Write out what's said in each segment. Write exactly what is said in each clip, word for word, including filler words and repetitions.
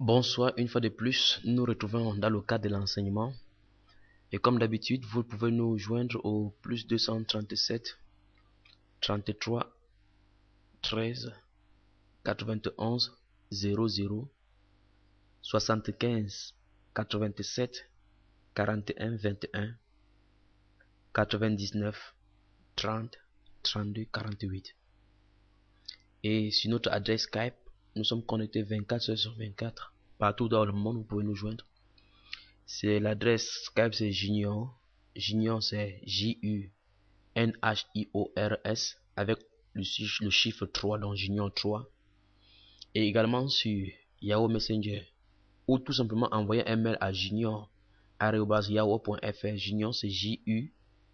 Bonsoir, une fois de plus, nous nous retrouvons dans le cadre de l'enseignement. Et comme d'habitude, vous pouvez nous joindre au plus deux cent trente-sept, trente-trois, treize, quatre-vingt-onze, zéro zéro, soixante-quinze, quatre-vingt-sept, quarante et un, vingt et un, quatre-vingt-dix-neuf, trente, trente-deux, quarante-huit. Et sur notre adresse Skype, nous sommes connectés vingt-quatre heures sur vingt-quatre. Partout dans le monde, vous pouvez nous joindre. C'est l'adresse Skype, c'est Junior. Junior, c'est J U N H I O R S avec le, le chiffre trois, donc Junior trois. Et également sur Yahoo Messenger. Ou tout simplement envoyer un mail à junior arobase yahoo point f r. Junior, c'est J U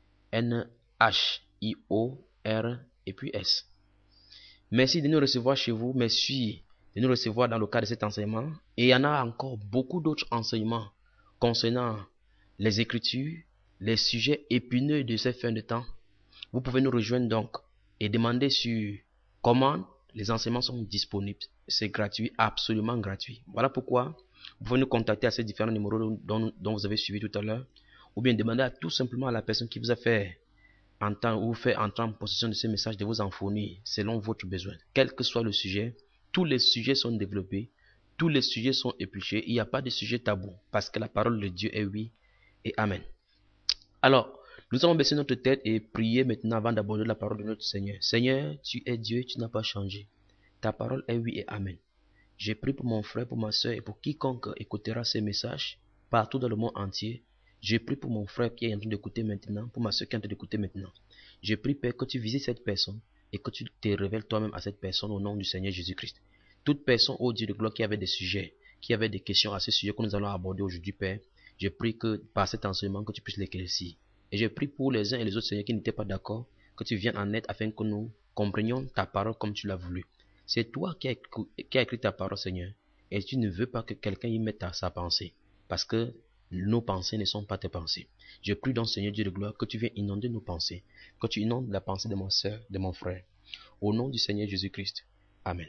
N H I O R et puis S. Merci de nous recevoir chez vous. Merci de nous recevoir dans le cadre de cet enseignement. Et il y en a encore beaucoup d'autres enseignements concernant les Écritures, les sujets épineux de ces fins de temps. Vous pouvez nous rejoindre donc et demander sur comment les enseignements sont disponibles. C'est gratuit, absolument gratuit. Voilà pourquoi vous pouvez nous contacter à ces différents numéros dont, dont vous avez suivi tout à l'heure, ou bien demander à, tout simplement à la personne qui vous a fait entendre ou fait entrer en possession de ces messages de vous en fournir selon votre besoin. Quel que soit le sujet, tous les sujets sont développés. Tous les sujets sont épluchés. Il n'y a pas de sujet tabou parce que la parole de Dieu est oui et amen. Alors, nous allons baisser notre tête et prier maintenant avant d'aborder la parole de notre Seigneur. Seigneur, tu es Dieu, tu n'as pas changé. Ta parole est oui et amen. J'ai prié pour mon frère, pour ma soeur et pour quiconque écoutera ces messages partout dans le monde entier. J'ai prié pour mon frère qui est en train d'écouter maintenant, pour ma soeur qui est en train d'écouter maintenant. J'ai prié, Père, que tu visites cette personne et que tu te révèles toi-même à cette personne au nom du Seigneur Jésus-Christ. Toute personne, ô Dieu de gloire, qui avait des sujets, qui avait des questions à ce sujet que nous allons aborder aujourd'hui, Père, je prie que par cet enseignement, que tu puisses l'éclaircir. Et je prie pour les uns et les autres, Seigneur, qui n'étaient pas d'accord, que tu viennes en aide afin que nous comprenions ta parole comme tu l'as voulu. C'est toi qui as, qui as écrit ta parole, Seigneur, et tu ne veux pas que quelqu'un y mette sa pensée, parce que nos pensées ne sont pas tes pensées. Je prie donc, Seigneur Dieu de gloire, que tu viennes inonder nos pensées, que tu inondes la pensée de ma soeur, de mon frère. Au nom du Seigneur Jésus-Christ. Amen.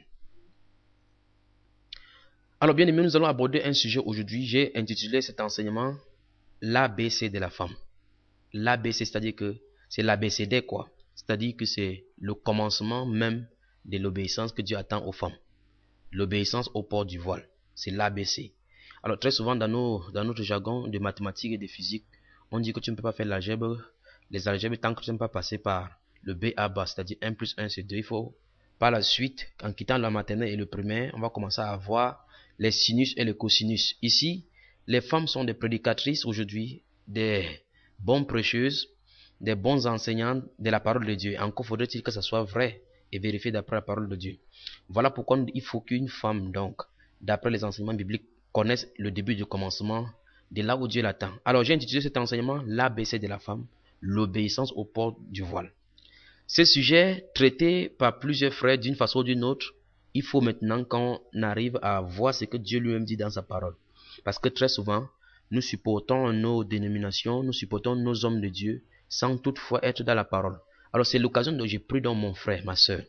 Alors bien aimé, nous allons aborder un sujet aujourd'hui. J'ai intitulé cet enseignement l'A B C de la femme. L'A B C, c'est-à-dire que c'est l'A B C D quoi. C'est-à-dire que c'est le commencement même de l'obéissance que Dieu attend aux femmes. L'obéissance au port du voile. C'est l'A B C. Alors très souvent dans, nos, dans notre jargon de mathématiques et de physique, on dit que tu ne peux pas faire l'algèbre, les algèbres tant que tu ne peux pas passer par le B A bas, c'est-à-dire un plus un c'est deux. Il faut par la suite, en quittant la maternelle et le primaire, on va commencer à avoir les sinus et les cosinus. Ici, les femmes sont des prédicatrices aujourd'hui, des bonnes prêcheuses, des bonnes enseignantes de la parole de Dieu. Encore faudrait-il que ça soit vrai et vérifié d'après la parole de Dieu. Voilà pourquoi il faut qu'une femme, donc, d'après les enseignements bibliques, connaisse le début du commencement de là où Dieu l'attend. Alors j'ai intitulé cet enseignement l'A B C de la femme, l'obéissance au port du voile. Ce sujet traité par plusieurs frères d'une façon ou d'une autre, il faut maintenant qu'on arrive à voir ce que Dieu lui-même dit dans sa parole. Parce que très souvent, nous supportons nos dénominations, nous supportons nos hommes de Dieu, sans toutefois être dans la parole. Alors c'est l'occasion dont j'ai pris dans mon frère, ma soeur.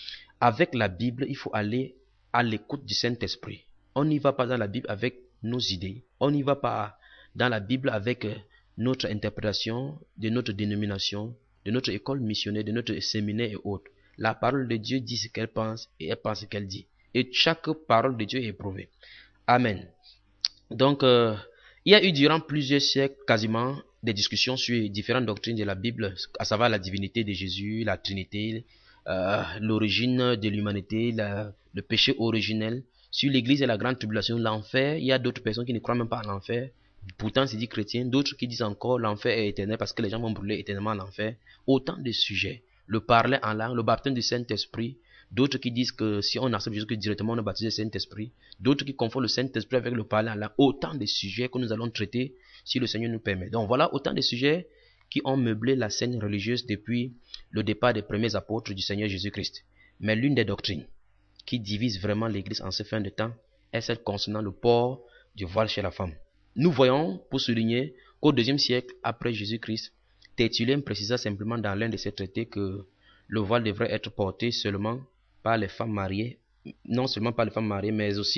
Avec la Bible, il faut aller à l'écoute du Saint-Esprit. On n'y va pas dans la Bible avec nos idées. On n'y va pas dans la Bible avec notre interprétation de notre dénomination, de notre école missionnaire, de notre séminaire et autres. La parole de Dieu dit ce qu'elle pense et elle pense ce qu'elle dit. Et chaque parole de Dieu est prouvée. Amen. Donc, euh, il y a eu durant plusieurs siècles quasiment des discussions sur différentes doctrines de la Bible, à savoir la divinité de Jésus, la Trinité, euh, l'origine de l'humanité, le péché originel, sur l'Église et la grande tribulation, l'enfer. Il y a d'autres personnes qui ne croient même pas à l'enfer. Pourtant, c'est dit chrétien. D'autres qui disent encore l'enfer est éternel parce que les gens vont brûler éternellement l'enfer. Autant de sujets. Le parler en langue, le baptême du Saint-Esprit. D'autres qui disent que si on accepte Jésus directement, on est baptisé du Saint-Esprit. D'autres qui confondent le Saint-Esprit avec le parler en langue. Autant de sujets que nous allons traiter si le Seigneur nous permet. Donc voilà autant de sujets qui ont meublé la scène religieuse depuis le départ des premiers apôtres du Seigneur Jésus-Christ. Mais l'une des doctrines qui divise vraiment l'Église en ces fins de temps est celle concernant le port du voile chez la femme. Nous voyons, pour souligner, qu'au deuxième siècle après Jésus-Christ, Tertullien précisa simplement dans l'un de ses traités que le voile devrait être porté seulement par les femmes mariées, non seulement par les femmes mariées, mais aussi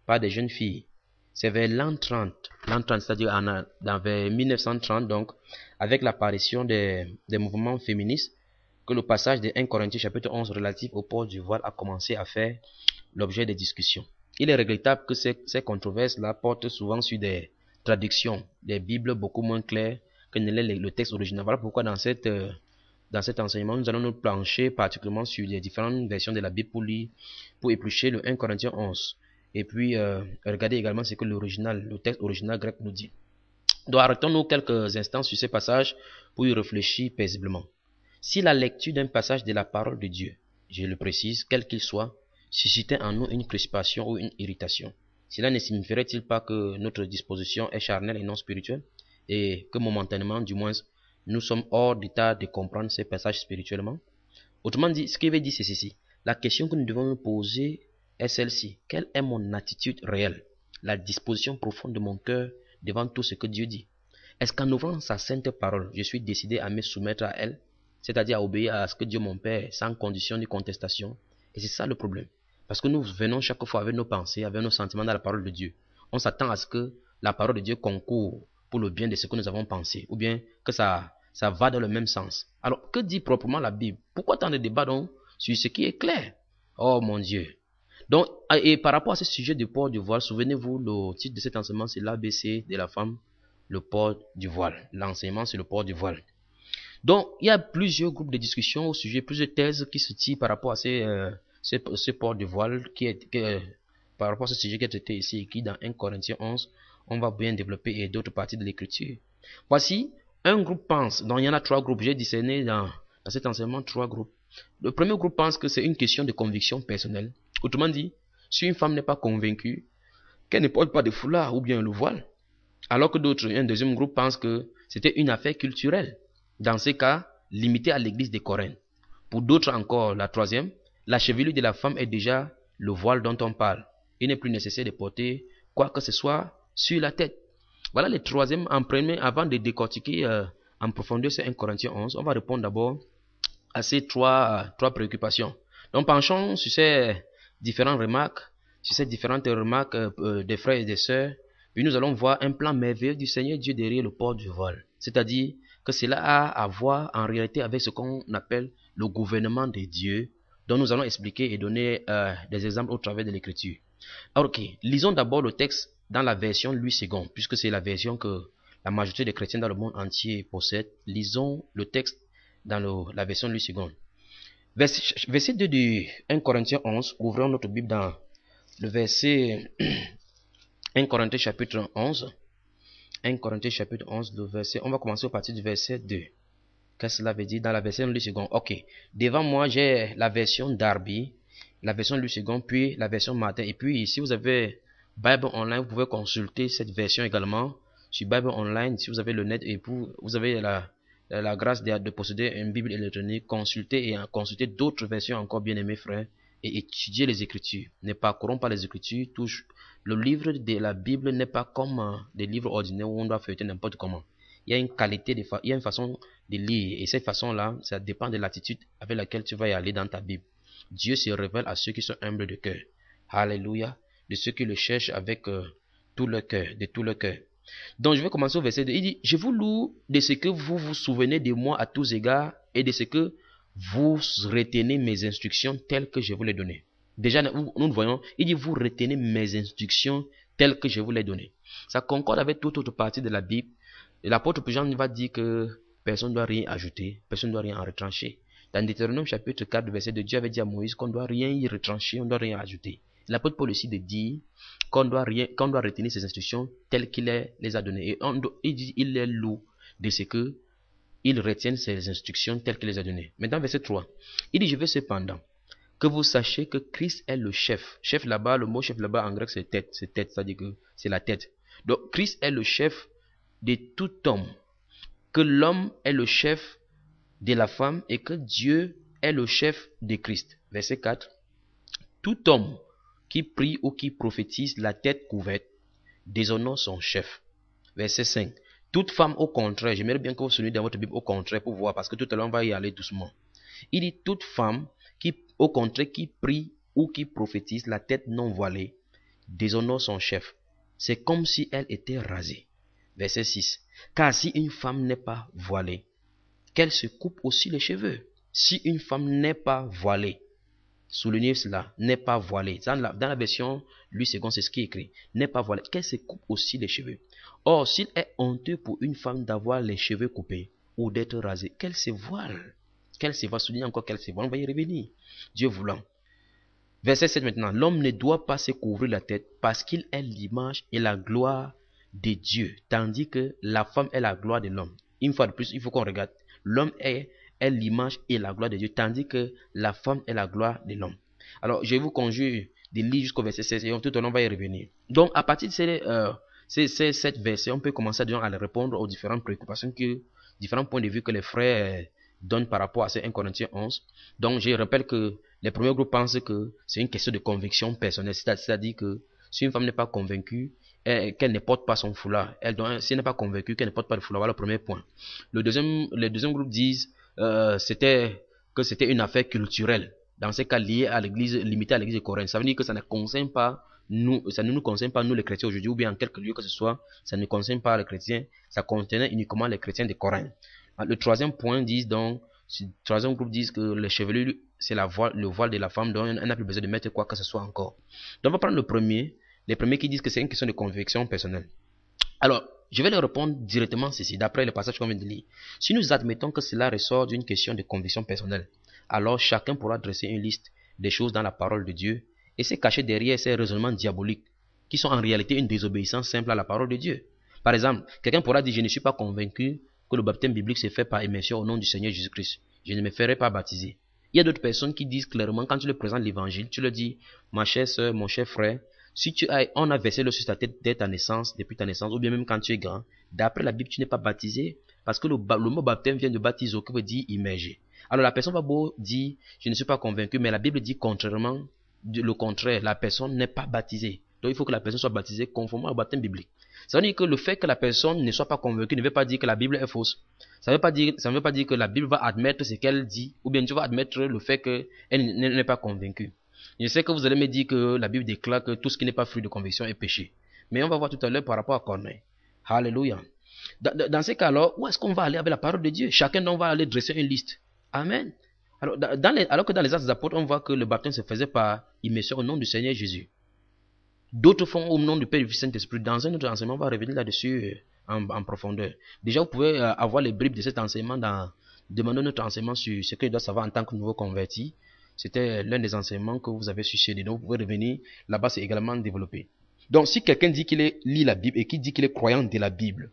par des jeunes filles. C'est vers l'an trente, l'an trente, c'est-à-dire en, dans vers mille neuf cent trente, donc, avec l'apparition des, des mouvements féministes, que le passage de premier Corinthiens chapitre onze relatif au port du voile a commencé à faire l'objet des discussions. Il est regrettable que ces, ces controverses-là portent souvent sur des traductions des Bibles beaucoup moins claires que ne l'est le texte original. Voilà pourquoi dans, cette, euh, dans cet enseignement, nous allons nous plancher particulièrement sur les différentes versions de la Bible pour, lire, pour éplucher le premier Corinthiens onze. Et puis, euh, regardez également ce que l'original, le texte original grec nous dit. Donc, arrêtons-nous quelques instants sur ces passages pour y réfléchir paisiblement. Si la lecture d'un passage de la parole de Dieu, je le précise, quel qu'il soit, suscitait en nous une crispation ou une irritation, cela ne signifierait-il pas que notre disposition est charnelle et non spirituelle, et que momentanément, du moins, nous sommes hors d'état de comprendre ces passages spirituellement? Autrement dit, ce qui veut dire c'est ceci. La question que nous devons nous poser est celle-ci. Quelle est mon attitude réelle, la disposition profonde de mon cœur devant tout ce que Dieu dit? Est-ce qu'en ouvrant sa sainte parole, je suis décidé à me soumettre à elle, c'est-à-dire à obéir à ce que Dieu mon Père, sans condition ni contestation? Et c'est ça le problème. Parce que nous venons chaque fois avec nos pensées, avec nos sentiments dans la parole de Dieu. On s'attend à ce que la parole de Dieu concourt pour le bien de ce que nous avons pensé, ou bien que ça, ça va dans le même sens. Alors, que dit proprement la Bible? Pourquoi tant de débats donc sur ce qui est clair? Oh mon Dieu! Donc, et par rapport à ce sujet du port du voile, souvenez-vous, le titre de cet enseignement, c'est l'A B C de la femme, le port du voile. L'enseignement, c'est le port du voile. Donc, il y a plusieurs groupes de discussion au sujet, plusieurs thèses qui se tirent par rapport à ces, euh, ce, ce port du voile, qui est, qui est, par rapport à ce sujet qui est traité ici, qui dans premier Corinthiens onze, on va bien développer et d'autres parties de l'écriture. Voici, un groupe pense, donc il y en a trois groupes, j'ai discerné dans, dans cet enseignement trois groupes. Le premier groupe pense que c'est une question de conviction personnelle. Autrement dit, si une femme n'est pas convaincue qu'elle ne porte pas de foulard ou bien le voile, alors que d'autres, un deuxième groupe pense que c'était une affaire culturelle. Dans ces cas, limitée à l'église de Corinthe. Pour d'autres encore, la troisième, la chevelure de la femme est déjà le voile dont on parle. Il n'est plus nécessaire de porter quoi que ce soit sur la tête. Voilà les troisièmes. En premier, avant de décortiquer euh, en profondeur ce premier Corinthiens onze, on va répondre d'abord à ces trois, euh, trois préoccupations. Donc, penchons sur ces différentes remarques, sur ces différentes remarques euh, des frères et des sœurs, puis nous allons voir un plan merveilleux du Seigneur Dieu derrière le port du voile. C'est-à-dire que cela a à voir en réalité avec ce qu'on appelle le gouvernement de Dieu, dont nous allons expliquer et donner euh, des exemples au travers de l'écriture. Alors, ok, lisons d'abord le texte dans la version Louis second, puisque c'est la version que la majorité des chrétiens dans le monde entier possèdent. Lisons le texte dans le, la version Louis second. Verset, verset deux du premier Corinthiens onze, ouvrons notre Bible dans le verset premier Corinthiens chapitre onze. premier Corinthiens chapitre onze, le verset, on va commencer au partir du verset deux. Qu'est-ce que cela veut dire dans la version Louis second? Ok, devant moi j'ai la version Darby, la version Louis second, puis la version Martin. Et puis si vous avez Bible Online, vous pouvez consulter cette version également sur Bible Online. Si vous avez le net et vous, vous avez la, la, la grâce de, de posséder une Bible électronique, consultez et consultez d'autres versions encore bien aimés frères et étudiez les Écritures. Ne parcourons pas les Écritures. Touche. Le livre de la Bible n'est pas comme euh, des livres ordinaires où on doit feuilleter n'importe comment. Il y a une qualité, de fa il y a une façon de lire et cette façon-là, ça dépend de l'attitude avec laquelle tu vas y aller dans ta Bible. Dieu se révèle à ceux qui sont humbles de cœur. Alléluia. De ceux qui le cherchent avec euh, tout leur cœur, de tout leur cœur. Donc je vais commencer au verset deux. Il dit, je vous loue de ce que vous vous souvenez de moi à tous égards et de ce que vous retenez mes instructions telles que je vous les données. Déjà, nous, nous voyons, il dit, vous retenez mes instructions telles que je vous les données. Ça concorde avec toute autre partie de la Bible. Et l'apôtre Jean va dire que personne ne doit rien ajouter, personne ne doit rien en retrancher. Dans Deutéronome chapitre quatre, verset deux, Dieu avait dit à Moïse qu'on ne doit rien y retrancher, on ne doit rien ajouter. L'apôtre Paul aussi dit qu'on doit, rien, qu'on doit retenir ses instructions telles qu'il les a données. Et on, il dit il est lourd de ce que il retienne ses instructions telles qu'il les a données. Maintenant, verset trois, il dit, je veux cependant que vous sachiez que Christ est le chef. Chef là-bas, le mot chef là-bas en grec c'est tête, c'est tête, c'est-à-dire que c'est la tête. Donc Christ est le chef de tout homme, que l'homme est le chef de la femme et que Dieu est le chef de Christ. Verset quatre. Tout homme qui prie ou qui prophétise la tête couverte déshonore son chef. Verset cinq. Toute femme au contraire, j'aimerais bien que vous soyez dans votre Bible au contraire pour voir, parce que tout à l'heure on va y aller doucement. Il dit toute femme qui, au contraire, qui prie ou qui prophétise la tête non voilée, déshonore son chef, c'est comme si elle était rasée. Verset six. Car si une femme n'est pas voilée, qu'elle se coupe aussi les cheveux. Si une femme n'est pas voilée, soulignez cela, n'est pas voilée. Dans la, dans la version Louis deux, c'est ce qui est écrit. N'est pas voilée, qu'elle se coupe aussi les cheveux. Or, s'il est honteux pour une femme d'avoir les cheveux coupés ou d'être rasée, qu'elle se voile. Qu'elle se voile, soulignez encore qu'elle se voile. On va y revenir. Dieu voulant. Verset sept maintenant. L'homme ne doit pas se couvrir la tête parce qu'il est l'image et la gloire de Dieu, tandis que la femme est la gloire de l'homme. Une fois de plus, il faut qu'on regarde. L'homme est, est l'image et la gloire de Dieu, tandis que la femme est la gloire de l'homme. Alors, je vous conjure de lire jusqu'au verset seize et tout au long on va y revenir. Donc, à partir de ces, euh, ces, ces sept versets, on peut commencer à, à répondre aux différentes préoccupations que, différents points de vue que les frères euh, donnent par rapport à ces un Corinthiens onze. Donc, je rappelle que les premiers groupes pensent que c'est une question de conviction personnelle, c'est-à-dire que si une femme n'est pas convaincue, qu'elle ne porte pas son foulard, elle doit, si elle n'est pas convaincue qu'elle ne porte pas le foulard, voilà le premier point. Le deuxième, le deuxième groupe disent euh, c'était, que c'était une affaire culturelle, dans ces cas liés à l'église, limitée à l'église de Corinthe. Ça veut dire que ça ne concerne pas nous, ça ne nous concerne pas nous les chrétiens aujourd'hui, ou bien en quelque lieu que ce soit, ça ne concerne pas les chrétiens, ça concernait uniquement les chrétiens de Corinthe. Le troisième point dit donc, le troisième groupe dit que les chevelures, c'est la voile, le voile de la femme, donc elle n'a plus besoin de mettre quoi que ce soit encore. Donc on va prendre le premier, les premiers qui disent que c'est une question de conviction personnelle. Alors, je vais leur répondre directement ceci, d'après le passage qu'on vient de lire. Si nous admettons que cela ressort d'une question de conviction personnelle, alors chacun pourra dresser une liste des choses dans la parole de Dieu et se cacher derrière ces raisonnements diaboliques qui sont en réalité une désobéissance simple à la parole de Dieu. Par exemple, quelqu'un pourra dire « Je ne suis pas convaincu que le baptême biblique se fait par immersion au nom du Seigneur Jésus-Christ. Je ne me ferai pas baptiser. » Il y a d'autres personnes qui disent clairement, quand tu leur présentes l'évangile, tu leur dis « Ma chère soeur, mon cher frère, si tu as, on a versé le sur ta tête dès ta naissance, depuis ta naissance, ou bien même quand tu es grand, d'après la Bible, tu n'es pas baptisé, parce que le, le mot baptême vient de baptiser, qui veut dire immerger. » Alors la personne va beau dire « Je ne suis pas convaincu », mais la Bible dit contrairement, le contraire, la personne n'est pas baptisée. Donc il faut que la personne soit baptisée conformément au baptême biblique. Ça veut dire que le fait que la personne ne soit pas convaincue ne veut pas dire que la Bible est fausse. Ça ne veut pas dire, ça ne veut pas dire que la Bible va admettre ce qu'elle dit, ou bien tu vas admettre le fait qu'elle n'est pas convaincue. Je sais que vous allez me dire que la Bible déclare que tout ce qui n'est pas fruit de conviction est péché. Mais on va voir tout à l'heure par rapport à Corneille. Alléluia. Dans, dans ces cas-là, où est-ce qu'on va aller avec la parole de Dieu? Chacun d'entre nous va aller dresser une liste. Amen. Alors, dans les, alors que dans les Actes des Apôtres, on voit que le baptême se faisait par immersion au nom du Seigneur Jésus. D'autres font au nom du Père et du Saint-Esprit. Dans un autre enseignement, on va revenir là-dessus en, en profondeur. Déjà, vous pouvez euh, avoir les bribes de cet enseignement dans demander notre enseignement sur ce que je dois savoir en tant que nouveau converti. C'était l'un des enseignements que vous avez su chez nous. Vous pouvez revenir. Là-bas, c'est également développé. Donc, si quelqu'un dit qu'il lit la Bible et qu'il dit qu'il est croyant de la Bible,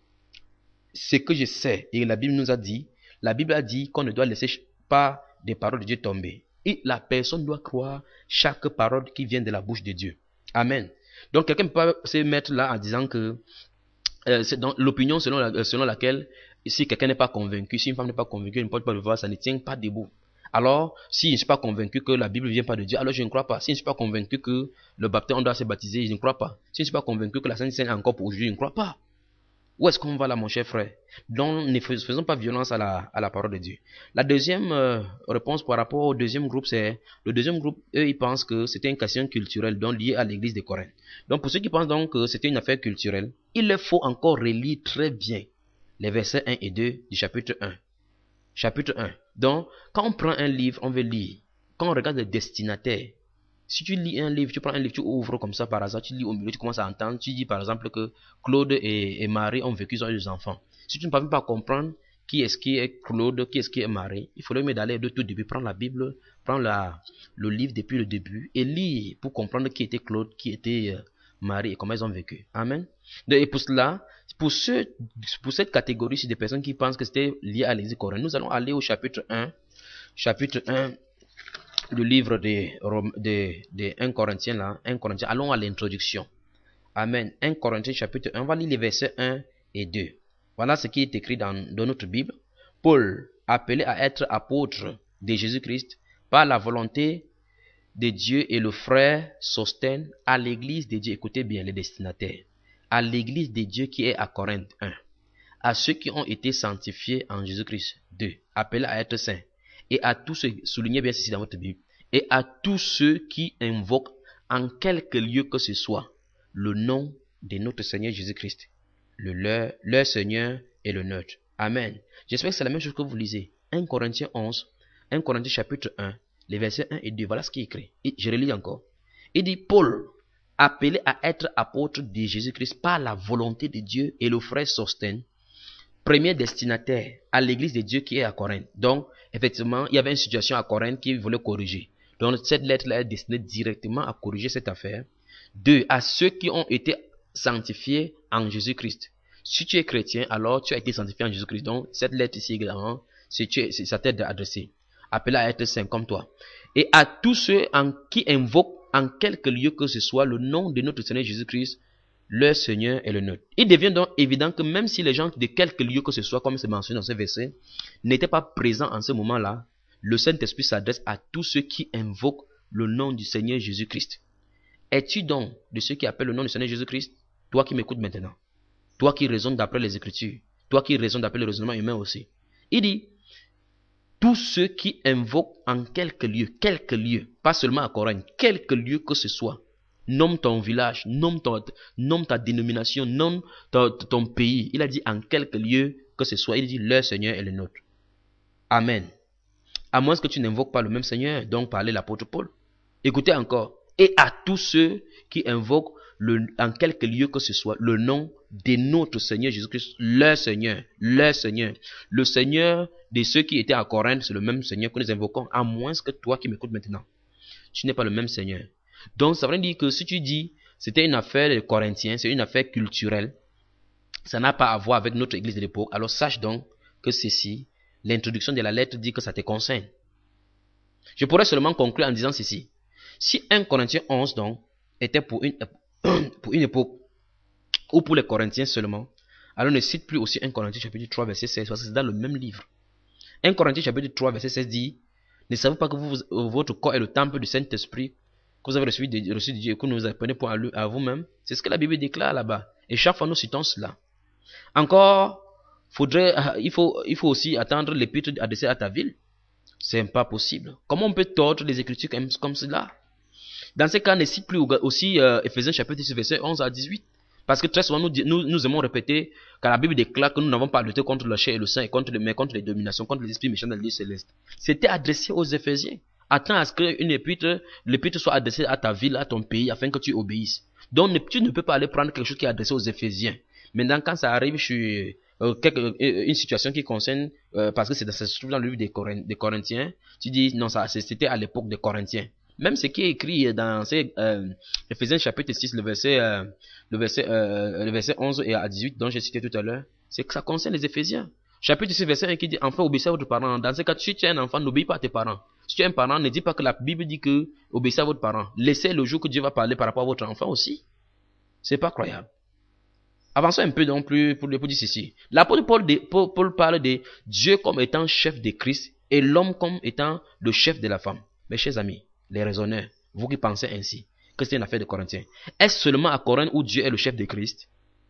ce que je sais, et la Bible nous a dit, la Bible a dit qu'on ne doit laisser pas des paroles de Dieu tomber. Et la personne doit croire chaque parole qui vient de la bouche de Dieu. Amen. Donc, quelqu'un peut pas se mettre là en disant que euh, c'est dans l'opinion selon, la, selon laquelle, si quelqu'un n'est pas convaincu, si une femme n'est pas convaincue, elle ne porte pas le voile, ça ne tient pas debout. Alors, si je ne suis pas convaincu que la Bible ne vient pas de Dieu, alors je ne crois pas. Si je ne suis pas convaincu que le baptême, on doit se baptiser, je ne crois pas. Si je ne suis pas convaincu que la Sainte Seine est encore pour aujourd'hui, je ne crois pas. Où est-ce qu'on va là, mon cher frère? Donc, ne faisons pas violence à la, à la parole de Dieu. La deuxième euh, réponse par rapport au deuxième groupe, c'est, le deuxième groupe, eux, ils pensent que c'était une question culturelle, donc liée à l'église de Corinthe. Donc, pour ceux qui pensent donc que c'était une affaire culturelle, il leur faut encore relire très bien les versets un et deux du chapitre un. Chapitre un. Donc, quand on prend un livre, on veut lire. Quand on regarde le destinataire, si tu lis un livre, tu prends un livre, tu ouvres comme ça par hasard, tu lis au milieu, tu commences à entendre, tu dis par exemple que Claude et, et Marie ont vécu, ils ont eu des enfants. Si tu ne parviens pas à comprendre qui est-ce qui est Claude, qui est-ce qui est Marie, il faudrait mieux d'aller de tout début, prendre la Bible, prendre la, le livre depuis le début et lire pour comprendre qui était Claude, qui était euh, Marie et comment ils ont vécu. Amen. Et pour cela, pour, ce, pour cette catégorie des personnes qui pensent que c'était lié à l'église Corinthe, nous allons aller au chapitre un, chapitre un, le livre de, de, de un Corinthien là, un Corinthien. Allons à l'introduction. Amen. un Corinthien chapitre un, on va lire les versets un et deux. Voilà ce qui est écrit dans, dans notre Bible. Paul, appelé à être apôtre de Jésus-Christ par la volonté de Dieu, et le frère Sosthène à l'église de Dieu. Écoutez bien les destinataires. À l'église de Dieu qui est à Corinthe. un. À ceux qui ont été sanctifiés en Jésus-Christ. deux. Appelés à être saints. Et à tous ceux, soulignez bien ceci dans votre Bible, et à tous ceux qui invoquent en quelque lieu que ce soit le nom de notre Seigneur Jésus-Christ. Le leur, leur Seigneur et le nôtre. Amen. J'espère que c'est la même chose que vous lisez. un Corinthiens onze, un Corinthiens chapitre un, les versets un et deux. Voilà ce qui est écrit. Et je relis encore. Il dit, Paul, appelé à être apôtre de Jésus-Christ par la volonté de Dieu, et le frère Sostène, premier destinataire à l'église de Dieu qui est à Corinthe. Donc, effectivement, il y avait une situation à Corinthe qui voulait corriger. Donc, cette lettre-là est destinée directement à corriger cette affaire. Deux, à ceux qui ont été sanctifiés en Jésus-Christ. Si tu es chrétien, alors tu as été sanctifié en Jésus-Christ. Donc, cette lettre ici également, c'est ça t'aide adressé. Appelé à être saint comme toi. Et à tous ceux en qui invoquent en quelque lieu que ce soit le nom de notre Seigneur Jésus-Christ, leur Seigneur est le nôtre. Il devient donc évident que même si les gens de quelque lieu que ce soit, comme c'est mentionné dans ce verset, n'étaient pas présents en ce moment-là, le Saint-Esprit s'adresse à tous ceux qui invoquent le nom du Seigneur Jésus-Christ. Es-tu donc de ceux qui appellent le nom du Seigneur Jésus-Christ? Toi qui m'écoutes maintenant. Toi qui raisonnes d'après les Écritures. Toi qui raisonnes d'après le raisonnement humain aussi. Il dit, tous ceux qui invoquent en quelque lieu, quelque lieu, pas seulement à Corinthe, quelque lieu que ce soit, nomme ton village, nomme, ton, nomme ta dénomination, nomme ton, ton pays. Il a dit en quelque lieu que ce soit, il dit leur Seigneur est le nôtre. Amen. À moins que tu n'invoques pas le même Seigneur, donc parlait l'apôtre Paul. Écoutez encore. Et à tous ceux qui invoquent le, en quelque lieu que ce soit le nom de notre Seigneur Jésus-Christ, leur Seigneur, leur Seigneur. Le Seigneur de ceux qui étaient à Corinthe, c'est le même Seigneur que nous invoquons, à moins que toi qui m'écoutes maintenant, tu n'es pas le même Seigneur. Donc ça veut dire que si tu dis c'était une affaire de Corinthiens, c'est une affaire culturelle, ça n'a pas à voir avec notre église de l'époque, alors sache donc que ceci, l'introduction de la lettre dit que ça te concerne. Je pourrais seulement conclure en disant ceci. Si un Corinthiens onze donc était pour une, pour une époque ou pour les Corinthiens seulement, alors ne cite plus aussi un Corinthiens chapitre trois verset seize parce que c'est dans le même livre. un Corinthiens chapitre trois verset seize dit, ne savez-vous pas que vous, votre corps est le temple du Saint-Esprit que vous avez reçu de, reçu de Dieu et que vous apprenez pour à vous-même? C'est ce que la Bible déclare là-bas. Et chaque fois nous citons cela. Encore, faudrait, il, faut, il faut aussi attendre l'épître adressée à ta ville. C'est pas possible. Comment on peut tordre les Écritures comme, comme cela? Dans ce cas, ne cite plus aussi euh, Ephésiens chapitre six verset onze à dix-huit. Parce que très souvent, nous, nous, nous aimons répéter que la Bible déclare que nous n'avons pas à lutter contre le chair et le sang, et contre, mais contre les dominations, contre les esprits méchants dans les lieux célestes. C'était adressé aux Éphésiens. Attends à ce qu'une épître, l'épître soit adressée à ta ville, à ton pays, afin que tu obéisses. Donc, tu ne peux pas aller prendre quelque chose qui est adressé aux Éphésiens. Maintenant, quand ça arrive sur euh, quelque, une situation qui concerne, euh, parce que c'est, ça se trouve dans le livre des, Corinth, des Corinthiens, tu dis, non, ça, c'était à l'époque des Corinthiens. Même ce qui est écrit dans ces, euh, Ephésiens chapitre six, le verset, euh, le, verset, euh, le verset onze et à dix-huit, dont j'ai cité tout à l'heure, c'est que ça concerne les Éphésiens. Chapitre six, verset un qui dit, enfant, obéissez à votre parent. Dans ce cas, si tu es un enfant, n'obéis pas à tes parents. Si tu es un parent, ne dis pas que la Bible dit que obéissez à votre parent. Laissez le jour que Dieu va parler par rapport à votre enfant aussi. C'est pas croyable. Avançons un peu donc plus pour, pour dire ceci. L'apôtre Paul, Paul, Paul parle de Dieu comme étant chef de Christ et l'homme comme étant le chef de la femme. Mes chers amis, les raisonneurs, vous qui pensez ainsi, que c'est une affaire de Corinthiens, est-ce seulement à Corinthe où Dieu est le chef de Christ?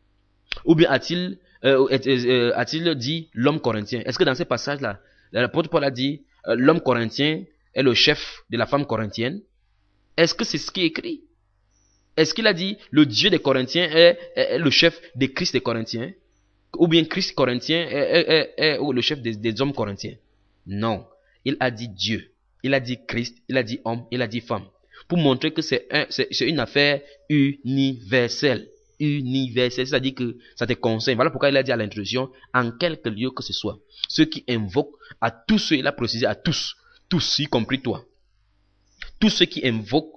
Ou bien a-t-il euh, euh, a-t-il dit l'homme corinthien? Est-ce que dans ce passage-là, l'apôtre Paul a dit euh, l'homme corinthien est le chef de la femme corinthienne? Est-ce que c'est ce qui est écrit? Est-ce qu'il a dit le Dieu des Corinthiens est, est, est le chef des Christ des Corinthiens? Ou bien Christ corinthien est, est, est, est le chef des, des hommes corinthiens? Non. Il a dit Dieu. Il a dit Christ. Il a dit homme. Il a dit femme. Pour montrer que c'est un, c'est, c'est une affaire universelle. Universelle. C'est-à-dire que ça te concerne. Voilà pourquoi il a dit à l'introduction, en quelque lieu que ce soit. Ceux qui invoquent à tous ceux, il a précisé à tous. Tous, y compris toi. Tous ceux qui invoquent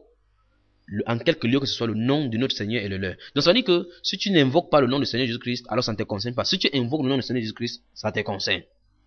en quelque lieu que ce soit le nom de notre Seigneur et le leur. Donc ça veut dire que si tu n'invoques pas le nom du Seigneur Jésus-Christ, alors ça ne te concerne pas. Si tu invoques le nom du Seigneur Jésus-Christ, ça te concerne.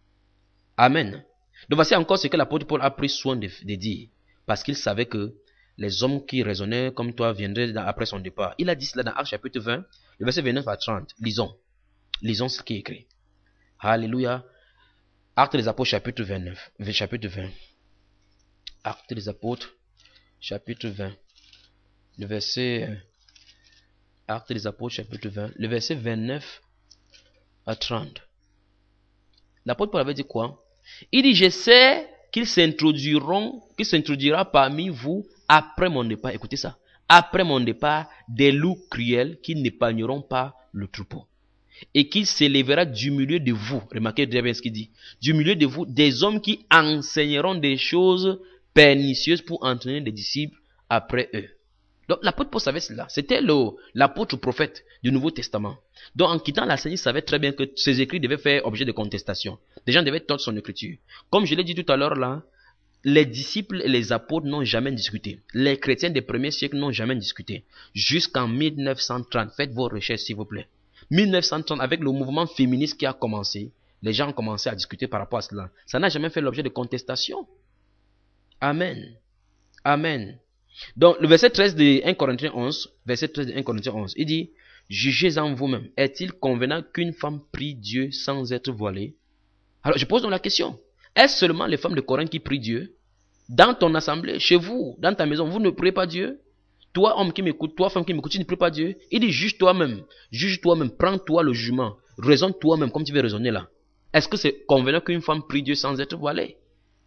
Amen. Donc voici encore ce que l'apôtre Paul a pris soin de, de dire. Parce qu'il savait que les hommes qui raisonnaient comme toi viendraient après son départ. Il a dit cela dans Actes chapitre vingt, le verset vingt-neuf à trente. Lisons. Lisons ce qui est écrit. Alléluia. Actes des apôtres chapitre vingt-neuf. Chapitre vingt. Actes des apôtres chapitre vingt. Le verset, Actes des apôtres chapitre vingt, le verset vingt-neuf à trente. L'apôtre Paul avait dit quoi? Il dit, je sais qu'ils s'introduiront, qu'ils s'introduira parmi vous après mon départ. Écoutez ça. après mon départ, des loups cruels qui n'épargneront pas le troupeau. Et qu'il s'élèvera du milieu de vous, remarquez bien ce qu'il dit, du milieu de vous, des hommes qui enseigneront des choses pernicieuses pour entraîner des disciples après eux. Donc l'apôtre Paul savait cela. C'était l'apôtre prophète du Nouveau Testament. Donc en quittant la Seigneur, il savait très bien que ses écrits devaient faire objet de contestation. Les gens devaient tordre son écriture. Comme je l'ai dit tout à l'heure là, les disciples et les apôtres n'ont jamais discuté. Les chrétiens des premiers siècles n'ont jamais discuté. Jusqu'en mille neuf cent trente. Faites vos recherches s'il vous plaît. mille neuf cent trente, avec le mouvement féministe qui a commencé, les gens ont commencé à discuter par rapport à cela. Ça n'a jamais fait l'objet de contestation. Amen. Amen. Donc, le verset treize de un Corinthiens onze, verset treize de un Corinthiens onze, il dit, jugez en vous-même, est-il convenable qu'une femme prie Dieu sans être voilée? Alors, je pose donc la question, est-ce seulement les femmes de Corinthe qui prient Dieu? Dans ton assemblée, chez vous, dans ta maison, vous ne priez pas Dieu? Toi, homme qui m'écoute, toi, femme qui m'écoute, tu ne pries pas Dieu? Il dit, juge toi-même, juge toi-même, prends-toi le jugement, raisonne toi-même comme tu veux raisonner là. Est-ce que c'est convenable qu'une femme prie Dieu sans être voilée?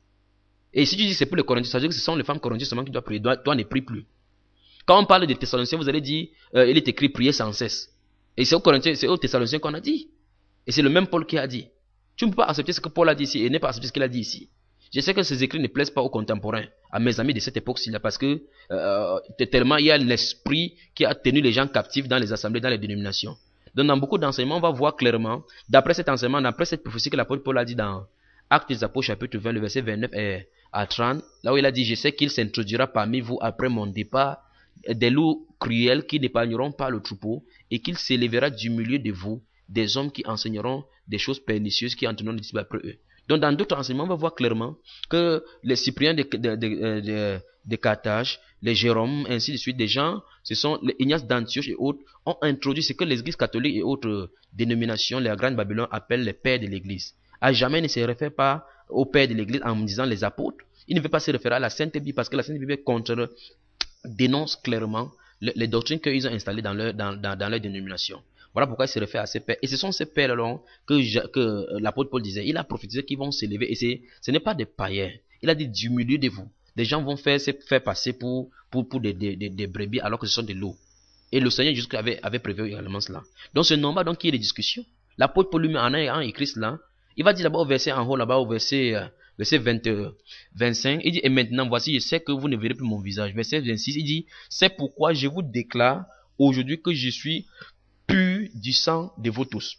Et si tu dis que c'est pour les Corinthiens, ça veut dire que ce sont les femmes corinthiennes seulement qui doivent prier. Toi, toi ne pries plus. Quand on parle des Thessaloniciens, vous allez dire, euh, il est écrit prier sans cesse. Et c'est aux Corinthiens, c'est aux Thessaloniciens qu'on a dit. Et c'est le même Paul qui a dit. Tu ne peux pas accepter ce que Paul a dit ici et ne pas accepter ce qu'il a dit ici. Je sais que ces écrits ne plaisent pas aux contemporains, à mes amis de cette époque-ci, parce que euh, tellement il y a l'esprit qui a tenu les gens captifs dans les assemblées, dans les dénominations. Donc dans beaucoup d'enseignements, on va voir clairement, d'après cet enseignement, d'après cette prophétie que l'apôtre Paul a dit dans Actes des Apôtres, chapitre vingt, le verset vingt-neuf et à trente, là où il a dit, je sais qu'il s'introduira parmi vous après mon départ des loups cruels qui n'épargneront pas le troupeau et qu'il s'élèvera du milieu de vous des hommes qui enseigneront des choses pernicieuses qui entraîneront les disciples après eux. Donc dans d'autres enseignements, on va voir clairement que les Cypriens de, de, de, de, de Carthage, les Jérôme, ainsi de suite, des gens, ce sont les Ignace d'Antioche et autres, ont introduit ce que l'Église catholique et autres dénominations, la Grande Babylone, appellent les pères de l'Église. À jamais, il ne se réfère pas aux pères de l'Église en disant les apôtres. Il ne veut pas se référer à la Sainte Bible parce que la Sainte Bible contre, dénonce clairement les, les doctrines qu'ils ont installées dans leur, dans, dans, dans leur dénomination. Voilà pourquoi il se réfère à ces pères. Et ce sont ces pères-là que, que l'apôtre Paul disait. Il a prophétisé qu'ils vont s'élever. Et ce n'est pas des païens. Il a dit du milieu de vous. Des gens vont faire, se faire passer pour, pour, pour des, des, des, des brebis alors que ce sont des loups. Et le Seigneur jusqu'à avait, avait prévu également cela. Donc c'est normal donc qu'il y ait des discussions. L'apôtre Paul lui-même en ayant écrit cela, il va dire là-bas au verset en haut, là-bas au verset, euh, verset vingt, euh, vingt-cinq, il dit, et maintenant voici, je sais que vous ne verrez plus mon visage. Verset vingt-six, il dit, c'est pourquoi je vous déclare aujourd'hui que je suis pur du sang de vous tous.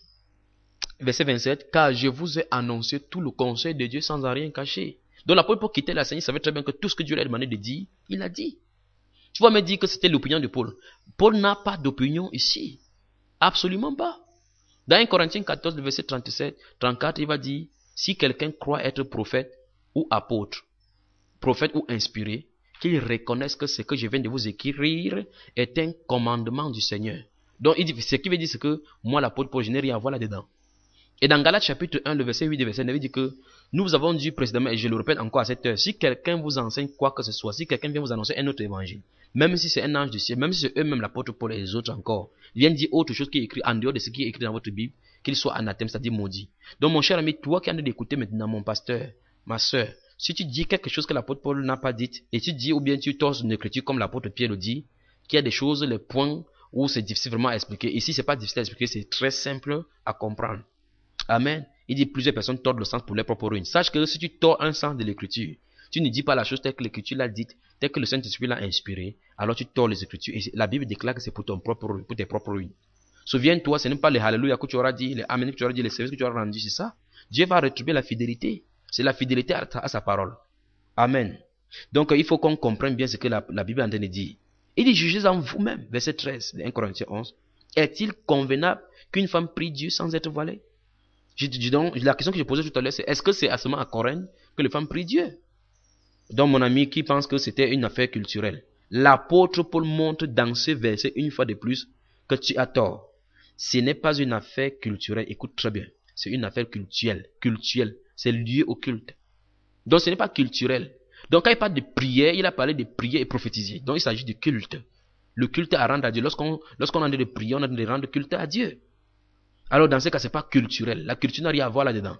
Verset vingt-sept, car je vous ai annoncé tout le conseil de Dieu sans en rien cacher. Donc l'apôtre pour quitter la Seigneur, il savait très bien que tout ce que Dieu lui a demandé de dire, il a dit. Tu vas me dire que c'était l'opinion de Paul. Paul n'a pas d'opinion ici. Absolument pas. Dans un Corinthiens quatorze, verset trente-sept, trente-quatre, il va dire, si quelqu'un croit être prophète ou apôtre, prophète ou inspiré, qu'il reconnaisse que ce que je viens de vous écrire est un commandement du Seigneur. Donc, il dit, ce qui veut dire, c'est que moi, l'apôtre Paul, je n'ai rien à voir là-dedans. Et dans Galates chapitre un, le verset huit et verset neuf, il dit que nous avons dit précédemment, et je le répète encore à cette heure, si quelqu'un vous enseigne quoi que ce soit, si quelqu'un vient vous annoncer un autre évangile, même si c'est un ange du ciel, même si c'est eux-mêmes, l'apôtre Paul et les autres encore, ils viennent dire autre chose qui est écrit en dehors de ce qui est écrit dans votre Bible, qu'il soit anathème, c'est-à-dire maudit. Donc, mon cher ami, toi qui as d'écouter maintenant, mon pasteur, ma soeur, si tu dis quelque chose que l'apôtre Paul n'a pas dit, et tu dis, ou bien tu torses une écriture comme l'apôtre Pierre le dit, qu'il y a des choses, les points où c'est difficile vraiment à expliquer. Ici, c'est pas difficile à expliquer, c'est très simple à comprendre. Amen. Il dit plusieurs personnes tordent le sens pour leur propre ruine. Sache que si tu tords un sens de l'écriture, tu ne dis pas la chose telle que l'écriture l'a dite, telle que le Saint-Esprit l'a inspiré, alors tu tords les écritures. Et la Bible déclare que c'est pour ton propre ruine, pour tes propres ruines. Souviens-toi, ce n'est pas les Alléluia que tu auras dit, les Amen que tu auras dit, les services que tu auras rendus, c'est ça. Dieu va retrouver la fidélité. C'est la fidélité à, à sa parole. Amen. Donc, il faut qu'on comprenne bien ce que la, la Bible est en train de dire. Il dit, jugez en vous-même, verset treize de un Corinthiens onze. Est-il convenable qu'une femme prie Dieu sans être voilée? Je dis donc, la question que je posais tout à l'heure, c'est est-ce que c'est à seulement à Corinthe que les femmes prient Dieu? Donc, mon ami qui pense que c'était une affaire culturelle. L'apôtre Paul montre dans ce verset une fois de plus que tu as tort. Ce n'est pas une affaire culturelle, écoute très bien. C'est une affaire cultuelle. Cultuelle. C'est lié au culte. Donc, ce n'est pas culturel. Donc, quand il parle de prière, il a parlé de prière et prophétiser. Donc, il s'agit de culte. Le culte à rendre à Dieu. Lorsqu'on lorsqu'on a de prier, on a de rendre culte à Dieu. Alors, dans ce cas, ce n'est pas culturel. La culture n'a rien à voir là-dedans.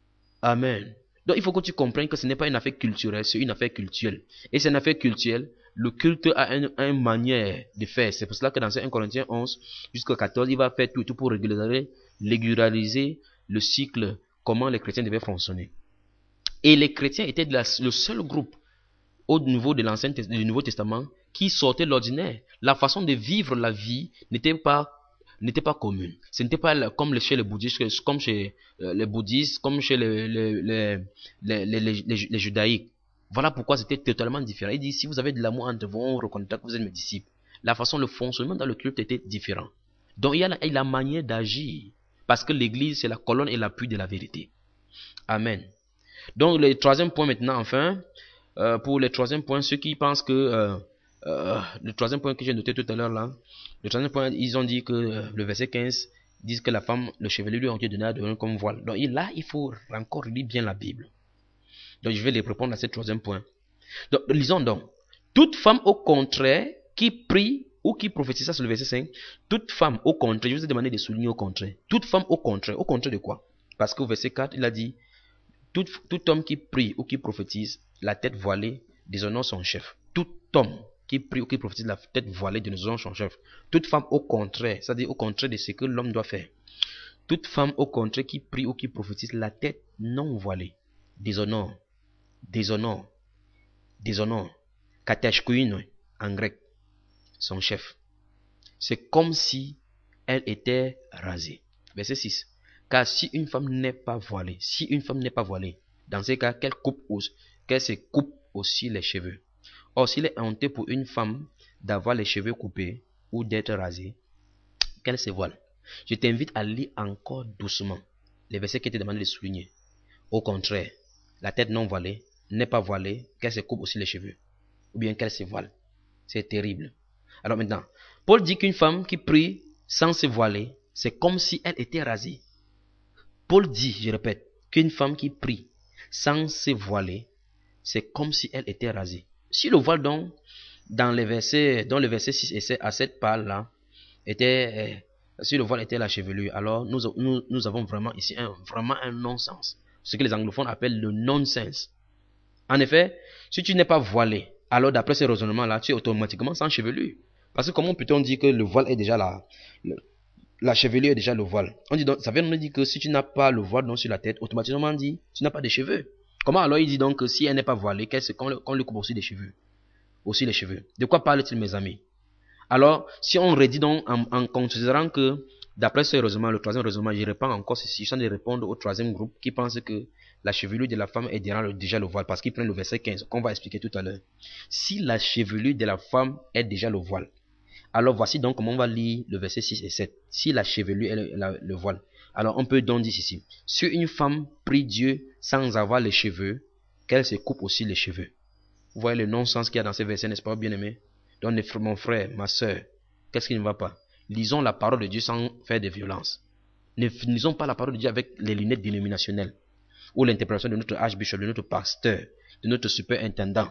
Amen. Donc, il faut que tu comprennes que ce n'est pas une affaire culturelle, c'est une affaire cultuelle. Et c'est une affaire cultuelle. le culte a une, une manière de faire. C'est pour cela que dans un Corinthiens onze jusqu'au quatorze, il va faire tout, tout pour régulariser, régulariser le cycle, comment les chrétiens devaient fonctionner. Et les chrétiens étaient la, le seul groupe au niveau de l'Ancien du Nouveau Testament qui sortait de l'ordinaire. La façon de vivre la vie n'était pas n'était pas commune. Ce n'était pas comme chez les bouddhistes, comme chez les bouddhistes, comme chez les, les, les, les, les, les, les, les judaïques. Voilà pourquoi c'était totalement différent. Il dit, si vous avez de l'amour entre vous, on reconnaîtra que vous êtes mes disciples. La façon, le fonctionnement dans le culte était différent. Donc il y a la, il y a la manière d'agir. Parce que l'église, c'est la colonne et l'appui de la vérité. Amen. Donc le troisième point maintenant, enfin, euh, pour le troisième point, ceux qui pensent que, euh, euh, le troisième point que j'ai noté tout à l'heure là, le troisième point, ils ont dit que euh, le verset quinze dit que la femme, le chevelu lui ont été donné à devenir comme voile. Donc là, il faut encore lire bien la Bible. Donc je vais les répondre à ce troisième point. Donc lisons donc. Toute femme au contraire qui prie ou qui prophétise, ça c'est le verset cinq. Toute femme au contraire, je vous ai demandé de souligner au contraire. Toute femme au contraire, au contraire de quoi? Parce qu'au verset quatre, il a dit tout, tout homme qui prie ou qui prophétise, la tête voilée, déshonore son chef. Tout homme qui prie ou qui prophétise, la tête voilée, déshonore son chef. Toute femme au contraire, c'est-à-dire au contraire de ce que l'homme doit faire. Toute femme au contraire qui prie ou qui prophétise, la tête non voilée, déshonore, déshonore, déshonore, kateshkuin en grec, son chef. C'est comme si elle était rasée. Verset six. Car si une femme n'est pas voilée, si une femme n'est pas voilée, dans ces cas, qu'elle coupe aussi, qu'elle se coupe aussi les cheveux. Or, s'il est honteux pour une femme d'avoir les cheveux coupés ou d'être rasée, qu'elle se voile. Je t'invite à lire encore doucement les versets qui étaient demandé de souligner. Au contraire, la tête non voilée n'est pas voilée, qu'elle se coupe aussi les cheveux, ou bien qu'elle se voile. C'est terrible. Alors maintenant, Paul dit qu'une femme qui prie sans se voiler, c'est comme si elle était rasée. Paul dit, je répète, qu'une femme qui prie sans se voiler, c'est comme si elle était rasée. Si le voile donc, dans les versets, dans les versets six et sept à sept parle là, était, euh, si le voile était la chevelure, alors nous, nous, nous avons vraiment ici un, vraiment un non-sens. Ce que les anglophones appellent le nonsense. En effet, si tu n'es pas voilé, alors d'après ce raisonnement là, tu es automatiquement sans chevelure. Parce que comment peut-on dire que le voile est déjà là, le, la chevelure est déjà le voile. On dit donc, ça veut nous dire que si tu n'as pas le voile donc sur la tête, automatiquement on dit, tu n'as pas de cheveux. Comment alors il dit donc que si elle n'est pas voilée, qu'est-ce qu'on qu'on lui coupe aussi les cheveux? Aussi les cheveux. De quoi parle-t-il, mes amis? Alors, si on redit donc en, en considérant que, d'après ce raisonnement, le troisième raisonnement, je réponds encore ceci, je suis en train de répondre au troisième groupe qui pense que la chevelure de la femme est déjà le voile, parce qu'il prend le verset quinze, qu'on va expliquer tout à l'heure. Si la chevelure de la femme est déjà le voile, alors voici donc comment on va lire le verset six et sept. Si la chevelure est le, la, le voile, alors on peut donc dire ici, si une femme prie Dieu sans avoir les cheveux, qu'elle se coupe aussi les cheveux. Vous voyez le non-sens qu'il y a dans ces versets, n'est-ce pas, bien-aimé? Donc mon frère, ma soeur, qu'est-ce qui ne va pas? Lisons la parole de Dieu sans faire de violence. Ne lisons pas la parole de Dieu avec les lunettes dénominationnelles ou l'interprétation de notre archbishop, de notre pasteur, de notre superintendant.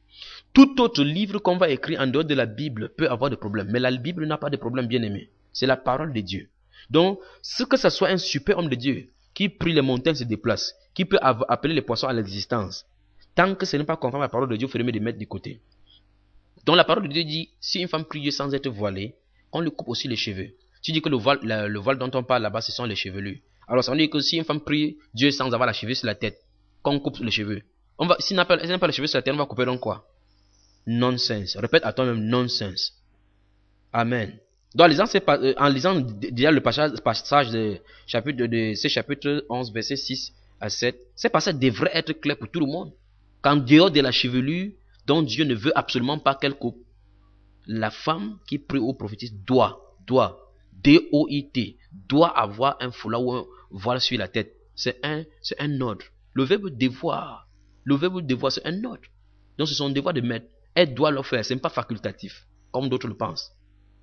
Tout autre livre qu'on va écrire en dehors de la Bible peut avoir des problèmes. Mais la Bible n'a pas de problème, bien aimé. C'est la parole de Dieu. Donc, ce que ce soit un super homme de Dieu qui prie les montagnes se déplace, qui peut appeler les poissons à l'existence, tant que ce n'est pas conforme à la parole de Dieu, il faut mieux de mettre de côté. Donc la parole de Dieu dit, si une femme prie Dieu sans être voilée, on lui coupe aussi les cheveux. Tu dis que le voile, le, le voile dont on parle là-bas, ce sont les chevelus. Alors ça veut dire que si une femme prie Dieu sans avoir la cheveux sur la tête, qu'on coupe les cheveux, on va, si elle n'a pas, pas les cheveux sur la tête, on va couper donc quoi? Nonsense. Répète à toi-même, nonsense. Amen. Donc, en lisant, en lisant déjà le passage, passage de, chapitre de, de ce chapitre onze, verset six à sept, ces passages devraient être clairs pour tout le monde. Qu'en dehors de la chevelure, dont Dieu ne veut absolument pas qu'elle coupe, la femme qui prie ou prophétise doit, doit, D O I T, doit avoir un foulard ou un voile sur la tête. C'est un, c'est un ordre. Le verbe devoir, le verbe devoir, c'est un ordre. Donc, c'est son devoir de mettre. Elle doit le faire, ce n'est pas facultatif, comme d'autres le pensent.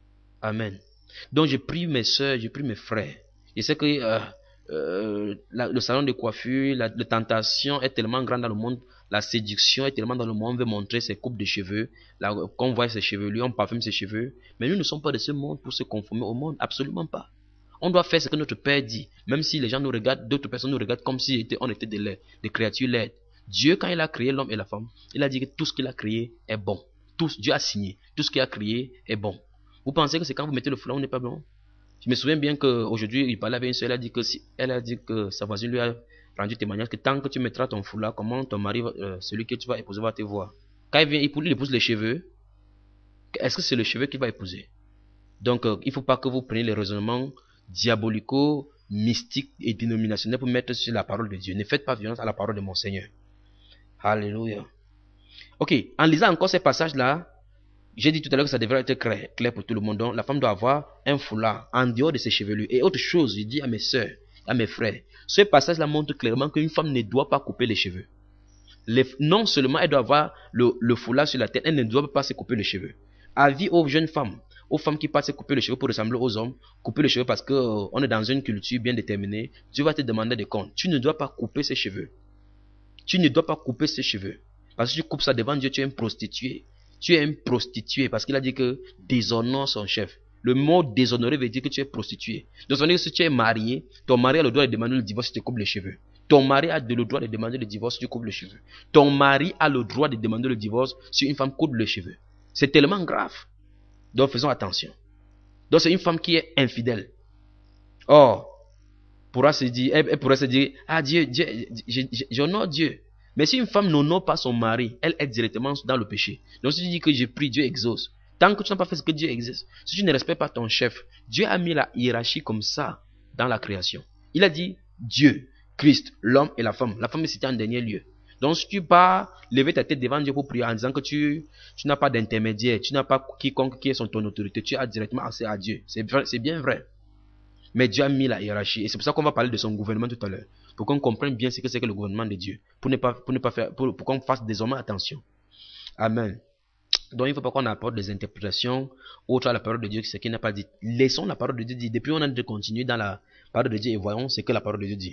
Amen. Donc, je prie mes soeurs, je prie mes frères. Je sais que euh, euh, la, le salon de coiffure, la, la tentation est tellement grande dans le monde, la séduction est tellement dans le monde, on veut montrer ses coupes de cheveux, la, qu'on voit ses cheveux, on parfume ses cheveux. Mais nous ne sommes pas de ce monde pour se conformer au monde, absolument pas. On doit faire ce que notre Père dit, même si les gens nous regardent, d'autres personnes nous regardent comme si on était des, des créatures laides. Dieu, quand il a créé l'homme et la femme, il a dit que tout ce qu'il a créé est bon. Tout, Dieu a signé. Tout ce qu'il a créé est bon. Vous pensez que c'est quand vous mettez le foulard, on n'est pas bon? Je me souviens bien qu'aujourd'hui, il parlait avec une soeur, elle a dit que, si, elle a dit que sa voisine lui a rendu témoignage que tant que tu mettras ton foulard, comment ton mari, euh, celui que tu vas épouser, va te voir. Quand il vient, il, il épouse les cheveux. Est-ce que c'est le cheveu qu'il va épouser? Donc, euh, il ne faut pas que vous preniez les raisonnements diabolico, mystiques et dénominationnels pour mettre sur la parole de Dieu. Ne faites pas violence à la parole de mon Seigneur. Alléluia. Ok, en lisant encore ces passages-là, j'ai dit tout à l'heure que ça devrait être clair, clair pour tout le monde. Donc, la femme doit avoir un foulard en dehors de ses chevelures. Et autre chose, je dis à mes soeurs, à mes frères, ce passage-là montre clairement qu'une femme ne doit pas couper les cheveux. Les, non seulement elle doit avoir le, le foulard sur la tête, elle ne doit pas se couper les cheveux. Avis aux jeunes femmes, aux femmes qui passent se couper les cheveux pour ressembler aux hommes, couper les cheveux parce qu'on euh, est dans une culture bien déterminée, Dieu va te demander des comptes. Tu ne dois pas couper ses cheveux. Tu ne dois pas couper ses cheveux. Parce que tu coupes ça devant Dieu, tu es une prostituée. Tu es une prostituée parce qu'il a dit que déshonore son chef. Le mot déshonorer veut dire que tu es prostituée. Donc ça veut dire que si tu es marié, ton mari a le droit de demander le divorce si tu coupes les cheveux. Ton mari a le droit de demander le divorce si tu coupes les cheveux. Ton mari a le droit de demander le divorce si une femme coupe les cheveux. C'est tellement grave. Donc faisons attention. Donc c'est une femme qui est infidèle. Or, pourra se dire, elle, elle pourrait se dire, ah Dieu, Dieu, j'honore Dieu. Mais si une femme n'honore pas son mari, elle est directement dans le péché. Donc si tu dis que j'ai pris, Dieu exauce. Tant que tu n'as pas fait ce que Dieu exauce, si tu ne respectes pas ton chef, Dieu a mis la hiérarchie comme ça dans la création. Il a dit Dieu, Christ, l'homme et la femme. La femme est citée en dernier lieu. Donc si tu pas lever ta tête devant Dieu pour prier en disant que tu, tu n'as pas d'intermédiaire, tu n'as pas quiconque qui est son ton autorité, tu as directement accès à Dieu. C'est bien vrai. Mais Dieu a mis la hiérarchie. Et c'est pour ça qu'on va parler de son gouvernement tout à l'heure. Pour qu'on comprenne bien ce que c'est que le gouvernement de Dieu. Pour ne pas, pour ne pas faire, pour, pour qu'on fasse désormais attention. Amen. Donc il ne faut pas qu'on apporte des interprétations autres à la parole de Dieu, ce qu'il n'a pas dit. Laissons la parole de Dieu dire. Depuis on a de continuer dans la parole de Dieu et voyons ce que la parole de Dieu dit.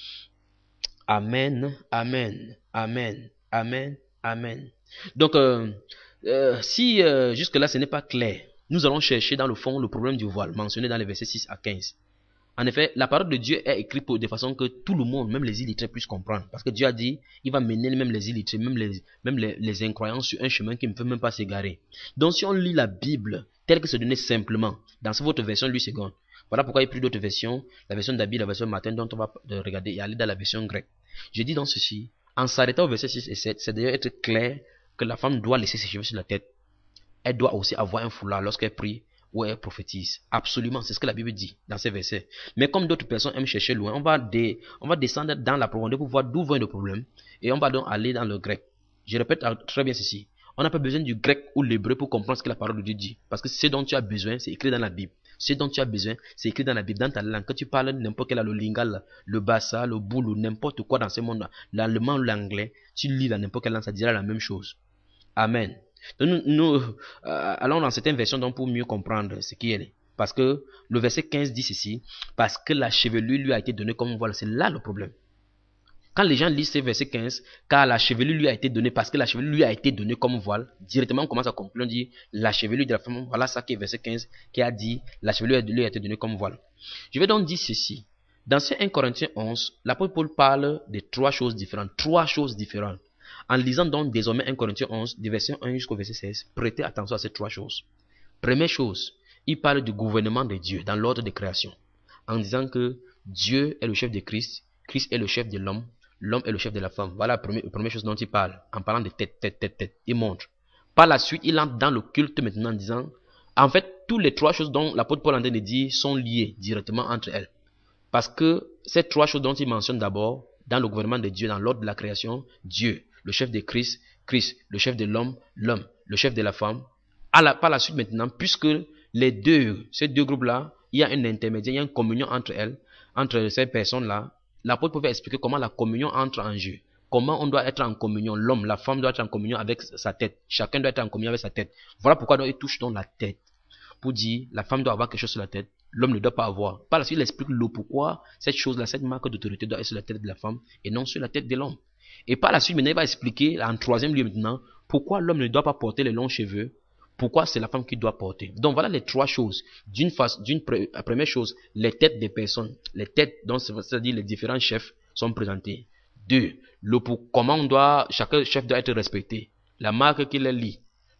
Amen, amen, amen, amen, amen. Donc euh, euh, si euh, jusque-là ce n'est pas clair, nous allons chercher dans le fond le problème du voile mentionné dans les versets six à quinze. En effet, la parole de Dieu est écrite pour, de façon que tout le monde, même les illettrés, puissent comprendre. Parce que Dieu a dit, il va mener même les illettrés, même les, même les, les incroyants sur un chemin qui ne peut même pas s'égarer. Donc si on lit la Bible telle que c'est donné simplement, dans votre version Louis deux, voilà pourquoi il y a plus d'autres versions, la version d'Abi, la version Martin, dont on va regarder et aller dans la version grecque. Je dis dans ceci, en s'arrêtant au verset six et sept, c'est d'ailleurs être clair que la femme doit laisser ses cheveux sur la tête. Elle doit aussi avoir un foulard lorsqu'elle prie ou elle prophétise. Absolument, c'est ce que la Bible dit dans ces versets. Mais comme d'autres personnes aiment chercher loin, on va, dé, on va descendre dans la profondeur pour voir d'où vient le problème. Et on va donc aller dans le grec. Je répète très bien ceci. On n'a pas besoin du grec ou l'hébreu pour comprendre ce que la parole de Dieu dit. Parce que ce dont tu as besoin, c'est écrit dans la Bible. Ce dont tu as besoin, c'est écrit dans la Bible, dans ta langue. Quand tu parles n'importe quel, le lingala, le bassa, le boulou, n'importe quoi dans ce monde-là, l'allemand ou l'anglais, tu lis dans n'importe quelle langue, ça dira la même chose. Amen. Donc nous, nous euh, allons dans certaines versions donc pour mieux comprendre ce qui est. Parce que le verset quinze dit ceci, parce que la chevelure lui a été donnée comme voile. C'est là le problème. Quand les gens lisent ce verset quinze, car la chevelure lui a été donnée, parce que la chevelure lui a été donnée comme voile, directement on commence à conclure, on dit la chevelure de la femme, voilà ça qui est verset quinze, qui a dit la chevelure lui a été donnée comme voile. Je vais donc dire ceci. Dans ce un Corinthiens onze, l'apôtre Paul parle de trois choses différentes. Trois choses différentes. En lisant donc désormais un Corinthiens onze, du verset un jusqu'au verset seize, prêtez attention à ces trois choses. Première chose, il parle du gouvernement de Dieu dans l'ordre de création, en disant que Dieu est le chef de Christ, Christ est le chef de l'homme, l'homme est le chef de la femme. Voilà la première, la première chose dont il parle, en parlant de tête, tête, tête, tête. Il montre. Par la suite, il entre dans le culte maintenant en disant, en fait, toutes les trois choses dont l'apôtre Paul est en train de dire sont liées directement entre elles. Parce que ces trois choses dont il mentionne d'abord, dans le gouvernement de Dieu, dans l'ordre de la création, Dieu, le chef de Christ, Christ, le chef de l'homme, l'homme, le chef de la femme. À la, par la suite maintenant, puisque les deux, ces deux groupes-là, il y a un intermédiaire, il y a une communion entre elles, entre ces personnes-là, l'apôtre peut expliquer comment la communion entre en jeu. Comment on doit être en communion. L'homme, la femme doit être en communion avec sa tête. Chacun doit être en communion avec sa tête. Voilà pourquoi donc, il touche dans la tête. Pour dire, la femme doit avoir quelque chose sur la tête. L'homme ne doit pas avoir. Par la suite, il explique le pourquoi cette chose-là, cette marque d'autorité doit être sur la tête de la femme et non sur la tête de l'homme. Et par la suite, maintenant, il va expliquer, en troisième lieu maintenant, pourquoi l'homme ne doit pas porter les longs cheveux. Pourquoi c'est la femme qui doit porter. Donc voilà les trois choses. D'une face, d'une pre première chose, les têtes des personnes. Les têtes, donc c'est-à-dire les différents chefs sont présentés. Deux, le pour, comment on doit, chaque chef doit être respecté. La marque qu'il lit.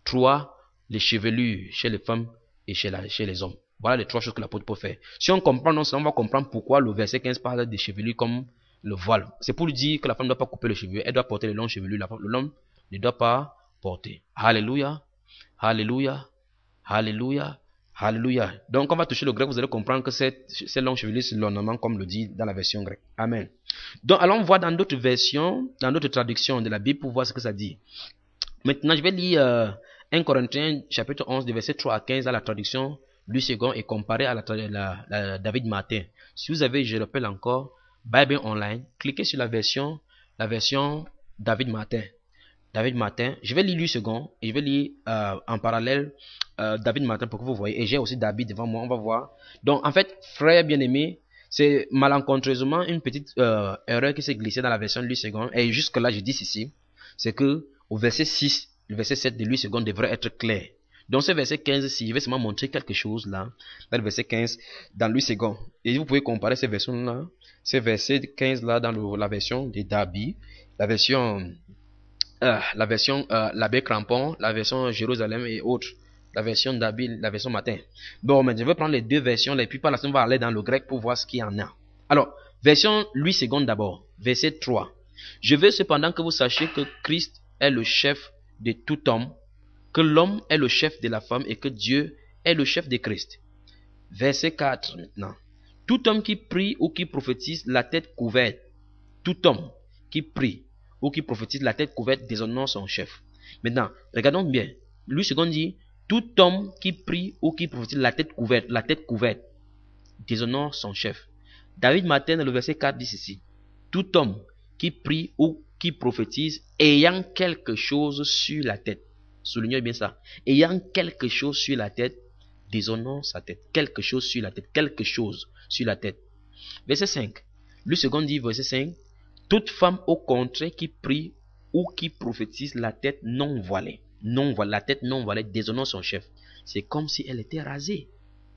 trois, les chevelures chez les femmes et chez, la, chez les hommes. Voilà les trois choses que l'apôtre peut faire. Si on comprend, non seulement on va comprendre pourquoi le verset quinze parle des chevelures comme le voile. C'est pour lui dire que la femme ne doit pas couper les cheveux, elle doit porter les longs chevelures, l'homme ne doit pas porter. Alléluia, alléluia, alléluia, alléluia. Donc on va toucher le grec, vous allez comprendre que cette, ces longs chevelures, c'est l'ornement comme le dit dans la version grecque. Amen. Donc allons voir dans d'autres versions, dans d'autres traductions de la Bible pour voir ce que ça dit. Maintenant je vais lire euh, un Corinthiens chapitre onze, de verset trois à quinze dans la traduction Louis second et comparé à la, la, la David Martin. Si vous avez, je rappelle encore, Bible Online, cliquez sur la version, la version David Martin. David Martin, je vais lire Louis second et je vais lire euh, en parallèle euh, David Martin pour que vous voyez. Et j'ai aussi David devant moi, on va voir. Donc en fait, frère bien-aimé, c'est malencontreusement une petite euh, erreur qui s'est glissée dans la version Louis second. Et jusque là, je dis ceci, c'est que au verset six, le verset sept de Louis second devrait être clair. Dans ce verset quinze-ci, je vais seulement montrer quelque chose là, dans le verset quinze, dans Louis second. Et vous pouvez comparer ces versions-là, ces versets quinze là, dans le, la version de Dabi, la version, euh, la version, euh, l'abbé Crampon, la version Jérusalem et autres, la version Dabi, la version Matin. Bon, mais je vais prendre les deux versions, et puis par la suite, on va aller dans le grec pour voir ce qu'il y en a. Alors, version Louis second d'abord, verset trois. Je veux cependant que vous sachiez que Christ est le chef de tout homme, que l'homme est le chef de la femme et que Dieu est le chef de Christ. Verset quatre maintenant. Tout homme qui prie ou qui prophétise la tête couverte, tout homme qui prie ou qui prophétise la tête couverte déshonore son chef. Maintenant, regardons bien. Louis second dit, tout homme qui prie ou qui prophétise la tête couverte, la tête couverte déshonore son chef. David Martin, dans le verset quatre, dit ceci. Tout homme qui prie ou qui prophétise ayant quelque chose sur la tête. Soulignez bien ça. Ayant quelque chose sur la tête, déshonore sa tête. Quelque chose sur la tête. Quelque chose sur la tête. Verset cinq. Le second dit, verset cinq. Toute femme au contraire qui prie ou qui prophétise la tête non voilée. Non voilée. La tête non voilée déshonore son chef. C'est comme si elle était rasée.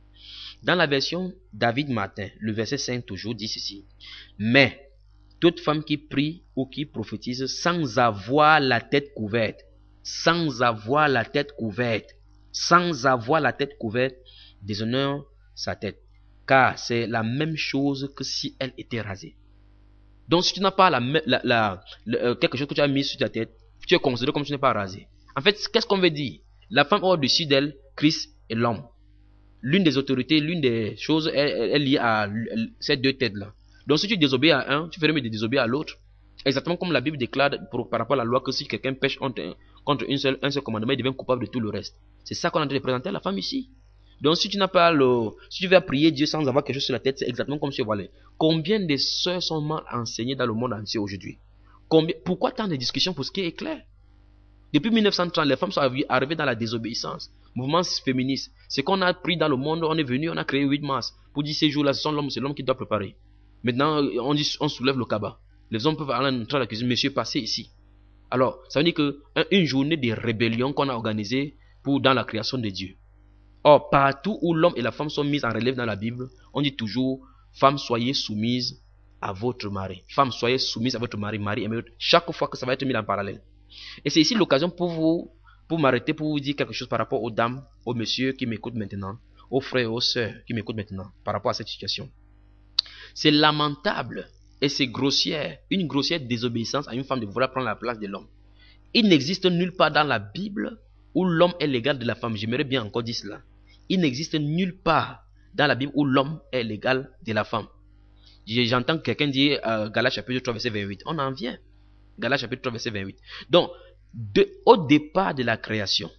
Dans la version David Martin, le verset cinq toujours dit ceci. Mais toute femme qui prie ou qui prophétise sans avoir la tête couverte, sans avoir la tête couverte, sans avoir la tête couverte, déshonore sa tête. Car c'est la même chose que si elle était rasée. Donc si tu n'as pas la, la, la, la, quelque chose que tu as mis sur ta tête, tu es considéré comme tu n'es pas rasé. En fait, qu'est-ce qu'on veut dire? La femme au-dessus d'elle, Christ et l'homme. L'une des autorités, l'une des choses est, est liée à ces deux têtes-là. Donc si tu désobéis à un, tu ferais mieux de désobéir à l'autre. Exactement comme la Bible déclare pour, par rapport à la loi que si quelqu'un pêche contre, contre une seule, un seul commandement, il devient coupable de tout le reste. C'est ça qu'on a de présenter à la femme ici. Donc si tu n'as pas le... Si tu vas prier Dieu sans avoir quelque chose sur la tête, c'est exactement comme si voilà. Combien de sœurs sont mal enseignées dans le monde entier aujourd'hui? Combien, pourquoi tant de discussions pour ce qui est clair? Depuis mille neuf cent trente, les femmes sont arrivées dans la désobéissance. Mouvement féministe. Ce qu'on a pris dans le monde, on est venu, on a créé huit mars. Pour dire ces jours-là, c'est l'homme, c'est l'homme qui doit préparer. Maintenant, on, dit, on soulève le cabas. Les hommes peuvent aller entrer à la cuisine. Monsieur, passez ici. Alors, ça veut dire que une journée de rébellion qu'on a organisée pour dans la création de Dieu. Or, partout où l'homme et la femme sont mis en relève dans la Bible, on dit toujours, femme, soyez soumise à votre mari. Femme, soyez soumise à votre mari. Mari, aimez votre... Chaque fois que ça va être mis en parallèle. Et c'est ici l'occasion pour vous, pour m'arrêter, pour vous dire quelque chose par rapport aux dames, aux messieurs qui m'écoutent maintenant, aux frères et aux sœurs qui m'écoutent maintenant, par rapport à cette situation. C'est lamentable et c'est grossière, une grossière désobéissance à une femme de vouloir prendre la place de l'homme. Il n'existe nulle part dans la Bible où l'homme est l'égal de la femme. J'aimerais bien encore dire cela. Il n'existe nulle part dans la Bible où l'homme est l'égal de la femme. J'entends quelqu'un dire euh, Galates chapitre trois verset vingt-huit. On en vient. Galates chapitre trois verset vingt-huit. Donc, de, au départ de la création,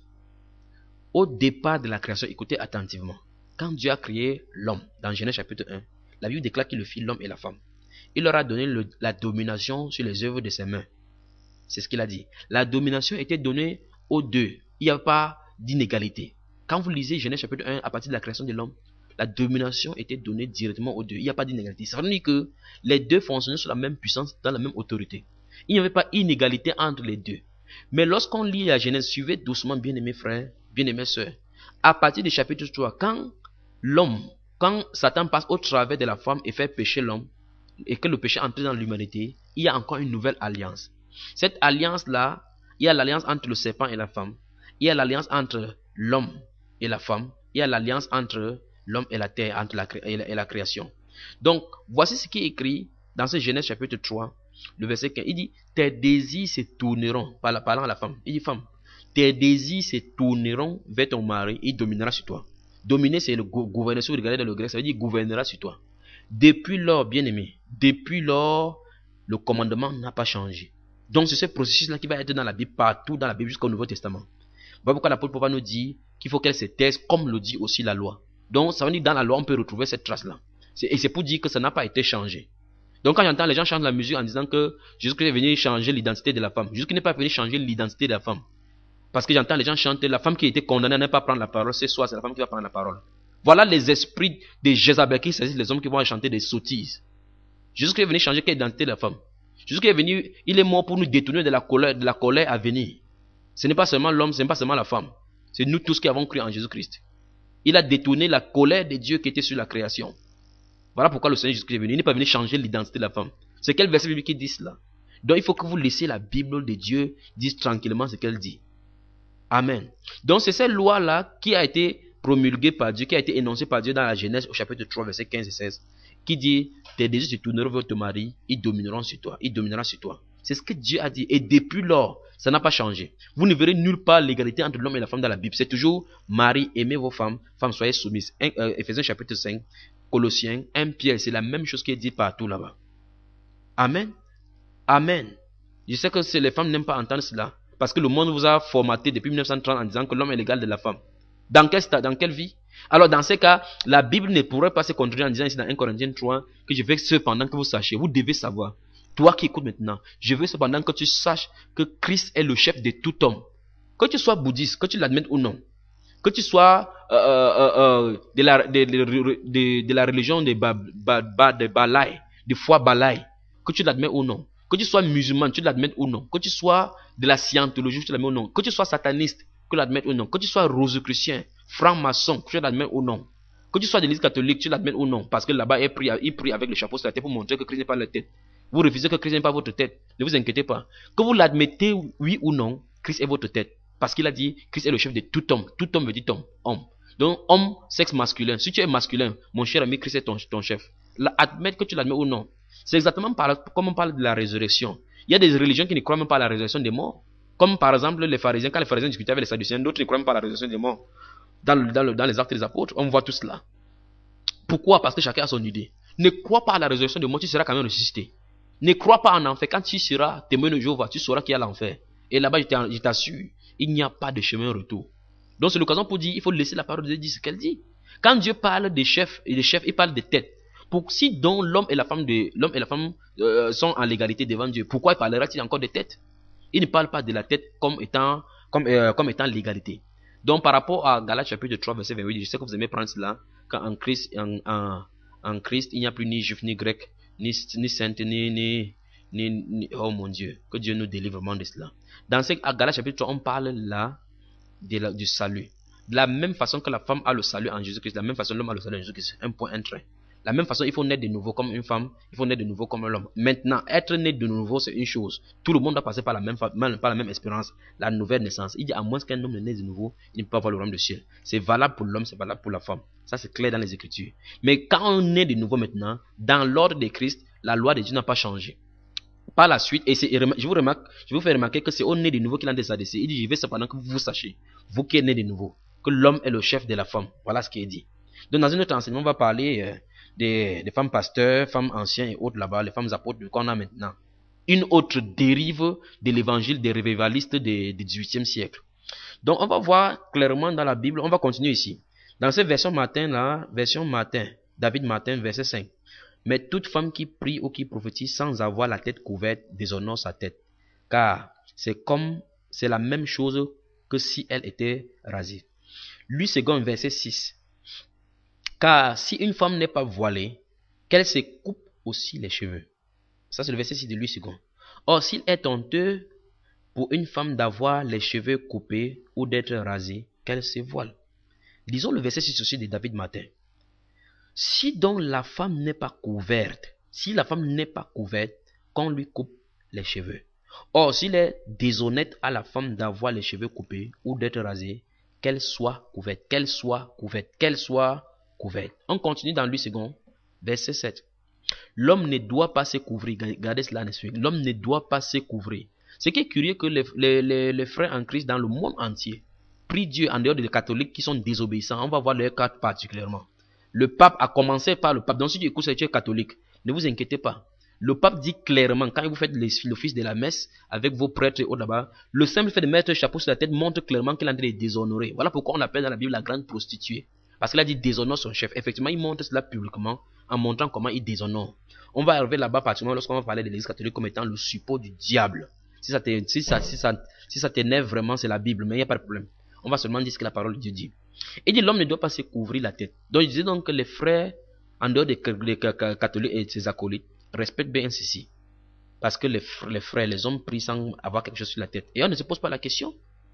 au départ de la création, écoutez attentivement. Quand Dieu a créé l'homme, dans Genèse chapitre un, la Bible déclare qu'il le fit l'homme et la femme. Il leur a donné le, la domination sur les œuvres de ses mains. C'est ce qu'il a dit. La domination était donnée aux deux. Il n'y a pas d'inégalité. Quand vous lisez Genèse chapitre un, à partir de la création de l'homme, la domination était donnée directement aux deux. Il n'y a pas d'inégalité. Ça veut dire que les deux fonctionnaient sur la même puissance, dans la même autorité. Il n'y avait pas d'inégalité entre les deux. Mais lorsqu'on lit la Genèse, suivez doucement, bien-aimés frères, bien-aimés sœurs. À partir du chapitre trois, quand l'homme, quand Satan passe au travers de la femme et fait pécher l'homme, et que le péché entre dans l'humanité, il y a encore une nouvelle alliance. Cette alliance-là, il y a l'alliance entre le serpent et la femme. il y a l'alliance entre l'homme et la femme, il y a l'alliance entre l'homme et la terre, entre la, et la, et la création. Donc, voici ce qui est écrit dans ce Genèse chapitre trois, le verset quinze. Il dit, tes désirs se tourneront, parlant à la femme. Il dit, femme, tes désirs se tourneront vers ton mari, il dominera sur toi. Dominer, c'est le gouverner. Si vous regardez dans le grec, ça veut dire gouvernera sur toi. Depuis lors, bien aimé, depuis lors, le commandement n'a pas changé. Donc, c'est ce processus-là qui va être dans la Bible, partout dans la Bible, jusqu'au Nouveau Testament. Voilà pourquoi l'apôtre Paul nous dit qu'il faut qu'elle se taise, comme le dit aussi la loi. Donc, ça veut dire que dans la loi, on peut retrouver cette trace-là. Et c'est pour dire que ça n'a pas été changé. Donc, quand j'entends les gens chanter la musique en disant que Jésus-Christ est venu changer l'identité de la femme, Jésus-Christ n'est pas venu changer l'identité de la femme. Parce que j'entends les gens chanter, la femme qui a été condamnée à ne pas prendre la parole, c'est soit c'est la femme qui va prendre la parole. Voilà les esprits des Jézabel qui saisissent les hommes qui vont chanter des sottises. Jésus-Christ est venu changer quelle identité de la femme. Jésus-Christ est venu, il est mort pour nous détourner de la colère, de la colère à venir. Ce n'est pas seulement l'homme, ce n'est pas seulement la femme. C'est nous tous qui avons cru en Jésus-Christ. Il a détourné la colère de Dieu qui était sur la création. Voilà pourquoi le Seigneur Jésus-Christ est venu. Il n'est pas venu changer l'identité de la femme. C'est quel verset biblique qui dit cela? Donc il faut que vous laissiez la Bible de Dieu dire tranquillement ce qu'elle dit. Amen. Donc c'est cette loi-là qui a été promulguée par Dieu, qui a été énoncée par Dieu dans la Genèse au chapitre trois, versets quinze et seize, qui dit, tes désirs se tourneront vers ton mari, ils domineront sur toi, il dominera sur toi. C'est ce que Dieu a dit. Et depuis lors, ça n'a pas changé. Vous ne verrez nulle part l'égalité entre l'homme et la femme dans la Bible. C'est toujours mari, aimez vos femmes, femmes soyez soumises. euh, Éphésiens chapitre cinq, Colossiens, un Pierre, c'est la même chose qui est dit partout là-bas. Amen. Amen. Je sais que les femmes n'aiment pas entendre cela. Parce que le monde vous a formaté depuis mille neuf cent trente en disant que l'homme est l'égal de la femme. Dans quel stade, dans quelle vie? Alors dans ces cas, la Bible ne pourrait pas se contredire en disant ici dans un Corinthiens trois que je veux cependant que vous sachiez, vous devez savoir. Toi qui écoutes maintenant, je veux cependant que tu saches que Christ est le chef de tout homme. Que tu sois bouddhiste, que tu l'admettes ou non. Que tu sois euh, euh, euh, de, la, de, de, de, de la religion de, ba, ba, ba, de Balaï, de foi Balaï, que tu l'admets ou non. Que tu sois musulman, tu l'admettes ou non. Que tu sois de la scientologie, tu l'admets ou non. Que tu sois sataniste, que tu l'admettes ou non. Que tu sois rosicrucien, franc-maçon, que tu l'admettes ou non. Que tu sois de l'église catholique, tu l'admettes ou non. Parce que là-bas, il prie, il prie avec le chapeau sur la tête pour montrer que Christ n'est pas la tête. Vous refusez que Christ n'est pas votre tête. Ne vous inquiétez pas. Que vous l'admettez, oui ou non, Christ est votre tête. Parce qu'il a dit, Christ est le chef de tout homme. Tout homme veut dire homme. homme. Donc, homme, sexe masculin. Si tu es masculin, mon cher ami, Christ est ton, ton chef. Là, admettre que tu l'admets ou non. C'est exactement par, comme on parle de la résurrection. Il y a des religions qui ne croient même pas à la résurrection des morts. Comme par exemple les pharisiens, quand les pharisiens discutaient avec les sadducéens, d'autres ne croient même pas à la résurrection des morts. Dans, le, dans, le, dans les actes des apôtres, on voit tout cela. Pourquoi? Parce que chacun a son idée. Ne crois pas à la résurrection des morts, tu seras quand même ressuscité. Ne crois pas en enfer. Quand tu seras témoin de Jéhovah, tu sauras qu'il y a l'enfer. Et là-bas, je t'assure, il n'y a pas de chemin retour. Donc c'est l'occasion pour dire, il faut laisser la parole de Dieu dire ce qu'elle dit. Quand Dieu parle des chefs et des chefs, il parle des têtes. Pour, si donc l'homme et la femme, de, l'homme et la femme euh, sont en légalité devant Dieu, pourquoi parlera-t-il encore des têtes? Il ne parle pas de la tête comme étant, comme, euh, comme étant l'égalité. Donc par rapport à Galates chapitre trois, verset vingt-huit, je sais que vous aimez prendre cela, qu'en Christ, en, en, en Christ, il n'y a plus ni juif, ni grec, ni, ni sainte, ni, ni, ni, ni, oh mon Dieu, que Dieu nous délivre vraiment de cela. Dans ce, à Galates chapitre trois, on parle là de la, du salut. De la même façon que la femme a le salut en Jésus-Christ, de la même façon l'homme a le salut en Jésus-Christ. Un point, un trait. De la même façon, il faut naître de nouveau comme une femme, il faut naître de nouveau comme un homme. Maintenant, être né de nouveau, c'est une chose. Tout le monde doit passer par la même, par la même expérience, la nouvelle naissance. Il dit, à moins qu'un homme ne naisse de nouveau, il ne peut pas voir le royaume du ciel. C'est valable pour l'homme, c'est valable pour la femme. Ça, c'est clair dans les Écritures. Mais quand on naît de nouveau maintenant, dans l'ordre de Christ, la loi de Dieu n'a pas changé. Par la suite, et je vous remarque, je vous fais remarquer que c'est au né de nouveau qu'il a décidé. Il dit, je vais cependant que vous sachiez, vous qui êtes né de nouveau, que l'homme est le chef de la femme. Voilà ce qui est dit. Donc, dans un autre enseignement, on va parler euh, des, des femmes pasteurs, femmes anciennes et autres là-bas, les femmes apôtres qu'on a maintenant. Une autre dérive de l'évangile des revivalistes du dix-huitième siècle. Donc, on va voir clairement dans la Bible, on va continuer ici. Dans cette version matin là, version matin, David Martin, verset cinq. Mais toute femme qui prie ou qui prophétise sans avoir la tête couverte déshonore sa tête. Car c'est comme, c'est la même chose que si elle était rasée. Lui, second, verset six. Car si une femme n'est pas voilée, qu'elle se coupe aussi les cheveux. Ça, c'est le verset six de lui, second. Or, s'il est honteux pour une femme d'avoir les cheveux coupés ou d'être rasée, qu'elle se voile. Lisons le verset six aussi de David Martin. Si donc la femme n'est pas couverte, si la femme n'est pas couverte, qu'on lui coupe les cheveux. Or, s'il est déshonnête à la femme d'avoir les cheveux coupés ou d'être rasée, qu'elle soit couverte, qu'elle soit couverte, qu'elle soit couverte. On continue dans Louis deux, verset sept. L'homme ne doit pas se couvrir. Regardez cela, l'homme ne doit pas se couvrir. Ce qui est curieux que les, les, les, les frères en Christ dans le monde entier prient Dieu en dehors des catholiques qui sont désobéissants. On va voir leur cas particulièrement. Le pape a commencé par le pape. Donc si tu écoutes cette catholique, ne vous inquiétez pas. Le pape dit clairement, quand vous faites l'office de la messe avec vos prêtres et autres là-bas, le simple fait de mettre un chapeau sur la tête montre clairement qu'il est en train de déshonorer. Voilà pourquoi on appelle dans la Bible la grande prostituée. Parce qu'il a dit déshonore son chef. Effectivement, il montre cela publiquement en montrant comment il déshonore. On va arriver là-bas particulièrement lorsqu'on va parler de l'église catholique comme étant le suppôt du diable. Si ça t'énerve si ça, si ça, si ça vraiment, c'est la Bible, mais il n'y a pas de problème. On va seulement dire ce que la parole de Dieu dit. Il dit l'homme ne doit pas se couvrir la tête. Donc il disait donc que les frères, en dehors des catholiques et de ses acolytes, respectent bien ceci. Parce que les, les frères, les hommes prient sans avoir quelque chose sur la tête. Et on ne se pose pas la question.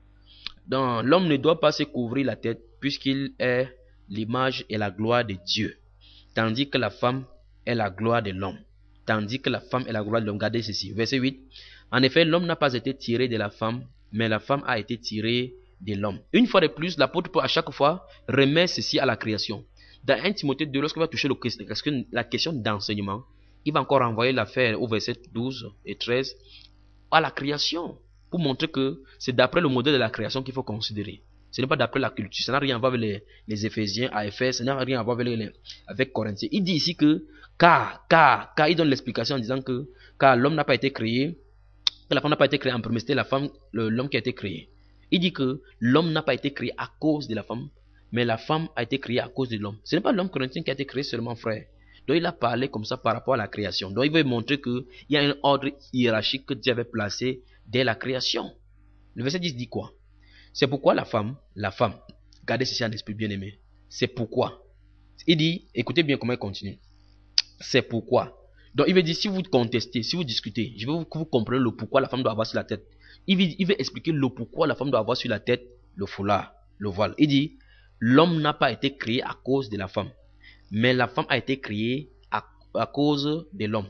Donc l'homme ne doit pas se couvrir la tête puisqu'il est l'image et la gloire de Dieu. Tandis que la femme est la gloire de l'homme. Tandis que la femme est la gloire de l'homme. Regardez ceci. Verset huit. En effet, l'homme n'a pas été tiré de la femme, mais la femme a été tirée de l'homme. Une fois de plus, l'apôtre Paul à chaque fois remet ceci à la création. Dans un Timothée deux, lorsqu'il va toucher le, la question d'enseignement, il va encore renvoyer l'affaire au verset douze et treize à la création pour montrer que c'est d'après le modèle de la création qu'il faut considérer. Ce n'est pas d'après la culture. Ça n'a rien à voir avec les, les Éphésiens à Éphèse, ça n'a rien à voir avec, les, avec Corinthiens. Il dit ici que car, car, car, il donne l'explication en disant que car l'homme n'a pas été créé, que la femme n'a pas été créée en premier, c'était la femme, l'homme qui a été créé. Il dit que l'homme n'a pas été créé à cause de la femme, mais la femme a été créée à cause de l'homme. Ce n'est pas l'homme corinthien qui a été créé seulement, frère. Donc il a parlé comme ça par rapport à la création. Donc il veut montrer qu'il y a un ordre hiérarchique que Dieu avait placé dès la création. Le verset dix dit quoi? C'est pourquoi la femme, la femme, gardez ceci en esprit bien aimé. C'est pourquoi. Il dit, écoutez bien comment il continue. C'est pourquoi. Donc il veut dire, si vous contestez, si vous discutez, je veux que vous compreniez le pourquoi la femme doit avoir sur la tête. Il veut, il veut expliquer le pourquoi la femme doit avoir sur la tête le foulard, le voile. Il dit, l'homme n'a pas été créé à cause de la femme, mais la femme a été créée à, à cause de l'homme.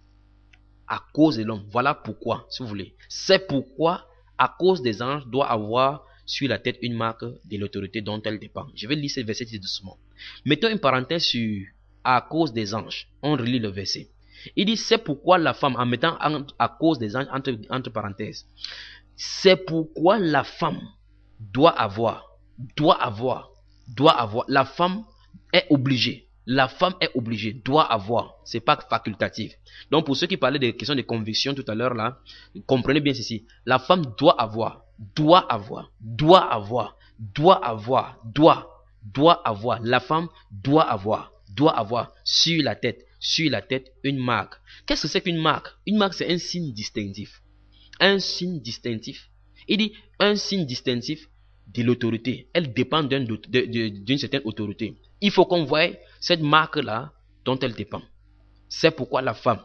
À cause de l'homme. Voilà pourquoi, si vous voulez. C'est pourquoi, à cause des anges, doit avoir sur la tête une marque de l'autorité dont elle dépend. Je vais lire ce verset doucement. Mettons une parenthèse sur à cause des anges. On relit le verset. Il dit, c'est pourquoi la femme, en mettant à cause des anges entre, entre parenthèses, c'est pourquoi la femme doit avoir, doit avoir, doit avoir. La femme est obligée. La femme est obligée, doit avoir. C'est pas facultatif. Donc pour ceux qui parlaient des questions de conviction tout à l'heure là, comprenez bien ceci. La femme doit avoir, doit avoir, doit avoir, doit avoir, doit, doit avoir. La femme doit avoir, doit avoir sur la tête, sur la tête une marque. Qu'est-ce que c'est qu'une marque? Une marque c'est un signe distinctif. Un signe distinctif. Il dit un signe distinctif de l'autorité. Elle dépend d'une de, de, d'une certaine autorité. Il faut qu'on voie cette marque-là dont elle dépend. C'est pourquoi la femme,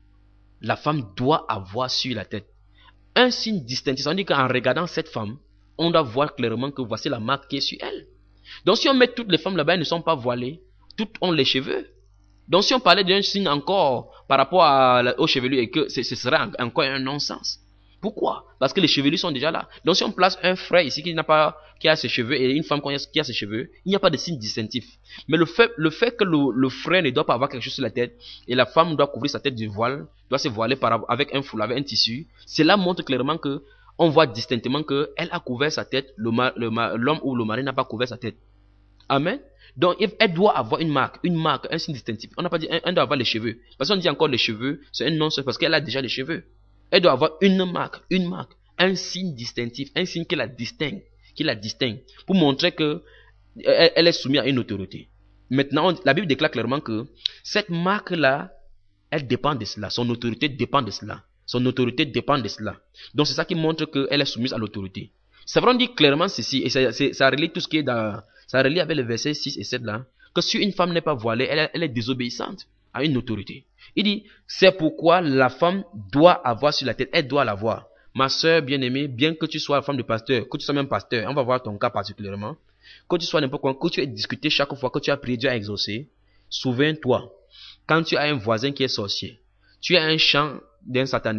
la femme doit avoir sur la tête un signe distinctif. Ça veut dire qu'en regardant cette femme, on doit voir clairement que voici la marque qui est sur elle. Donc si on met toutes les femmes là-bas, elles ne sont pas voilées, toutes ont les cheveux. Donc si on parlait d'un signe encore par rapport à, aux chevelus, et que ce serait encore un non-sens. Pourquoi? Parce que les chevelus sont déjà là. Donc si on place un frère ici qui n'a pas, qui a ses cheveux et une femme qui a ses cheveux, il n'y a pas de signe distinctif. Mais le fait, le fait que le, le frère ne doit pas avoir quelque chose sur la tête et la femme doit couvrir sa tête du voile, doit se voiler par, avec un foulard, avec un tissu, cela montre clairement que on voit distinctement que elle a couvert sa tête, le, le, l'homme ou le mari n'a pas couvert sa tête. Amen. Donc elle doit avoir une marque, une marque, un signe distinctif. On n'a pas dit elle doit avoir les cheveux. Parce qu'on dit encore les cheveux, c'est un non-sens parce qu'elle a déjà les cheveux. Elle doit avoir une marque, une marque, un signe distinctif, un signe qui la distingue, qui la distingue, pour montrer que elle, elle est soumise à une autorité. Maintenant, on, la Bible déclare clairement que cette marque-là, elle dépend de cela. Son autorité dépend de cela. Son autorité dépend de cela. Donc c'est ça qui montre qu'elle est soumise à l'autorité. Ça veut dire clairement ceci, et ça, ça relie tout ce qui est dans, ça relie avec le verset six et sept là, que si une femme n'est pas voilée, elle, elle est désobéissante à une autorité. Il dit, c'est pourquoi la femme doit avoir sur la tête, elle doit l'avoir. Ma soeur bien-aimée, bien que tu sois la femme de pasteur, que tu sois même pasteur, on va voir ton cas particulièrement, que tu sois n'importe quoi, que tu aies discuté chaque fois que tu as prié, Dieu a exaucé, souviens-toi, quand tu as un voisin qui est sorcier, tu as un chant d'un sataniste,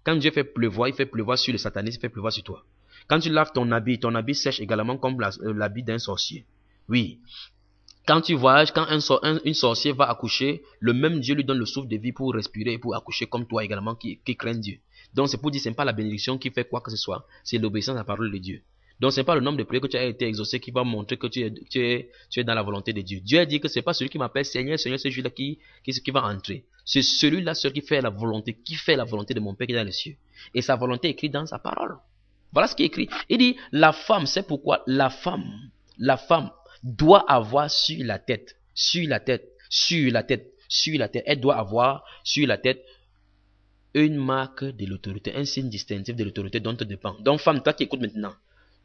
Quand Dieu fait pleuvoir, il fait pleuvoir sur les satanistes, il fait pleuvoir sur toi. Quand tu laves ton habit, ton habit sèche également comme l'habit d'un sorcier. Oui. Quand tu voyages, quand un, un une sorcier va accoucher, le même Dieu lui donne le souffle de vie pour respirer et pour accoucher comme toi également qui, qui craint Dieu. Donc c'est pour dire que ce n'est pas la bénédiction qui fait quoi que ce soit, c'est l'obéissance à la parole de Dieu. Donc ce n'est pas le nombre de prières que tu as été exaucé qui va montrer que tu es, tu es, tu es dans la volonté de Dieu. Dieu a dit que ce n'est pas celui qui m'appelle Seigneur, Seigneur, c'est celui-là qui, qui, qui va entrer. C'est celui-là seul qui fait la volonté, qui fait la volonté de mon Père qui est dans les cieux. Et sa volonté est écrite dans sa parole. Voilà ce qui est écrit. Il dit, la femme, c'est pourquoi la femme, la femme doit avoir sur la tête, sur la tête, sur la tête, sur la tête. Elle doit avoir sur la tête une marque de l'autorité, un signe distinctif de l'autorité dont tu dépends. Donc femme, toi qui écoutes maintenant,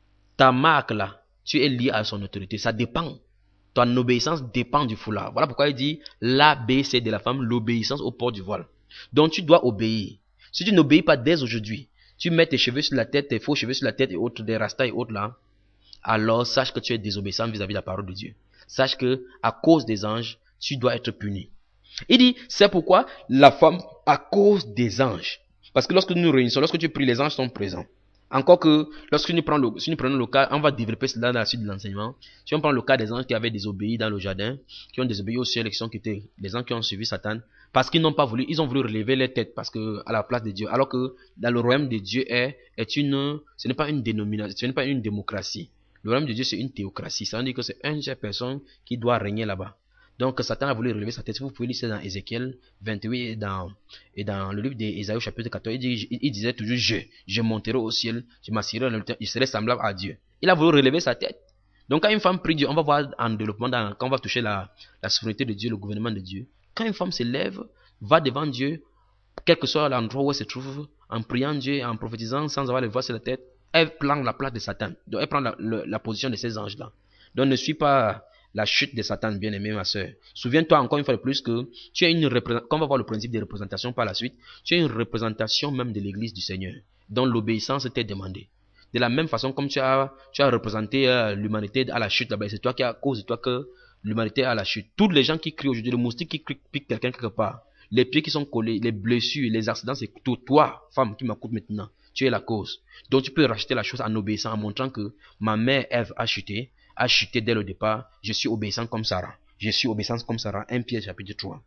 ta marque là, tu es lié à son autorité, ça dépend. Ton obéissance dépend du foulard. Voilà pourquoi il dit l'A B C de la femme, l'obéissance au port du voile. Donc tu dois obéir. Si tu n'obéis pas dès aujourd'hui, tu mets tes cheveux sur la tête, tes faux cheveux sur la tête et autres, des rastas et autres là, alors sache que tu es désobéissant vis-à-vis de la parole de Dieu. Sache que à cause des anges, tu dois être puni. Il dit, c'est pourquoi la femme, à cause des anges. Parce que lorsque nous nous réunissons, lorsque tu pries, les anges sont présents. Encore que, lorsque nous prenons le, si nous prenons le cas, on va développer cela dans la suite de l'enseignement. Si on prend le cas des anges qui avaient désobéi dans le jardin, qui ont désobéi aux élections qui étaient les anges qui ont suivi Satan, parce qu'ils n'ont pas voulu, ils ont voulu relever les têtes parce que, à la place de Dieu. Alors que, dans le royaume de Dieu est, est une, ce n'est pas une dénomination, ce n'est pas une démocratie. Le royaume de Dieu, c'est une théocratie. Ça veut dire que c'est une seule personne qui doit régner là-bas. Donc, Satan a voulu relever sa tête. Vous pouvez lire ça dans Ézéchiel vingt-huit et dans, et dans le livre d'Ésaïe au chapitre quatorze. Il, dit, il, il disait toujours, je, je monterai au ciel, je m'assirai dans le temps, je serai semblable à Dieu. Il a voulu relever sa tête. Donc, quand une femme prie Dieu, on va voir en développement, dans, quand on va toucher la, la souveraineté de Dieu, le gouvernement de Dieu. Quand une femme se lève, va devant Dieu, quel que soit l'endroit où elle se trouve, en priant Dieu, en prophétisant, sans avoir les voix sur la tête, elle prend la place de Satan. Donc, elle prend la, la, la position de ces anges-là. Donc, ne suis pas la chute de Satan, bien aimé, ma soeur. Souviens-toi encore une fois de plus que tu as une représentation, quand on va voir le principe des représentations par la suite, tu as une représentation même de l'église du Seigneur, dont l'obéissance t'est demandée. De la même façon comme tu as, tu as représenté euh, l'humanité à la chute là-bas, c'est toi qui, à cause de toi que l'humanité est à la chute. Tous les gens qui crient aujourd'hui, le moustique qui pique quelqu'un quelque part, les pieds qui sont collés, les blessures, les accidents, c'est tout toi, femme qui m'écoute maintenant. Tu es la cause. Donc tu peux racheter la chose en obéissant, en montrant que ma mère Ève a chuté, a chuté dès le départ. Je suis obéissant comme Sarah. Je suis obéissant comme Sarah. un Pierre chapitre trois.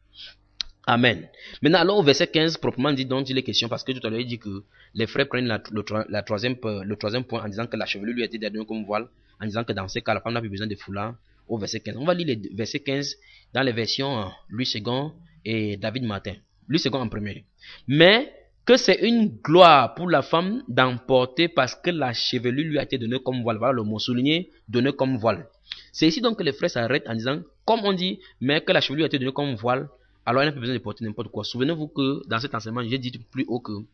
Amen. Maintenant, alors au verset quinze, proprement dit, dont il est question, parce que tout à l'heure il dit que les frères prennent la, le, la troisième, le troisième point en disant que la chevelure lui a été donnée comme voile, en disant que dans ces cas, la femme n'a plus besoin de foulard. Au verset quinze. On va lire les versets quinze dans les versions Louis second et David Martin. Louis second en premier. Mais que c'est une gloire pour la femme d'emporter parce que la chevelure lui a été donnée comme voile. Voilà le mot souligné, donné comme voile. C'est ici donc que les frères s'arrêtent en disant, comme on dit, mais que la chevelure a été donnée comme voile, alors elle n'a pas besoin de porter n'importe quoi. Souvenez-vous que dans cet enseignement, j'ai dit plus haut que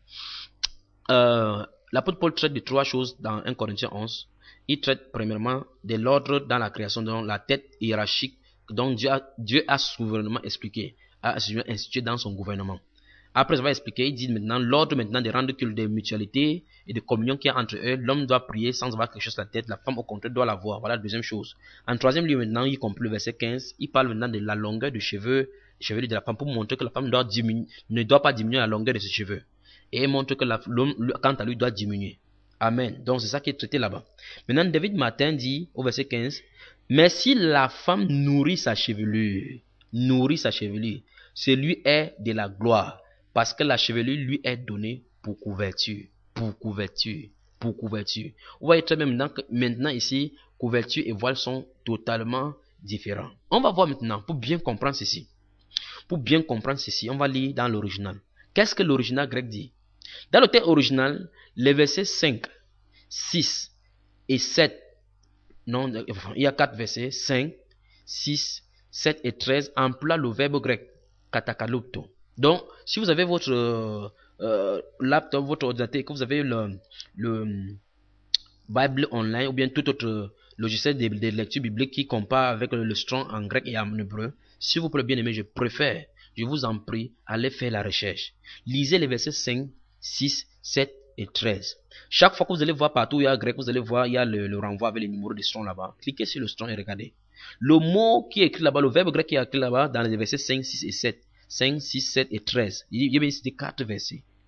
euh, l'apôtre Paul traite de trois choses dans un Corinthiens onze. Il traite premièrement de l'ordre dans la création, dans la tête hiérarchique dont Dieu a, Dieu a souverainement expliqué, a institué dans son gouvernement. Après avoir expliqué, il dit maintenant l'ordre maintenant de rendre culte de mutualité et de communion qu'il y a entre eux. L'homme doit prier sans avoir quelque chose sur la tête. La femme au contraire doit l'avoir. Voilà la deuxième chose. En troisième lieu maintenant, il conclut le verset quinze. Il parle maintenant de la longueur du cheveu, chevelu de la femme pour montrer que la femme doit diminuer, ne doit pas diminuer la longueur de ses cheveux. Et il montre que l'homme, quant à lui, doit diminuer. Amen. Donc c'est ça qui est traité là-bas. Maintenant, David Martin dit au verset quinze, mais si la femme nourrit sa chevelure, nourrit sa chevelure, ce lui est de la gloire. Parce que la chevelure lui est donnée pour couverture, pour couverture, pour couverture. Vous voyez très bien maintenant que maintenant ici, couverture et voile sont totalement différents. On va voir maintenant, pour bien comprendre ceci. Pour bien comprendre ceci, on va lire dans l'original. Qu'est-ce que l'original grec dit? Dans le texte original, les versets cinq, six et sept, non, il y a quatre versets, cinq, six, sept et treize, emploient le verbe grec, katakalupto. Donc, si vous avez votre euh, euh, laptop, votre ordinateur, que vous avez le, le Bible online ou bien tout autre logiciel de, de lecture biblique qui compare avec le, le Strong en grec et en hébreu, s'il vous plaît bien aimé, je préfère, je vous en prie, allez faire la recherche. Lisez les versets cinq, six, sept et treize. Chaque fois que vous allez voir partout où il y a grec, vous allez voir, il y a le, le renvoi avec les numéros de Strong là-bas. Cliquez sur le Strong et regardez. Le mot qui est écrit là-bas, le verbe grec qui est écrit là-bas, dans les versets cinq, six et sept, cinq, six, sept et treize. Il y a bien cité quatre versets.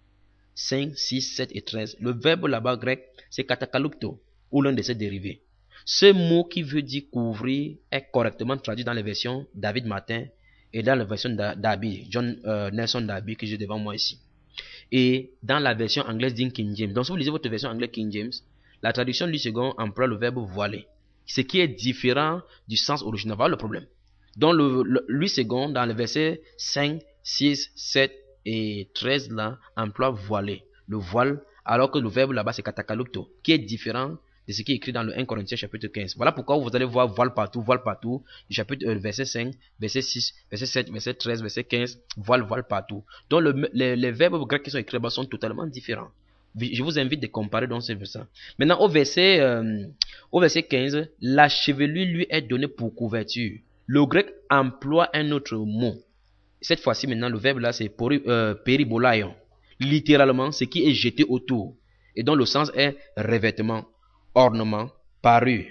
cinq, six, sept et treize. Le verbe là-bas grec, c'est katakalupto, ou l'un de ses dérivés. Ce mot qui veut dire couvrir est correctement traduit dans les versions David Martin et dans la version Darby, John euh, Nelson Darby que j'ai devant moi ici. Et dans la version anglaise d'In King James. Donc si vous lisez votre version anglaise King James, la traduction Louis second emploie le verbe voiler, ce qui est différent du sens original. Voilà le problème. Donc le, le Louis second dans les versets cinq, six, sept et treize là emploie voiler, le voile, alors que le verbe là-bas c'est katakalupto, qui est différent de ce qui est écrit dans le premier Corinthiens chapitre quinze. Voilà pourquoi vous allez voir voile partout, voile partout, du chapitre euh, verset cinq, verset six, verset sept, verset treize, verset quinze, voile, voile partout. Donc le, les, les verbes grecs qui sont écrits là-bas sont totalement différents. Je vous invite de comparer donc ces versets. Maintenant au verset, euh, au verset quinze, la chevelure lui est donnée pour couverture. Le grec emploie un autre mot. Cette fois-ci maintenant le verbe là c'est euh, peribolaion. Littéralement ce qui est jeté autour. Et donc le sens est revêtement, ornement, parure.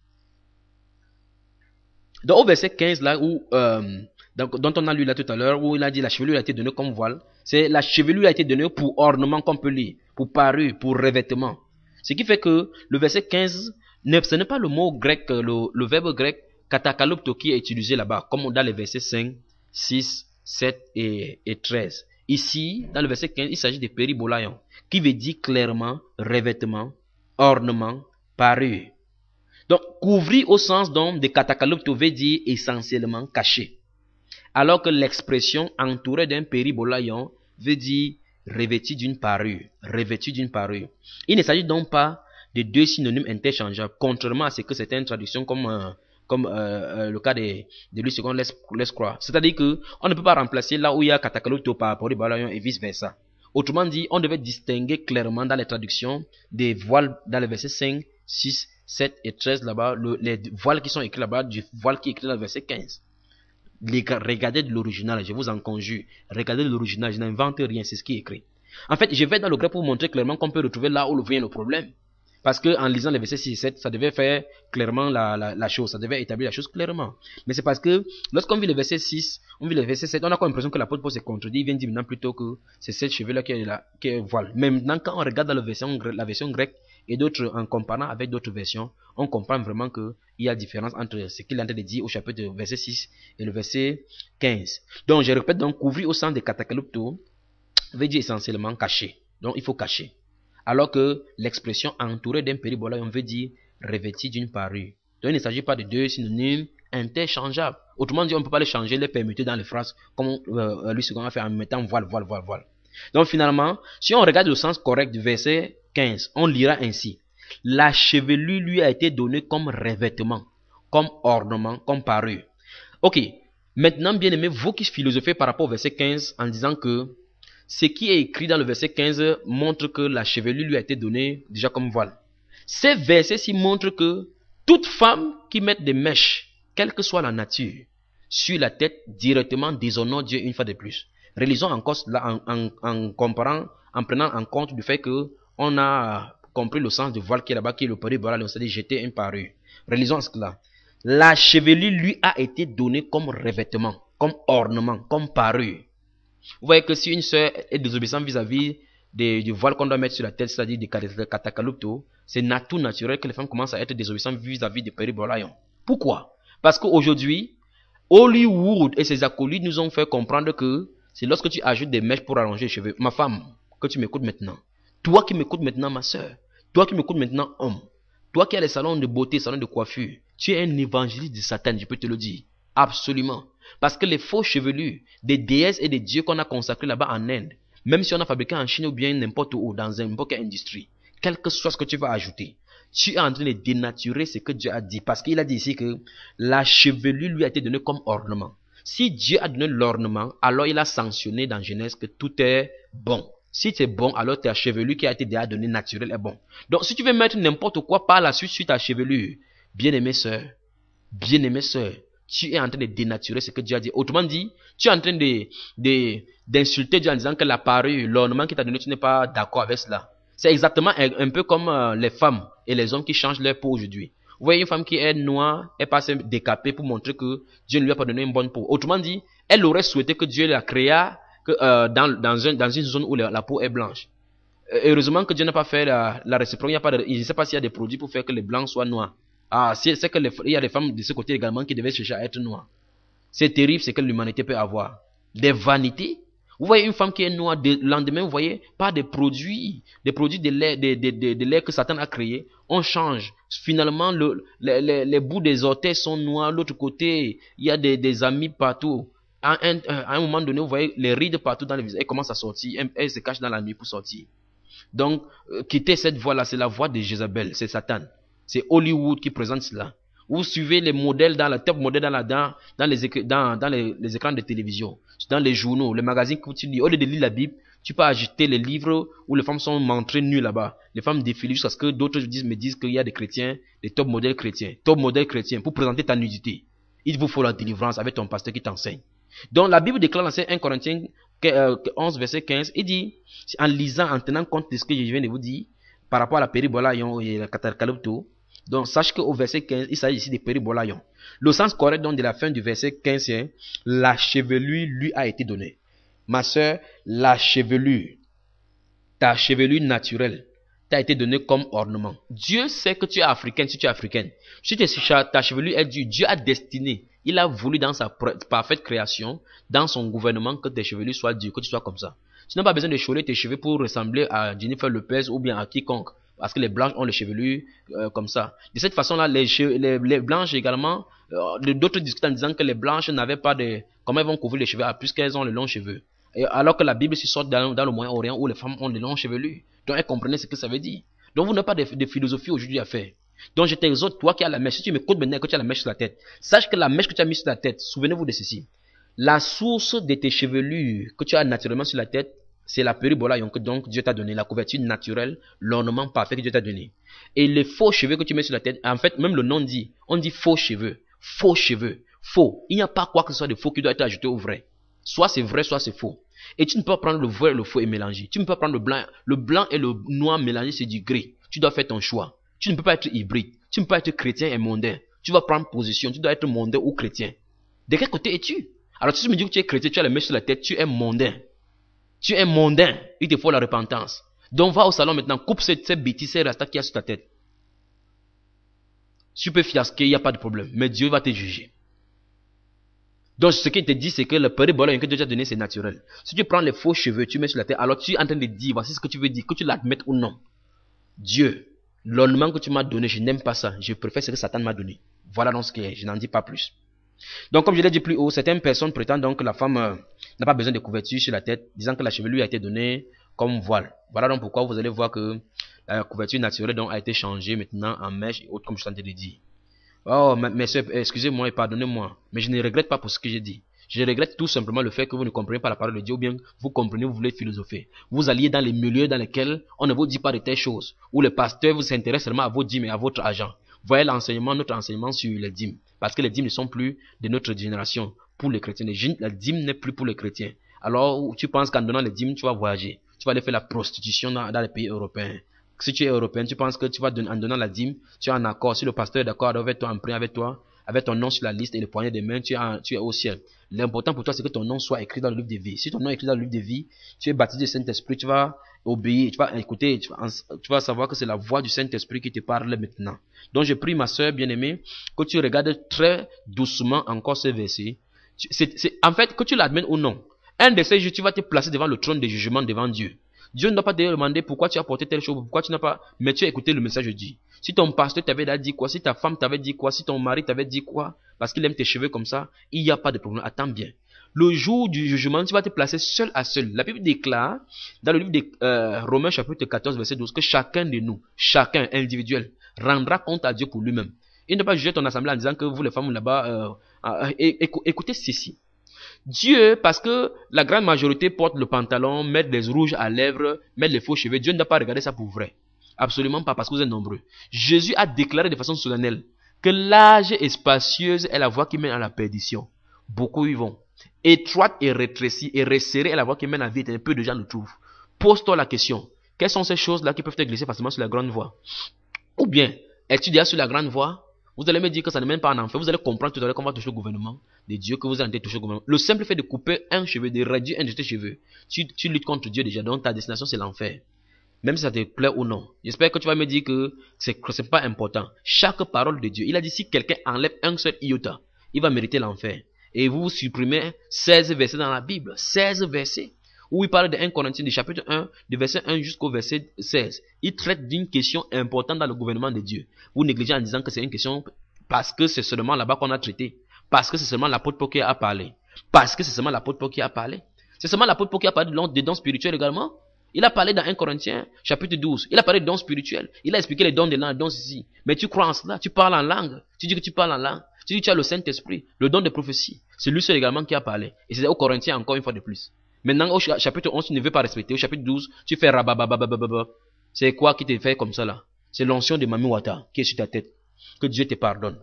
Donc au verset quinze là où euh, dont on a lu là tout à l'heure, où il a dit la chevelure a été donnée comme voile, c'est la chevelure a été donnée pour ornement qu'on peut lire, pour parure, pour revêtement. Ce qui fait que le verset quinze, ce n'est pas le mot grec, le, le verbe grec katakalupto qui est utilisé là-bas, comme dans les versets cinq, six, sept et, et treize. Ici, dans le verset quinze, il s'agit de peribolaion, qui veut dire clairement revêtement, ornement, parure. Donc, couvrir au sens donc de katakalupto veut dire essentiellement caché. Alors que l'expression entourée d'un peribolaion veut dire revêtu d'une parure, revêtu d'une parure. Il ne s'agit donc pas de deux synonymes interchangeables, contrairement à ce que certaines traductions comme, euh, comme euh, euh, le cas de, de Louis second laisse, laisse croire. C'est-à-dire que on ne peut pas remplacer là où il y a katakalupto par peribolaion et vice versa. Autrement dit, on devait distinguer clairement dans les traductions des voiles dans les versets cinq, six, sept et treize là-bas, le, les voiles qui sont écrits là-bas du voile qui est écrit dans le verset quinze. Les, regardez de l'original, je vous en conjure. Regardez de l'original, je n'invente rien, c'est ce qui est écrit. En fait, je vais dans le grec pour vous montrer clairement qu'on peut retrouver là où vient le problème. Parce que en lisant les versets six et sept, ça devait faire clairement la, la, la chose, ça devait établir la chose clairement. Mais c'est parce que lorsqu'on vit le verset six, on vit le verset sept, on a comme l'impression que l'apôtre Paul se contredit, il vient dire maintenant plutôt que c'est cette cheveux-là qui est là, qui est voile. Mais maintenant, quand on regarde dans la version, la version grecque et d'autres, en comparant avec d'autres versions, on comprend vraiment qu'il y a différence entre ce qu'il est en train de dire au chapitre verset six et le verset quinze. Donc, je répète, donc, couvrir au sens de katakalupto veut dire essentiellement cacher. Donc, il faut cacher. Alors que l'expression entourée d'un peribolaion veut dire revêtu d'une parure. Donc, il ne s'agit pas de deux synonymes interchangeables. Autrement dit, on ne peut pas les changer, les permuter dans les phrases comme euh, Louis second a fait en mettant voile, voile, voile, voile. Donc, finalement, si on regarde le sens correct du verset quinze, on lira ainsi. La chevelure lui a été donnée comme revêtement, comme ornement, comme parure. Ok, maintenant, bien aimé, vous qui philosophez par rapport au verset quinze en disant que ce qui est écrit dans le verset quinze montre que la chevelure lui a été donnée déjà comme voile. Ces versets-ci montrent que toute femme qui met des mèches, quelle que soit la nature, sur la tête directement déshonore Dieu une fois de plus. Relisons encore cela en, en, en comparant, en prenant en compte du fait que on a compris le sens du voile qui est là-bas, qui est le peribolaion, c'est-à-dire jeter une parure. Relisons cela. La chevelure lui a été donnée comme revêtement, comme ornement, comme parure. Vous voyez que si une sœur est désobéissante vis-à-vis du voile qu'on doit mettre sur la tête, c'est-à-dire du katakalupto, c'est tout naturel que les femmes commencent à être désobéissantes vis-à-vis du peribolaion. Pourquoi? Parce qu'aujourd'hui, Hollywood et ses acolytes nous ont fait comprendre que c'est lorsque tu ajoutes des mèches pour arranger les cheveux. Ma femme, que tu m'écoutes maintenant. Toi qui m'écoutes maintenant, ma soeur. Toi qui m'écoutes maintenant, homme. Toi qui as les salons de beauté, salons de coiffure. Tu es un évangéliste de Satan, je peux te le dire. Absolument. Parce que les faux chevelus des déesses et des dieux qu'on a consacrés là-bas en Inde, même si on a fabriqué en Chine ou bien n'importe où, dans n'importe quelle industrie, quel que soit ce que tu vas ajouter, tu es en train de dénaturer ce que Dieu a dit. Parce qu'il a dit ici que la chevelure lui a été donnée comme ornement. Si Dieu a donné l'ornement, alors il a sanctionné dans Genèse que tout est bon. Si c'est bon, alors ta chevelure qui a été déjà donnée naturelle est bon. Donc si tu veux mettre n'importe quoi par la suite sur ta chevelure, bien-aimée sœur, bien-aimée sœur, tu es en train de dénaturer ce que Dieu a dit. Autrement dit, tu es en train de, de, d'insulter Dieu en disant que la parure, l'ornement qu'il t'a donné, tu n'es pas d'accord avec cela. C'est exactement un, un peu comme euh, les femmes et les hommes qui changent leur peau aujourd'hui. Vous voyez une femme qui est noire, elle passe décapée pour montrer que Dieu ne lui a pas donné une bonne peau. Autrement dit, elle aurait souhaité que Dieu la créa que, euh, dans, dans, un, dans une zone où la, la peau est blanche. heureusement que Dieu n'a pas fait la, la réciproque. Il y a pas de, je ne sais pas s'il y a des produits pour faire que les blancs soient noirs. Ah, c'est que les, il y a des femmes de ce côté également qui devaient chercher à être noires. C'est terrible ce que l'humanité peut avoir. Des vanités. Vous voyez une femme qui est noire, le lendemain, vous voyez, pas des produits, des produits de lait, de, de, de, de lait que Satan a créé. On change. Finalement, le, les, les, les bouts des orteils sont noirs. L'autre côté, il y a des, des amis partout. À un, à un moment donné, vous voyez les rides partout dans le visage. Elles commencent à sortir. Elles, elles se cachent dans la nuit pour sortir. Donc, euh, quittez cette voie-là. C'est la voie de Jézabel. C'est Satan. C'est Hollywood qui présente cela. Vous suivez les modèles dans la top modèle dans, la, dans, dans, les, dans, dans les, les écrans de télévision, dans les journaux, les magazines que tu lis. Au lieu de lire la Bible, tu peux agiter les livres où les femmes sont montrées nues là-bas. Les femmes défilent jusqu'à ce que d'autres disent, me disent qu'il y a des chrétiens, des top modèles chrétiens. Top modèles chrétiens pour présenter ta nudité. Il vous faut la délivrance avec ton pasteur qui t'enseigne. Donc la Bible déclare dans un Corinthiens onze, verset quinze, il dit, en lisant, en tenant compte de ce que je viens de vous dire, par rapport à la péribolaïon et la catarcalypto, donc sache qu'au verset quinze, il s'agit ici de péribolaïon. Le sens correct donc de la fin du verset quinze, c'est la chevelure lui a été donnée. Ma soeur, la chevelure, ta chevelure naturelle, t'a été donnée comme ornement. Dieu sait que tu es africaine si tu es africaine. Si ta chevelure est dure, Dieu a destiné, il a voulu dans sa parfaite création, dans son gouvernement, que tes chevelures soient dures, que tu sois comme ça. Tu n'as pas besoin de choler tes cheveux pour ressembler à Jennifer Lopez ou bien à quiconque. Parce que les blanches ont les chevelures euh, comme ça. De cette façon-là, les, les, les blanches également, euh, d'autres discutent en disant que les blanches n'avaient pas de... Comment elles vont couvrir les cheveux puisqu'elles ont les longs cheveux. Et alors que la Bible se sort dans, dans le Moyen-Orient où les femmes ont les longs chevelures. Donc elles comprenaient ce que ça veut dire. Donc vous n'avez pas de, de philosophie aujourd'hui à faire. Donc je t'exhorte, toi qui as la mèche, si tu m'écoutes maintenant que tu as la mèche sur la tête, sache que la mèche que tu as mise sur la tête, souvenez-vous de ceci. La source de tes chevelures que tu as naturellement sur la tête, c'est la péribolaïon que donc Dieu t'a donné, la couverture naturelle, l'ornement parfait que Dieu t'a donné. Et les faux cheveux que tu mets sur la tête, en fait, même le nom dit, on dit faux cheveux, faux cheveux, faux. Il n'y a pas quoi que ce soit de faux qui doit être ajouté au vrai. Soit c'est vrai, soit c'est faux. Et tu ne peux pas prendre le vrai et le faux et mélanger. Tu ne peux pas prendre le blanc, le blanc et le noir mélangés, c'est du gris. Tu dois faire ton choix. Tu ne peux pas être hybride. Tu ne peux pas être chrétien et mondain. Tu vas prendre position. Tu dois être mondain ou chrétien. De quel côté es-tu? Alors si tu me dis que tu es chrétien, tu as la mèche sur la tête, tu es mondain. Tu es mondain, il te faut la repentance. Donc va au salon maintenant, coupe cette, cette bêtise, ces rastas qu'il y a sur ta tête. Tu peux fiasquer, il n'y a pas de problème. Mais Dieu va te juger. Donc ce qu'il te dit, c'est que le péribolaïon que Dieu t'a donné, c'est naturel. Si tu prends les faux cheveux, tu mets sur la tête, alors tu es en train de dire, voici ce que tu veux dire, que tu l'admettes ou non. Dieu, l'ornement que tu m'as donné, je n'aime pas ça. Je préfère ce que Satan m'a donné. Voilà donc ce qui est, je n'en dis pas plus. Donc, comme je l'ai dit plus haut, certaines personnes prétendent donc que la femme euh, n'a pas besoin de couverture sur la tête, disant que la chevelure a été donnée comme voile. Voilà donc pourquoi vous allez voir que la couverture naturelle donc a été changée maintenant en mèche et autres, comme je t'ai dit. Oh, mes soeurs, excusez-moi et pardonnez-moi, mais je ne regrette pas pour ce que j'ai dit. Je regrette tout simplement le fait que vous ne comprenez pas la parole de Dieu, ou bien vous comprenez, vous voulez philosopher. Vous alliez dans les milieux dans lesquels on ne vous dit pas de telles choses, où le pasteur vous s'intéresse seulement à vos dîmes et à votre argent. Voyez l'enseignement, notre enseignement sur les dîmes. Parce que les dîmes ne sont plus de notre génération pour les chrétiens. La dîme n'est plus pour les chrétiens. Alors, tu penses qu'en donnant les dîmes, tu vas voyager. Tu vas aller faire la prostitution dans, dans les pays européens. Si tu es européen, tu penses que tu vas donner, en donnant la dîme, tu es en accord. Si le pasteur est d'accord avec toi, en priant avec toi, avec ton nom sur la liste et le poignet des mains, tu es, en, tu es au ciel. L'important pour toi, c'est que ton nom soit écrit dans le livre de vie. Si ton nom est écrit dans le livre de vie, tu es baptisé du Saint-Esprit, tu vas obéir, tu vas écouter, tu vas, tu vas savoir que c'est la voix du Saint-Esprit qui te parle maintenant. Donc je prie ma soeur bien-aimée que tu regardes très doucement encore ce verset. C'est, c'est, en fait, que tu l'admettes ou non, un de ces jours, tu vas te placer devant le trône de jugement devant Dieu. Dieu ne doit pas te demander pourquoi tu as porté telle chose, pourquoi tu n'as pas, mais tu as écouté le message de Dieu. Si ton pasteur t'avait dit quoi, si ta femme t'avait dit quoi, si ton mari t'avait dit quoi, parce qu'il aime tes cheveux comme ça, il n'y a pas de problème. Attends bien. Le jour du jugement, tu vas te placer seul à seul. La Bible déclare, dans le livre de euh, Romains chapitre quatorze, verset douze, que chacun de nous, chacun individuel, rendra compte à Dieu pour lui-même. Il ne va pas juger ton assemblée en disant que vous les femmes là-bas, euh, euh, écoutez ceci. Dieu, parce que la grande majorité porte le pantalon, mettent des rouges à lèvres, mettent les faux cheveux, Dieu ne doit pas regarder ça pour vrai. Absolument pas, parce que vous êtes nombreux. Jésus a déclaré de façon solennelle que large et spacieuse est la voie qui mène à la perdition. Beaucoup y vont. Étroite et rétrécie et resserrée est la voie qui mène à la vie éternelle. Peu de gens le trouvent. Pose-toi la question. Quelles sont ces choses-là qui peuvent te glisser facilement sur la grande voie? Ou bien, es-tu déjà sur la grande voie? Vous allez me dire que ça ne mène pas en enfer. Vous allez comprendre tout à l'heure qu'on va toucher au gouvernement de Dieu, que vous allez toucher au gouvernement. Le simple fait de couper un cheveu, de réduire un de tes cheveux, tu, tu luttes contre Dieu déjà. Donc ta destination, c'est l'enfer. Même si ça te plaît ou non. J'espère que tu vas me dire que c'est c'est pas important. Chaque parole de Dieu, il a dit si quelqu'un enlève un seul iota, il va mériter l'enfer. Et vous supprimez seize versets dans la Bible. seize versets. Où il parle de un Corinthiens, du chapitre un, du verset un jusqu'au verset seize. Il traite d'une question importante dans le gouvernement de Dieu. Vous négligez en disant que c'est une question parce que c'est seulement là-bas qu'on a traité. Parce que c'est seulement l'apôtre Paul qui a parlé. Parce que c'est seulement l'apôtre Paul qui a parlé. C'est seulement l'apôtre Paul qui a parlé de dons spirituels également. Il a parlé dans un Corinthiens, chapitre douze. Il a parlé de dons spirituels. Il a expliqué les dons de langue, les dons ici. Mais tu crois en cela. Tu parles en langue. Tu dis que tu parles en langue. Tu dis que tu as le Saint-Esprit. Le don de prophétie. C'est lui seul également qui a parlé. Et c'est au Corinthiens encore une fois de plus. Maintenant, au chapitre onze, tu ne veux pas respecter. Au chapitre douze, tu fais rababababababa. C'est quoi qui te fait comme ça là? C'est l'onction de Mami Wata qui est sur ta tête. Que Dieu te pardonne.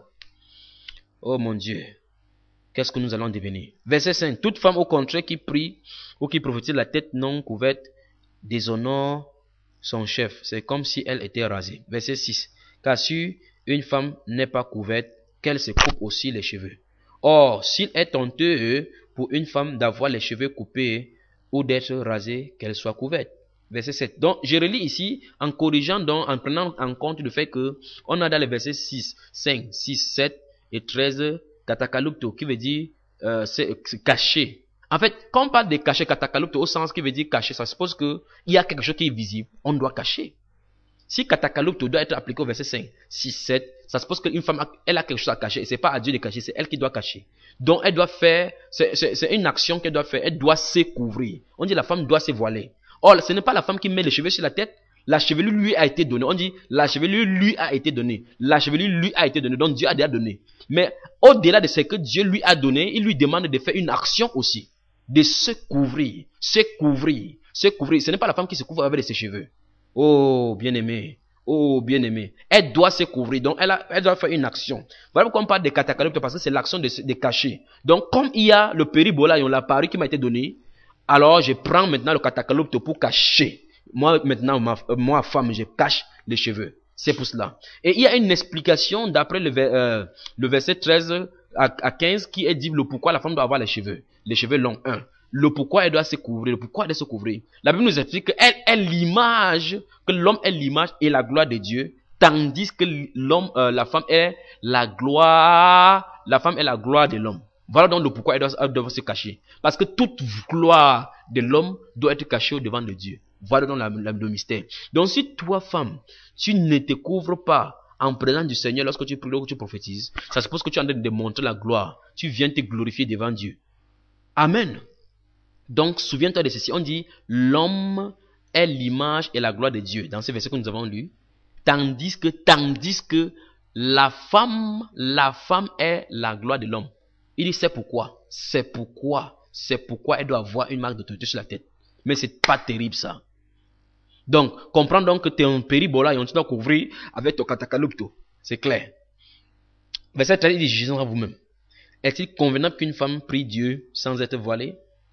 Oh mon Dieu. Qu'est-ce que nous allons devenir? Verset cinq. Toute femme au contraire qui prie ou qui prophétise la tête non couverte déshonore son chef. C'est comme si elle était rasée. Verset six. Car si une femme n'est pas couverte, qu'elle se coupe aussi les cheveux. Or, s'il est honteux pour une femme d'avoir les cheveux coupés ou d'être rasée, qu'elle soit couverte. Verset sept. Donc, je relis ici en corrigeant, donc, en prenant en compte le fait que on a dans les versets six, cinq, six, sept et treize, katakalupto, qui veut dire euh, c'est caché. En fait, quand on parle de cacher katakalupto au sens qui veut dire cacher, ça suppose qu'il y a quelque chose qui est visible, on doit cacher. Si katakalupto doit être appliqué au verset cinq, six, sept, ça suppose qu'une femme, a, elle a quelque chose à cacher. Et c'est pas à Dieu de cacher, c'est elle qui doit cacher. Donc, elle doit faire, c'est une action qu'elle doit faire, elle doit se couvrir. On dit la femme doit se voiler. Or, ce n'est pas la femme qui met les cheveux sur la tête. La chevelure lui a été donnée. On dit la chevelure lui a été donnée. La chevelure lui a été donnée. Donc, Dieu a déjà donné. Mais au-delà de ce que Dieu lui a donné, il lui demande de faire une action aussi. De se couvrir. Se couvrir. Se couvrir. Ce n'est pas la femme qui se couvre avec ses cheveux. Oh, bien-aimé. Oh, bien-aimé. Elle doit se couvrir. Donc, elle, a, elle doit faire une action. Voilà pourquoi on parle de katakalupto, parce que c'est l'action de, de cacher. Donc, comme il y a le péribola et on l'a pari qui m'a été donné, alors je prends maintenant le katakalupto pour cacher. Moi, maintenant, ma, moi, femme, je cache les cheveux. C'est pour cela. Et il y a une explication d'après le, euh, le verset treize à, à quinze qui est dit le pourquoi la femme doit avoir les cheveux. Les cheveux longs, un. Le pourquoi elle doit se couvrir, le pourquoi elle doit se couvrir. La Bible nous explique qu'elle est l'image, que l'homme est l'image et la gloire de Dieu, tandis que l'homme, euh, la femme est la gloire, la femme est la gloire de l'homme. Voilà donc le pourquoi elle doit, elle doit se cacher. Parce que toute gloire de l'homme doit être cachée au devant de Dieu. Voilà donc la, la, le mystère. Donc si toi, femme, tu ne te couvres pas en présence du Seigneur lorsque tu pries, lorsque tu prophétises, ça suppose que tu es en train de montrer la gloire. Tu viens te glorifier devant Dieu. Amen. Donc, souviens-toi de ceci. On dit, l'homme est l'image et la gloire de Dieu. Dans ce verset que nous avons lu. Tandis que, tandis que, la femme, la femme est la gloire de l'homme. Il dit, c'est pourquoi. C'est pourquoi. C'est pourquoi elle doit avoir une marque d'autorité sur la tête. Mais c'est pas terrible, ça. Donc, comprends donc que tu es un péribola et on te doit couvrir avec ton katakalupto. C'est clair. Verset treize, il dit, jugez en vous-même. Est-il convenable qu'une femme prie Dieu sans être voilée?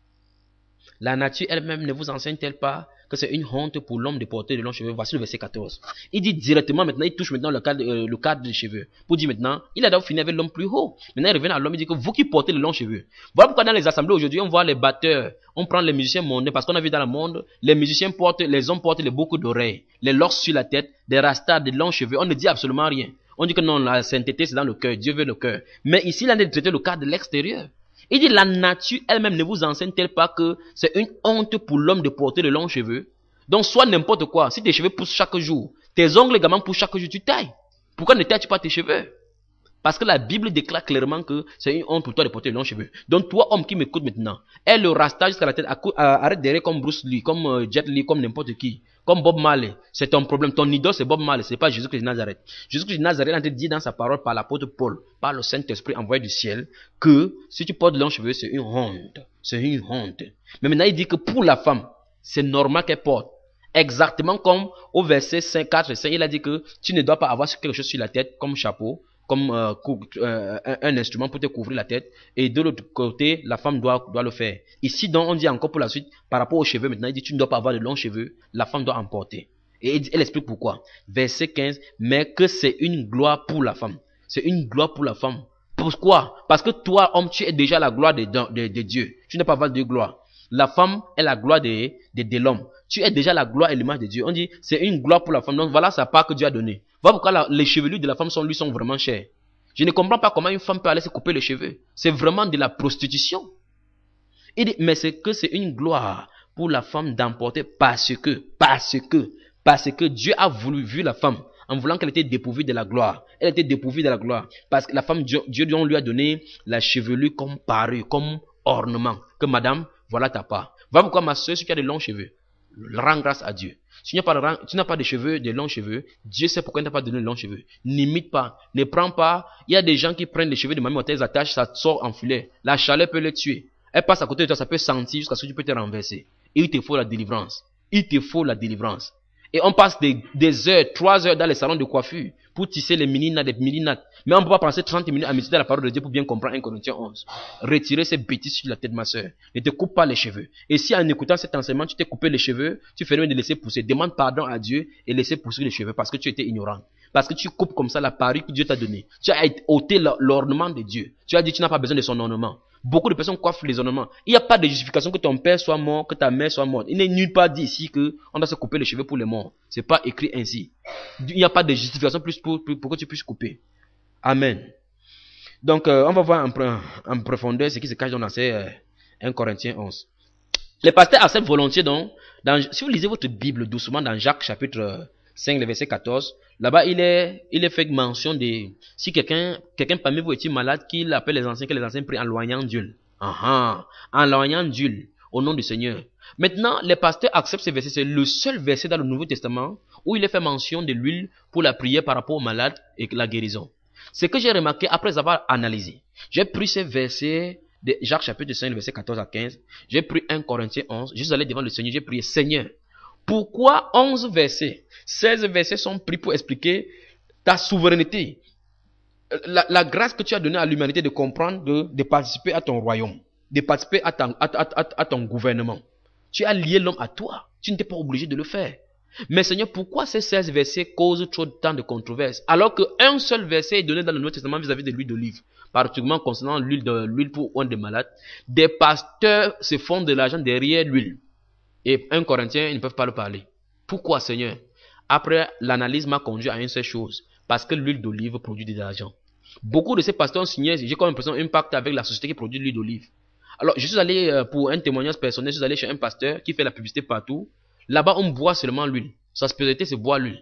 La nature elle-même ne vous enseigne-t-elle pas que c'est une honte pour l'homme de porter de longs cheveux? Voici le verset quatorze. Il dit directement maintenant, il touche maintenant le cadre, euh, le cadre des cheveux. Pour dire maintenant, il a d'abord fini avec l'homme plus haut. Maintenant il revient à l'homme, il dit que vous qui portez de longs cheveux. Voilà pourquoi dans les assemblées aujourd'hui, on voit les batteurs, on prend les musiciens mondains, parce qu'on a vu dans le monde, les musiciens portent, les hommes portent les boucles d'oreilles, les locks sur la tête, des rastas, des longs cheveux. On ne dit absolument rien. On dit que non, la sainteté c'est dans le cœur, Dieu veut le cœur. Mais ici, il a traité le cadre de l'extérieur. Il dit, la nature elle-même ne vous enseigne-t-elle pas que c'est une honte pour l'homme de porter de longs cheveux? Donc, soit n'importe quoi. Si tes cheveux poussent chaque jour, tes ongles également poussent chaque jour, tu tailles. Pourquoi ne tailles-tu pas tes cheveux? Parce que la Bible déclare clairement que c'est une honte pour toi de porter de longs cheveux. Donc, toi, homme qui m'écoute maintenant, aie le rasta jusqu'à la tête, arrête derrière comme Bruce Lee, comme Jet Li, comme n'importe qui, comme Bob Marley. C'est ton problème. Ton idole, c'est Bob Marley, c'est pas Jésus-Christ de Nazareth. Jésus-Christ de Nazareth a dit dans sa parole par l'apôtre Paul, par le Saint-Esprit envoyé du ciel, que si tu portes de longs cheveux, c'est une honte. C'est une honte. Mais maintenant, il dit que pour la femme, c'est normal qu'elle porte. Exactement comme au verset cinq, quatre et cinq, il a dit que tu ne dois pas avoir quelque chose sur la tête, comme chapeau, comme euh, euh, un, un instrument pour te couvrir la tête. Et de l'autre côté, la femme doit, doit le faire. Ici, donc, on dit encore pour la suite, par rapport aux cheveux, maintenant, il dit tu ne dois pas avoir de longs cheveux, la femme doit en porter. Et elle explique pourquoi. Verset quinze, mais que c'est une gloire pour la femme. C'est une gloire pour la femme. Pourquoi? Parce que toi, homme, tu es déjà la gloire de, de, de, de Dieu. Tu n'as pas avoir de gloire. La femme est la gloire de, de, de l'homme. Tu es déjà la gloire et l'image de Dieu. On dit, c'est une gloire pour la femme. Donc voilà sa part que Dieu a donnée. Voilà pourquoi la, les chevelures de la femme sont, lui, sont vraiment chères. Je ne comprends pas comment une femme peut aller se couper les cheveux. C'est vraiment de la prostitution. Il dit, mais c'est que c'est une gloire pour la femme d'emporter parce que, parce que, parce que Dieu a voulu, vu la femme, en voulant qu'elle était dépourvue de la gloire. Elle était dépourvue de la gloire. Parce que la femme, Dieu, Dieu lui a donné la chevelure comme parure, comme ornement. Que madame, voilà ta part. Voilà pourquoi ma soeur, si tu as de longs cheveux, rends grâce à Dieu. Si tu n'as pas, de, tu n'as pas de cheveux, de longs cheveux, Dieu sait pourquoi il n'a pas donné de longs cheveux. N'imite pas, ne prends pas. Il y a des gens qui prennent les cheveux de mamie, elles attachent, ça sort en filet. La chaleur peut les tuer. Elle passe à côté de toi, ça peut sentir jusqu'à ce que tu peux te renverser. Et il te faut la délivrance. Il te faut la délivrance. Et on passe des, des heures, trois heures dans les salons de coiffure pour tisser les mini-nattes, les mini-nattes. Mais on ne peut pas passer trente minutes à méditer la parole de Dieu pour bien comprendre un Corinthiens onze. Retirez ces bêtises sur la tête de ma soeur. Ne te coupe pas les cheveux. Et si en écoutant cet enseignement, tu t'es coupé les cheveux, tu fais mieux de laisser pousser. Demande pardon à Dieu et laisser pousser les cheveux parce que tu étais ignorant. Parce que tu coupes comme ça la parure que Dieu t'a donnée. Tu as ôté l'ornement de Dieu. Tu as dit que tu n'as pas besoin de son ornement. Beaucoup de personnes coiffent les ornements. Il n'y a pas de justification que ton père soit mort, que ta mère soit morte. Il n'est nulle part dit ici qu'on doit se couper les cheveux pour les morts. Ce n'est pas écrit ainsi. Il n'y a pas de justification plus pour, pour, pour que tu puisses couper. Amen. Donc, euh, on va voir en, en profondeur ce qui se cache dans ces euh, un Corinthiens onze. Les pasteurs acceptent volontiers donc, dans, si vous lisez votre Bible doucement dans Jacques chapitre cinq, le verset quatorze, là-bas il est, il est fait mention de, si quelqu'un quelqu'un parmi vous est malade, qu'il appelle les anciens, que les anciens prient en loignant d'huile. Ah, en loignant d'huile, au nom du Seigneur. Maintenant, les pasteurs acceptent ce verset, c'est le seul verset dans le Nouveau Testament où il est fait mention de l'huile pour la prière par rapport aux malades et la guérison. Ce que j'ai remarqué après avoir analysé, j'ai pris ce verset de Jacques chapitre cinq, verset quatorze à quinze, j'ai pris un Corinthiens onze, je suis allé devant le Seigneur, j'ai prié, Seigneur, pourquoi onze versets, seize versets sont pris pour expliquer ta souveraineté, la, la grâce que tu as donnée à l'humanité de comprendre, de, de participer à ton royaume, de participer à ton, à, à, à, à ton gouvernement. Tu as lié l'homme à toi, tu n'étais pas obligé de le faire. Mais Seigneur, pourquoi ces seize versets causent trop de temps de controverse, alors qu'un seul verset est donné dans le Nouveau Testament vis-à-vis de l'huile d'olive, particulièrement concernant l'huile de l'huile pour un des malades, des pasteurs se font de l'argent derrière l'huile. Et un Corinthien, ils ne peuvent pas le parler. Pourquoi, Seigneur? Après, l'analyse m'a conduit à une seule chose, parce que l'huile d'olive produit de l'argent. Beaucoup de ces pasteurs ont signé, j'ai comme l'impression, un pacte avec la société qui produit l'huile d'olive. Alors, je suis allé, pour un témoignage personnel, je suis allé chez un pasteur qui fait la publicité partout. Là-bas, on boit seulement l'huile. Sa spécialité, c'est boire l'huile.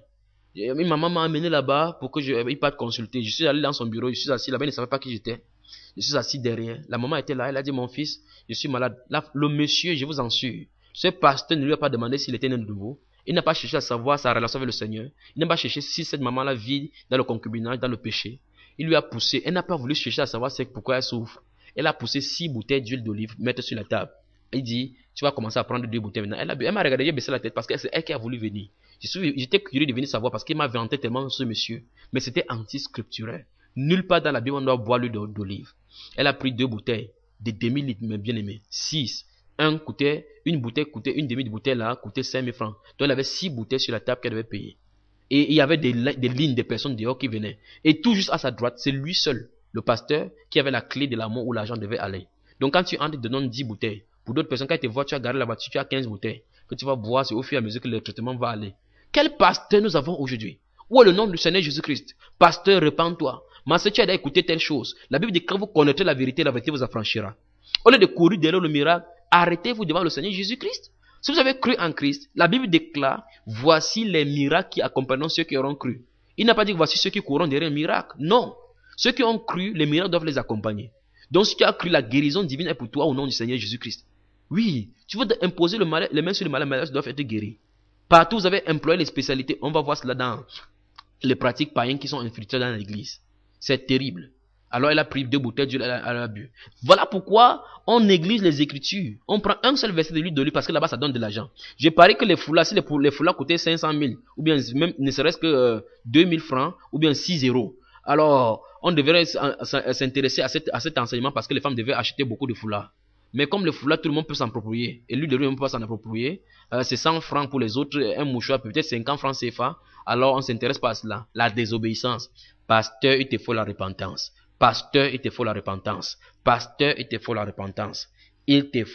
Ma maman m'a amené là-bas pour que je ne parte consulter. Je suis allé dans son bureau, je suis assis là-bas, il ne savait pas qui j'étais. Je suis assis derrière. La maman était là, elle a dit, mon fils, je suis malade. Là, le monsieur, je vous en suis. Ce pasteur ne lui a pas demandé s'il était né de nouveau. Il n'a pas cherché à savoir sa relation avec le Seigneur. Il n'a pas cherché si cette maman-là vit dans le concubinage, dans le péché. Il lui a poussé. Elle n'a pas voulu chercher à savoir pourquoi elle souffre. Elle a poussé six bouteilles d'huile d'olive, mettre sur la table. Il dit, tu vas commencer à prendre deux bouteilles maintenant. Elle, a, elle m'a regardé, j'ai baissé la tête parce que c'est elle qui a voulu venir. J'étais curieux de venir savoir parce qu'il m'a vanté tellement ce monsieur. Mais c'était anti-scripturaire. Nulle part dans la Bible on doit boire l'huile d'olive. Elle a pris deux bouteilles, des demi-litres, mais bien aimés. Six. Un coûtait, une bouteille coûtait, une demi-bouteille là, coûtait cinq mille francs. Donc elle avait six bouteilles sur la table qu'elle devait payer. Et il y avait des, des lignes de personnes dehors qui venaient. Et tout juste à sa droite, c'est lui seul, le pasteur, qui avait la clé de l'amour où l'argent devait aller. Donc quand tu entres, te donnes dix bouteilles. Pour d'autres personnes, quand tu te vois, tu as garé la voiture, tu as quinze bouteilles. Que tu vas boire, c'est au fur et à mesure que le traitement va aller. Quel pasteur nous avons aujourd'hui? Où est le nom du Seigneur Jésus-Christ? Pasteur, repens-toi. Ma sœur, tu as écouté telle chose. La Bible dit que quand vous connaîtrez la vérité, la vérité vous affranchira. Au lieu de courir derrière le miracle, arrêtez-vous devant le Seigneur Jésus-Christ. Si vous avez cru en Christ, la Bible déclare, voici les miracles qui accompagneront ceux qui auront cru. Il n'a pas dit voici ceux qui courront derrière un miracle. Non. Ceux qui ont cru, les miracles doivent les accompagner. Donc si tu as cru, la guérison divine est pour toi au nom du Seigneur Jésus-Christ. Oui, tu veux imposer le malade, les mains sur le malade, les malades doivent être guéris. Partout vous avez employé les spécialités. On va voir cela dans les pratiques païennes qui sont infiltrées dans l'église. C'est terrible. Alors elle a pris deux bouteilles d'huile, elle a bu. Voilà pourquoi on néglige les Écritures. On prend un seul verset de l'huile d'olive parce que là-bas ça donne de l'argent. J'ai parié que les foulards, si les, les foulards coûtaient cinq cent mille, ou bien même ne serait-ce que euh, deux mille francs, ou bien six euros. Alors on devrait s'intéresser à, à cet enseignement parce que les femmes devaient acheter beaucoup de foulards. Mais comme le foulard, tout le monde peut s'en approprier. Et l'huile d'olive ne peut pas s'en approprier. Euh, c'est cent francs pour les autres, un mouchoir peut-être cinquante francs C F A. Alors on ne s'intéresse pas à cela. La désobéissance. Pasteur, il te faut la repentance. Pasteur, il te faut la repentance. Pasteur, il te faut la repentance. Il te faut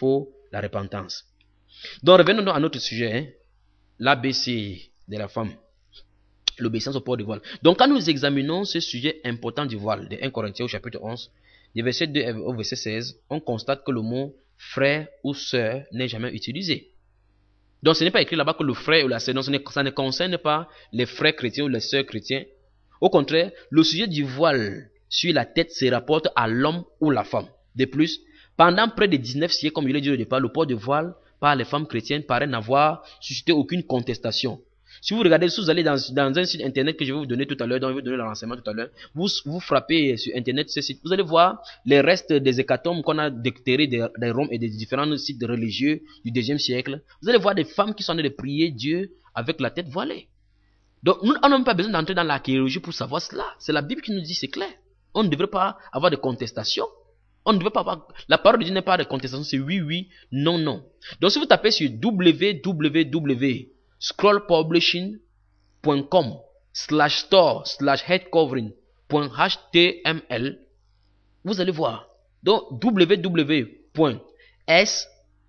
la repentance. Donc revenons donc à notre sujet, hein, l'A B C de la femme, l'obéissance au port du voile. Donc quand nous examinons ce sujet important du voile, de un Corinthiens au chapitre onze, du verset deux au verset seize, on constate que le mot frère ou sœur n'est jamais utilisé. Donc ce n'est pas écrit là-bas que le frère ou la sœur, ça ne concerne pas les frères chrétiens ou les sœurs chrétiens. Au contraire, le sujet du voile sur la tête se rapporte à l'homme ou la femme. De plus, pendant près de dix-neuf siècles, comme je l'ai dit au départ, le port de voile par les femmes chrétiennes paraît n'avoir suscité aucune contestation. Si vous regardez, si vous allez dans, dans un site internet que je vais vous donner tout à l'heure, dont je vais vous donner le renseignement tout à l'heure, vous, vous frappez sur internet ce site, vous allez voir les restes des hécatombes qu'on a déterrés des, des Roms et des différents sites religieux du deuxième siècle. Vous allez voir des femmes qui sont en train de prier Dieu avec la tête voilée. Donc, nous n'avons pas besoin d'entrer dans l'archéologie pour savoir cela. C'est la Bible qui nous dit, c'est clair. On ne devrait pas avoir de contestation. On ne devrait pas avoir... La parole de Dieu n'est pas de contestation, c'est oui, oui, non, non. Donc, si vous tapez sur w w w point scroll publishing point com slash store slash headcovering point h t m l, vous allez voir. Donc, w w w point s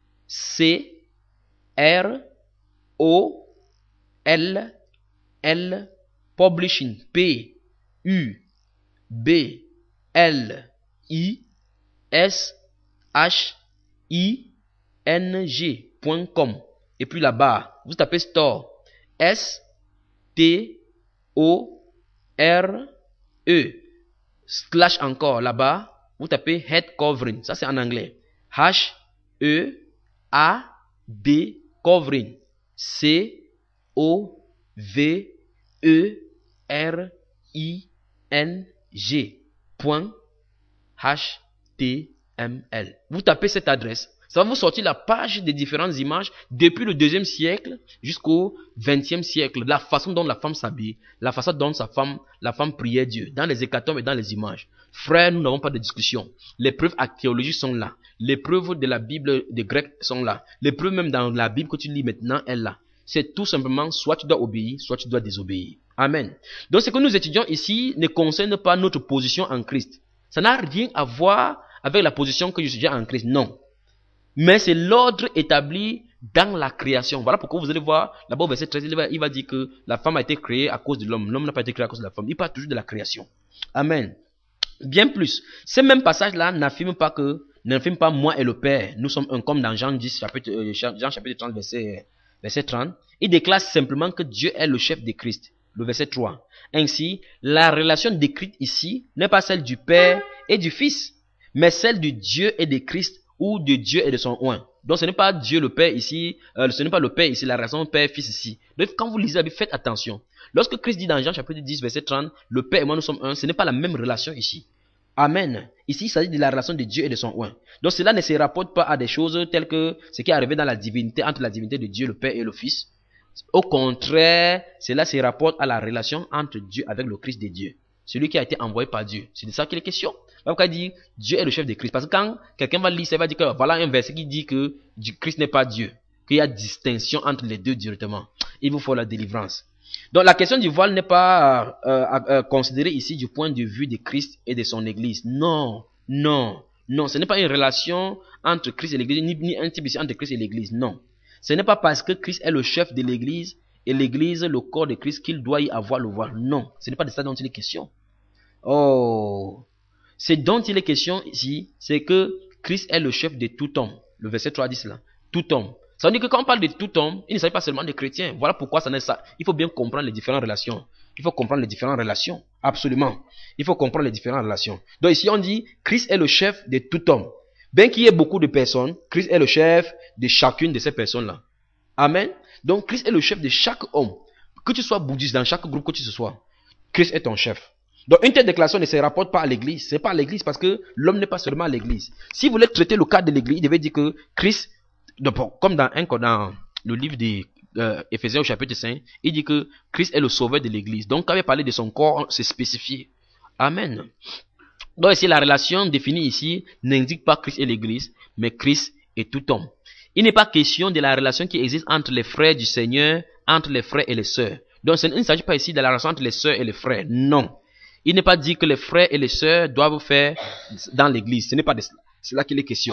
c r o l l publishing p u b l i s h i n g point com et puis là-bas vous tapez store s t o r e slash encore là-bas vous tapez head covering, ça c'est en anglais, h e a d covering, c o v e r i n g point h t m l. Vous tapez cette adresse, ça va vous sortir la page des différentes images depuis le deuxième siècle jusqu'au vingtième siècle, la façon dont la femme s'habille, la façon dont sa femme, la femme priait Dieu, dans les hécatombes et dans les images. Frères, nous n'avons pas de discussion. Les preuves archéologiques sont là. Les preuves de la Bible des Grecs sont là. Les preuves même dans la Bible que tu lis maintenant est là. C'est tout simplement, soit tu dois obéir, soit tu dois désobéir. Amen. Donc ce que nous étudions ici ne concerne pas notre position en Christ. Ça n'a rien à voir avec la position que je suis déjà en Christ. Non. Mais c'est l'ordre établi dans la création. Voilà pourquoi vous allez voir, là-bas au verset treize, il va, il va dire que la femme a été créée à cause de l'homme. L'homme n'a pas été créé à cause de la femme. Il parle toujours de la création. Amen. Bien plus. Ce même passage-là n'affirme pas que, n'affirme pas moi et le Père. Nous sommes un, comme dans Jean dix, chapitre, euh, Jean chapitre trente, verset, verset trente. Il déclare simplement que Dieu est le chef de Christ. Le verset trois. Ainsi, la relation décrite ici n'est pas celle du Père et du Fils, mais celle de Dieu et de Christ, ou de Dieu et de son oint. Donc ce n'est pas Dieu le Père ici, euh, ce n'est pas le Père ici, la relation Père-Fils ici. Donc quand vous lisez la Bible, faites attention. Lorsque Christ dit dans Jean chapitre dix, verset trente, le Père et moi nous sommes un, ce n'est pas la même relation ici. Amen. Ici, il s'agit de la relation de Dieu et de son oint. Donc cela ne se rapporte pas à des choses telles que ce qui est arrivé dans la divinité, entre la divinité de Dieu, le Père et le Fils. Au contraire, cela se rapporte à la relation entre Dieu avec le Christ de Dieu. Celui qui a été envoyé par Dieu. C'est de ça qu'il est question. Pourquoi il dit Dieu est le chef de Christ? Parce que quand quelqu'un va lire ça, il va dire que voilà un verset qui dit que Christ n'est pas Dieu. Qu'il y a distinction entre les deux directement. Il vous faut la délivrance. Donc la question du voile n'est pas euh, euh, considérée ici du point de vue de Christ et de son Église. Non, non, non. Ce n'est pas une relation entre Christ et l'Église, ni, ni un type ici entre Christ et l'Église. Non. Ce n'est pas parce que Christ est le chef de l'Église et l'Église le corps de Christ qu'il doit y avoir le voile. Non. Ce n'est pas de ça dont il est question. Oh. Ce dont il est question ici, c'est que Christ est le chef de tout homme. Le verset trois dit cela. Tout homme. Ça veut dire que quand on parle de tout homme, il ne s'agit pas seulement des chrétiens. Voilà pourquoi ça n'est ça. Il faut bien comprendre les différentes relations. Il faut comprendre les différentes relations. Absolument. Il faut comprendre les différentes relations. Donc ici on dit, Christ est le chef de tout homme. Bien qu'il y ait beaucoup de personnes, Christ est le chef de chacune de ces personnes-là. Amen. Donc Christ est le chef de chaque homme. Que tu sois bouddhiste, dans chaque groupe que tu sois, Christ est ton chef. Donc une telle déclaration ne se rapporte pas à l'église. Ce n'est pas à l'église parce que l'homme n'est pas seulement à l'église. Si vous voulez traiter le cas de l'église, il devait dire que Christ, comme dans, un, dans le livre des euh, Éphésiens au chapitre cinq, il dit que Christ est le sauveur de l'église. Donc quand il parle de son corps, c'est spécifié. Amen. Donc ici la relation définie ici n'indique pas Christ et l'église, mais Christ et tout homme. Il n'est pas question de la relation qui existe entre les frères du Seigneur, entre les frères et les sœurs. Donc il ne s'agit pas ici de la relation entre les sœurs et les frères. Non. Il n'est pas dit que les frères et les sœurs doivent faire dans l'église. Ce n'est pas de cela. C'est là qu'il est question.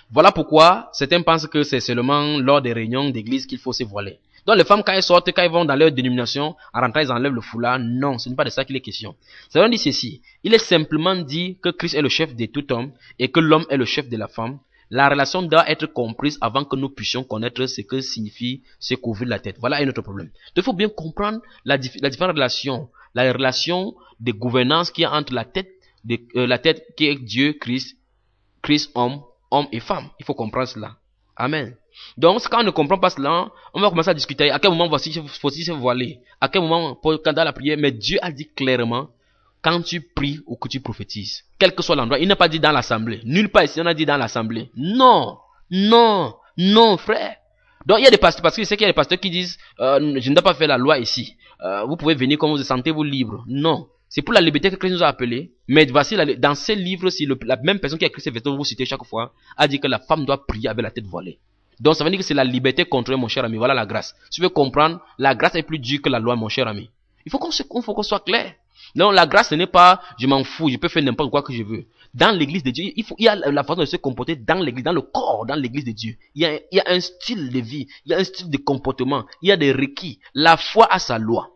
Voilà pourquoi certains pensent que c'est seulement lors des réunions d'église qu'il faut se voiler. Donc les femmes, quand elles sortent, quand elles vont dans leur dénomination, en rentrant, elles enlèvent le foulard. Non, ce n'est pas de ça qu'il est question. Ça veut dire ceci. Il est simplement dit que Christ est le chef de tout homme et que l'homme est le chef de la femme. La relation doit être comprise avant que nous puissions connaître ce que signifie se couvrir la tête. Voilà un autre problème. Donc, il faut bien comprendre la, dif la différente relation, la relation de gouvernance qu'il y a entre la tête, de, euh, la tête qui est Dieu, Christ, Christ, homme, homme et femme. Il faut comprendre cela. Amen. Donc, quand on ne comprend pas cela, on va commencer à discuter. À quel moment faut-il se voiler? À quel moment, quand dans la prière? Mais Dieu a dit clairement, quand tu pries ou que tu prophétises, quel que soit l'endroit, il n'a pas dit dans l'assemblée. Nulle part ici, on a dit dans l'assemblée. Non, non, non, frère. Donc, il y a des pasteurs, parce que je sais qu'il y a des pasteurs qui disent, euh, je ne dois pas faire la loi ici. Euh, vous pouvez venir comme vous vous sentez vous libre. Non. C'est pour la liberté que Christ nous a appelés. Mais voici, la, dans ces livres-ci, la même personne qui a écrit ces versets, vous citez chaque fois, a dit que la femme doit prier avec la tête voilée. Donc, ça veut dire que c'est la liberté contre mon cher ami. Voilà la grâce. Si tu veux comprendre, la grâce est plus dure que la loi, mon cher ami. Il faut qu'on qu'on soit clair. Non, la grâce, ce n'est pas, je m'en fous, je peux faire n'importe quoi que je veux. Dans l'église de Dieu, il, faut, il y a la façon de se comporter dans l'église, dans le corps, dans l'église de Dieu. Il y, a, il y a un style de vie, il y a un style de comportement, il y a des requis. La foi a sa loi.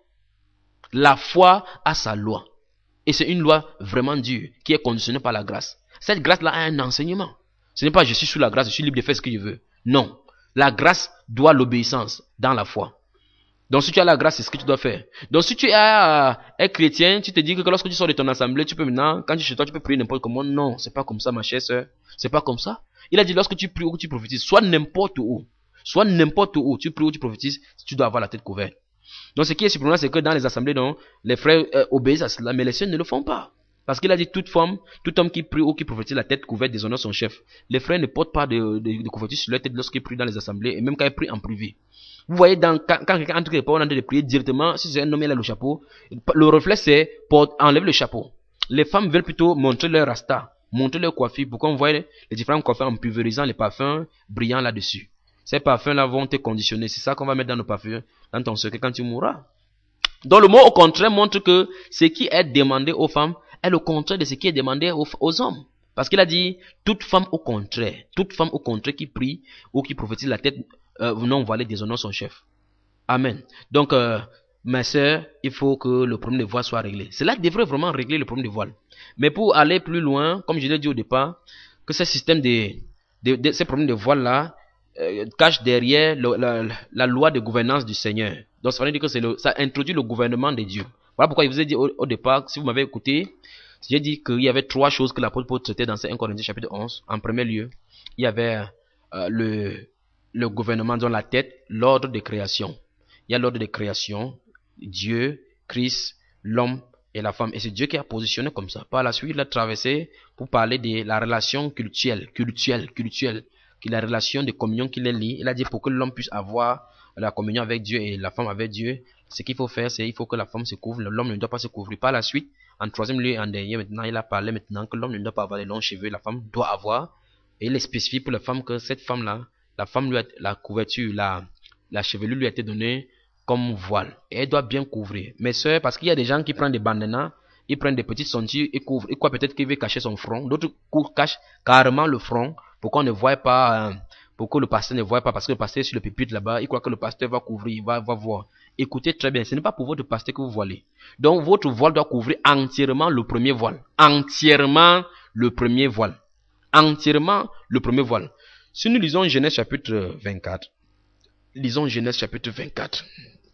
La foi a sa loi. Et c'est une loi vraiment dure, qui est conditionnée par la grâce. Cette grâce-là a un enseignement. Ce n'est pas je suis sous la grâce, je suis libre de faire ce que je veux. Non. La grâce doit l'obéissance dans la foi. Donc si tu as la grâce, c'est ce que tu dois faire. Donc si tu es euh, un chrétien, tu te dis que lorsque tu sors de ton assemblée, tu peux maintenant, quand tu es chez toi, tu peux prier n'importe comment. Non, c'est pas comme ça, ma chère sœur. C'est pas comme ça. Il a dit lorsque tu pries ou que tu prophétises, soit n'importe où, soit n'importe où, tu pries ou tu prophétises, tu dois avoir la tête couverte. Donc ce qui est surprenant, c'est que dans les assemblées, donc, les frères euh, obéissent à cela, mais les sœurs ne le font pas. Parce qu'il a dit toute femme, tout homme qui prie ou qui prophétise la tête couverte déshonore son chef. Les frères ne portent pas de, de, de couverture sur leur tête lorsqu'ils prient dans les assemblées, et même quand ils prient en privé. Vous voyez, dans, quand, quand quelqu'un entre les paroles, on a de prier directement, si c'est un homme, il a le chapeau, le reflet c'est pour enlever le chapeau. Les femmes veulent plutôt montrer leur rasta, montrer leur coiffure, pour qu'on voit les différentes coiffures en pulvérisant les parfums brillants là-dessus. Ces parfums-là vont te conditionner. C'est ça qu'on va mettre dans nos parfums, dans ton secret quand tu mourras. Donc le mot au contraire montre que ce qui est demandé aux femmes est le contraire de ce qui est demandé aux, aux hommes. Parce qu'il a dit, toute femme au contraire, toute femme au contraire qui prie ou qui prophétise la tête euh, non voilée déshonore son chef. Amen. Donc, euh, ma sœur, il faut que le problème de voile soit réglé. Cela devrait vraiment régler le problème de voile. Mais pour aller plus loin, comme je l'ai dit au départ, que ce système de, de, de ces problèmes de voile-là euh, cache derrière le, la, la loi de gouvernance du Seigneur. Donc, ça veut dire que c'est le, ça introduit le gouvernement de Dieu. Voilà pourquoi je vous ai dit au, au départ, si vous m'avez écouté, j'ai dit qu'il y avait trois choses que l'apôtre Paul traitait dans un Corinthiens chapitre onze. En premier lieu, il y avait euh, le, le gouvernement dans la tête, l'ordre de création. Il y a l'ordre de création, Dieu, Christ, l'homme et la femme. Et c'est Dieu qui a positionné comme ça. Par la suite, il a traversé pour parler de la relation cultuelle, cultuelle, cultuelle, qui est la relation de communion qui les lie. Il a dit pour que l'homme puisse avoir la communion avec Dieu et la femme avec Dieu, ce qu'il faut faire, c'est il faut que la femme se couvre, l'homme ne doit pas se couvrir. Par la suite, en troisième lieu et en dernier, maintenant, il a parlé maintenant que l'homme ne doit pas avoir de longs cheveux, la femme doit avoir. Et il est spécifié pour la femme que cette femme-là, la femme lui a, la couverture, la, la chevelure lui a été donnée comme voile. Et elle doit bien couvrir. Mes soeurs, parce qu'il y a des gens qui prennent des bandanas, ils prennent des petites ceintures et couvrent. Et quoi, peut-être qu'ils veulent cacher son front. D'autres cachent carrément le front pour qu'on ne voit pas, euh, pour que le pasteur ne voit pas, parce que le pasteur est sur le pupitre là-bas, il croit que le pasteur va couvrir, il va, va voir. Écoutez très bien, ce n'est pas pour votre pasteur que vous voilez. Donc votre voile doit couvrir entièrement le premier voile. Entièrement le premier voile. Entièrement le premier voile. Si nous lisons Genèse chapitre vingt-quatre, lisons Genèse chapitre vingt-quatre,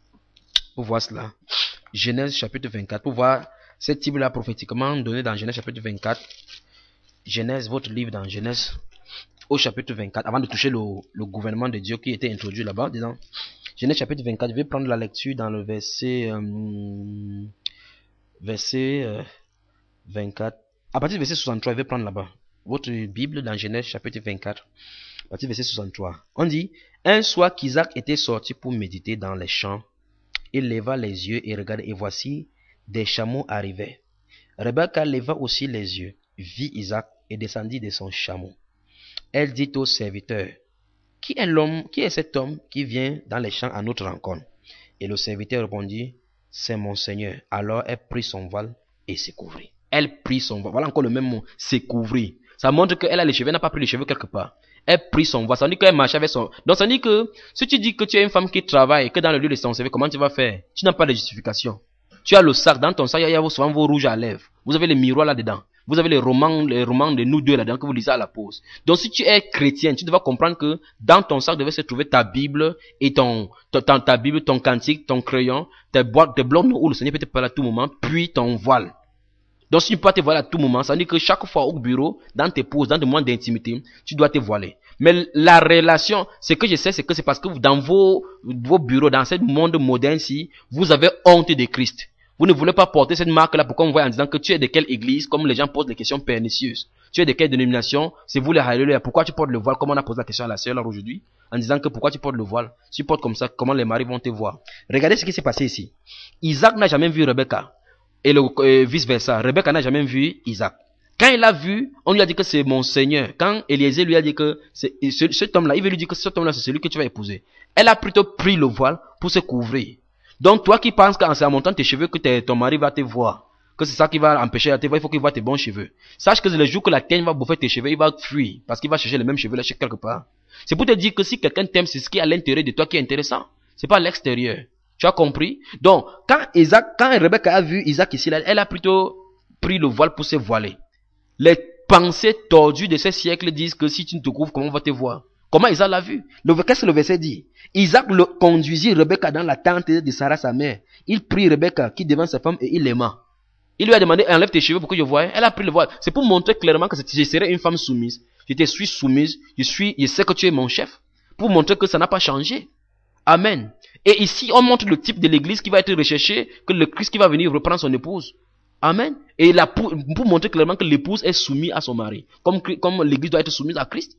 pour voir cela. Genèse chapitre vingt-quatre, pour voir cette type-là prophétiquement donnée dans Genèse chapitre vingt-quatre. Genèse, votre livre dans Genèse, au chapitre vingt-quatre, avant de toucher le, le gouvernement de Dieu qui était introduit là-bas, disant, Genèse chapitre vingt-quatre, je vais prendre la lecture dans le verset, euh, verset euh, vingt-quatre, à partir du verset soixante-trois, je vais prendre là-bas, votre Bible dans Genèse chapitre vingt-quatre, à partir du verset soixante-trois, on dit, un soir qu'Isaac était sorti pour méditer dans les champs, il leva les yeux et regarda, et voici, des chameaux arrivaient. Rebecca leva aussi les yeux, vit Isaac et descendit de son chameau. Elle dit au serviteur, qui est l'homme, qui est cet homme qui vient dans les champs à notre rencontre? Et le serviteur répondit, c'est mon Seigneur. Alors elle prit son voile et se couvrit. Elle prit son voile. Voilà encore le même mot, se couvrir. Ça montre qu'elle a les cheveux, elle n'a pas pris les cheveux quelque part. Elle a pris son voile. Ça veut dire qu'elle marche avec son... Donc ça veut dire que si tu dis que tu es une femme qui travaille, que dans le lieu de son C V, comment tu vas faire? Tu n'as pas de justification. Tu as le sac, dans ton sac, il y a souvent vos rouges à lèvres. Vous avez les miroirs là-dedans. Vous avez les romans, les romans de nous deux là-dedans que vous lisez à la pause. Donc si tu es chrétien, tu devras comprendre que dans ton sac devait se trouver ta Bible et ton, ton, ta, ta Bible, ton cantique, ton crayon, tes boîtes, tes blocs où le Seigneur peut te parler à tout moment, puis ton voile. Donc si tu peux pas te voiler à tout moment, ça veut dire que chaque fois au bureau, dans tes pauses, dans des moments d'intimité, tu dois te voiler. Mais la relation, ce que je sais, c'est que c'est parce que dans vos, vos bureaux, dans ce monde moderne-ci, vous avez honte de Christ. Vous ne voulez pas porter cette marque-là. Pourquoi on voit en disant que tu es de quelle église, comme les gens posent des questions pernicieuses. Tu es de quelle dénomination? C'est vous les Alléluia. Pourquoi tu portes le voile? Comme on a posé la question à la sœur là aujourd'hui, en disant que pourquoi tu portes le voile? Si tu portes comme ça, comment les maris vont te voir? Regardez ce qui s'est passé ici. Isaac n'a jamais vu Rebecca. Et le euh, vice-versa. Rebecca n'a jamais vu Isaac. Quand il a vu, on lui a dit que c'est mon Seigneur. Quand Eliezer lui a dit que c'est, ce, cet homme-là, il veut lui dire que cet homme-là, c'est celui que tu vas épouser. Elle a plutôt pris le voile pour se couvrir. Donc, toi qui penses qu'en montant tes cheveux, que ton mari va te voir, que c'est ça qui va empêcher de te voir, il faut qu'il voit tes bons cheveux. Sache que le jour que la teigne va bouffer tes cheveux, il va fuir, parce qu'il va chercher les mêmes cheveux là chez quelque part. C'est pour te dire que si quelqu'un t'aime, c'est ce qui est à l'intérieur de toi qui est intéressant. C'est pas à l'extérieur. Tu as compris? Donc, quand Isaac, quand Rebecca a vu Isaac ici, là, elle a plutôt pris le voile pour se voiler. Les pensées tordues de ces siècles disent que si tu ne te couvres, comment on va te voir? Comment Isaac l'a vu? Qu'est-ce que le verset dit? Isaac le conduisit Rebecca dans la tente de Sarah sa mère. Il prit Rebecca qui devant sa femme et il l'aima. Il lui a demandé, enlève tes cheveux pour que je voie. Elle a pris le voile. C'est pour montrer clairement que je serai une femme soumise. Je te suis soumise. Je suis, je sais que tu es mon chef. Pour montrer que ça n'a pas changé. Amen. Et ici, on montre le type de l'église qui va être recherché, que le Christ qui va venir reprendre son épouse. Amen. Et la, pour, pour montrer clairement que l'épouse est soumise à son mari. Comme, comme l'église doit être soumise à Christ.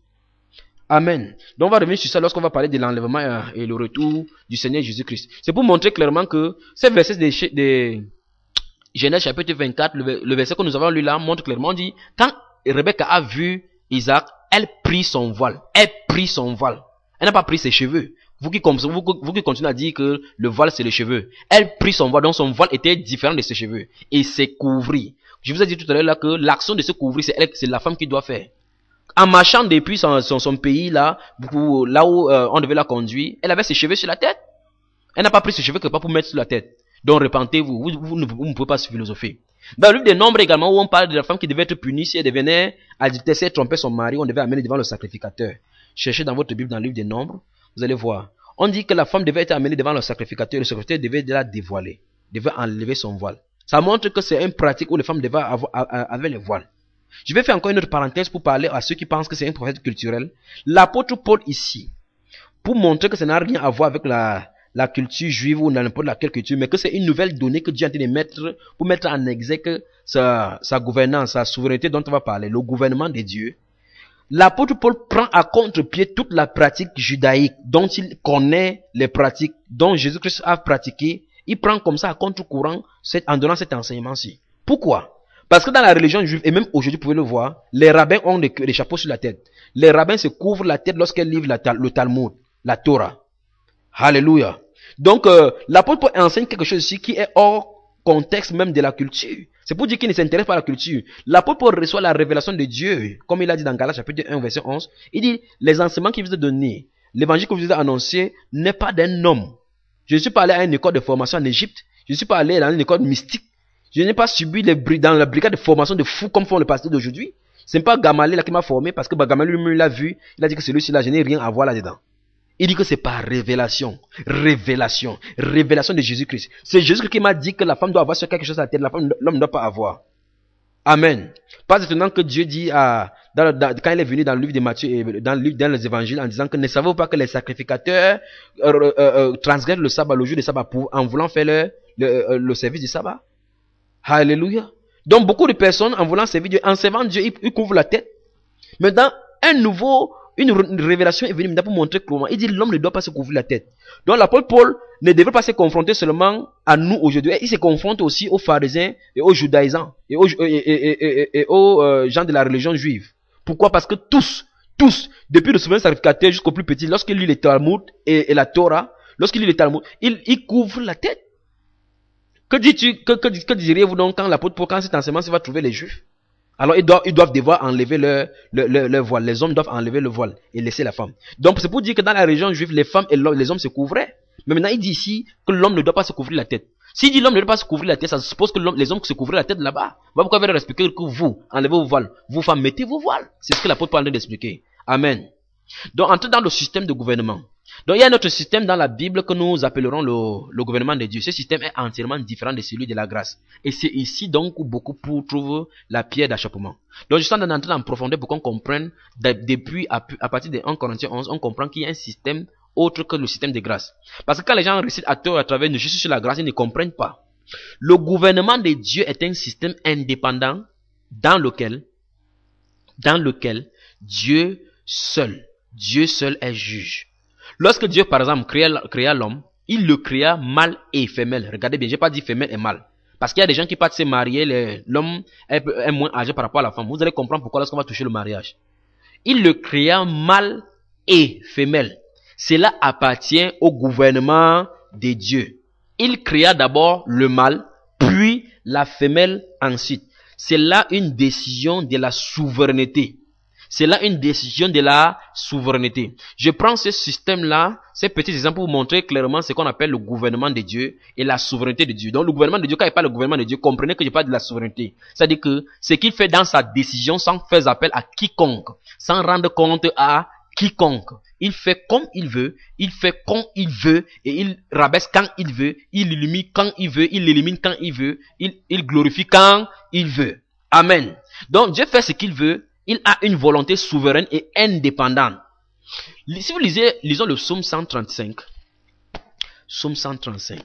Amen. Donc on va revenir sur ça lorsqu'on va parler de l'enlèvement et le retour du Seigneur Jésus-Christ. C'est pour montrer clairement que ces versets de, de Genèse chapitre vingt-quatre, le, le verset que nous avons lu là, montre clairement, on dit, quand Rebecca a vu Isaac, elle prit son voile. Elle prit son voile. Elle n'a pas pris ses cheveux. Vous qui, vous, vous qui continuez à dire que le voile c'est les cheveux. Elle prit son voile, donc son voile était différent de ses cheveux. Et s'est couvri. Je vous ai dit tout à l'heure là que l'action de se couvrir, c'est elle, c'est la femme qui doit faire. En marchant depuis son, son, son pays là, pour, là où euh, on devait la conduire, elle avait ses cheveux sur la tête. Elle n'a pas pris ses cheveux quelque part pour mettre sur la tête. Donc repentez-vous, vous, vous, vous, vous ne pouvez pas se philosopher. Dans le livre des Nombres également, où on parle de la femme qui devait être punie si elle devenait adultère, si elle trompait son mari, on devait amener devant le sacrificateur. Cherchez dans votre Bible, dans le livre des Nombres, vous allez voir. On dit que la femme devait être amenée devant le sacrificateur, le sacrificateur devait la dévoiler, devait enlever son voile. Ça montre que c'est une pratique où les femmes devaient avoir, avoir les voiles. Je vais faire encore une autre parenthèse pour parler à ceux qui pensent que c'est un prophète culturel. L'apôtre Paul ici, pour montrer que ça n'a rien à voir avec la, la culture juive ou n'importe laquelle culture, mais que c'est une nouvelle donnée que Dieu a en train de mettre pour mettre en exergue sa, sa gouvernance, sa souveraineté dont on va parler, le gouvernement de Dieu. L'apôtre Paul prend à contre-pied toute la pratique judaïque dont il connaît les pratiques, dont Jésus-Christ a pratiqué. Il prend comme ça à contre-courant en donnant cet enseignement-ci. Pourquoi? Parce que dans la religion juive, et même aujourd'hui, vous pouvez le voir, les rabbins ont des, des chapeaux sur la tête. Les rabbins se couvrent la tête lorsqu'ils livrent la, le Talmud, la Torah. Alléluia. Donc, euh, l'apôtre Paul enseigne quelque chose ici qui est hors contexte même de la culture. C'est pour dire qu'il ne s'intéresse pas à la culture. L'apôtre Paul reçoit la révélation de Dieu, comme il a dit dans Galates chapitre un, verset onze. Il dit, les enseignements qu'il vous a donnés, l'évangile que vous a annoncé n'est pas d'un homme. Je ne suis pas allé à une école de formation en Égypte. Je ne suis pas allé dans une école mystique. Je n'ai pas subi les dans la brigade de formation de fous comme font les pasteurs d'aujourd'hui. C'est pas Gamaliel là qui m'a formé parce que bah, Gamaliel lui-même l'a vu. Il a dit que celui-ci là, je n'ai rien à voir là-dedans. Il dit que c'est par révélation. Révélation. Révélation de Jésus-Christ. C'est Jésus-Christ qui m'a dit que la femme doit avoir sur quelque chose à la tête. La femme, l'homme ne doit pas avoir. Amen. Pas étonnant que Dieu dit à, dans, dans, quand il est venu dans le livre de Matthieu et dans le livre dans les évangiles en disant que ne savez-vous pas que les sacrificateurs euh, euh, euh, transgressent le sabbat, le jour du sabbat pour, en voulant faire le, le, euh, le service du sabbat. Alléluia. Donc beaucoup de personnes en voulant servir Dieu, en servant Dieu, ils, ils couvrent la tête. Maintenant, un nouveau, une, une révélation est venue pour montrer comment. Il dit l'homme ne doit pas se couvrir la tête. Donc l'apôtre Paul ne devrait pas se confronter seulement à nous aujourd'hui. Il se confronte aussi aux pharisiens et aux judaïsants et aux, et, et, et, et, et aux euh, gens de la religion juive. Pourquoi? Parce que tous, tous, depuis le souverain sacrificateur jusqu'au plus petit, lorsqu'il lit les Talmud et, et la Torah, lorsqu'il lit les Talmud, il, il couvre la tête. Que dis-tu, que, que, que diriez-vous donc quand l'apôtre Paul, quand cet enseignement va trouver les juifs? Alors ils doivent, ils doivent devoir enlever leur, leur, leur, leur voile. Les hommes doivent enlever le voile et laisser la femme. Donc c'est pour dire que dans la région juive, les femmes et les hommes se couvraient. Mais maintenant il dit ici que l'homme ne doit pas se couvrir la tête. S'il dit l'homme ne doit pas se couvrir la tête, ça suppose que les hommes se couvraient la tête là-bas. Voilà pourquoi il va expliquer que vous, enlevez vos voiles. Vous femmes, mettez vos voiles. C'est ce que l'apôtre parle d'expliquer. Amen. Donc entrez dans le système de gouvernement. Donc il y a un autre système dans la Bible que nous appellerons le, le gouvernement de Dieu. Ce système est entièrement différent de celui de la grâce. Et c'est ici donc où beaucoup pour trouvent la pierre d'achoppement. Donc je suis en train d'entrer en profondeur pour qu'on comprenne, de, depuis à, à partir de premier Corinthiens onze, on comprend qu'il y a un système autre que le système de grâce. Parce que quand les gens récitent à tort à travers juste sur la grâce, ils ne comprennent pas. Le gouvernement de Dieu est un système indépendant dans lequel, dans lequel Dieu seul, Dieu seul est juge. Lorsque Dieu, par exemple, créa, créa l'homme, il le créa mâle et femelle. Regardez bien, j'ai pas dit femelle et mâle. Parce qu'il y a des gens qui partent se marier, l'homme est, est moins âgé par rapport à la femme. Vous allez comprendre pourquoi lorsqu'on va toucher le mariage. Il le créa mâle et femelle. Cela appartient au gouvernement de Dieu. Il créa d'abord le mâle, puis la femelle ensuite. C'est là une décision de la souveraineté. C'est là une décision de la souveraineté. Je prends ce système-là, ces petits exemples pour vous montrer clairement ce qu'on appelle le gouvernement de Dieu et la souveraineté de Dieu. Donc le gouvernement de Dieu, quand il parle le gouvernement de Dieu, comprenez que je parle de la souveraineté. C'est-à-dire que ce qu'il fait dans sa décision sans faire appel à quiconque, sans rendre compte à quiconque. Il fait comme il veut, il fait quand il veut, et il rabaisse quand il veut, il illumine quand il veut, il élimine quand il veut, il, il glorifie quand il veut. Amen. Donc Dieu fait ce qu'il veut. Il a une volonté souveraine et indépendante. Si vous lisez, lisons le psaume cent trente-cinq. Psaume cent trente-cinq.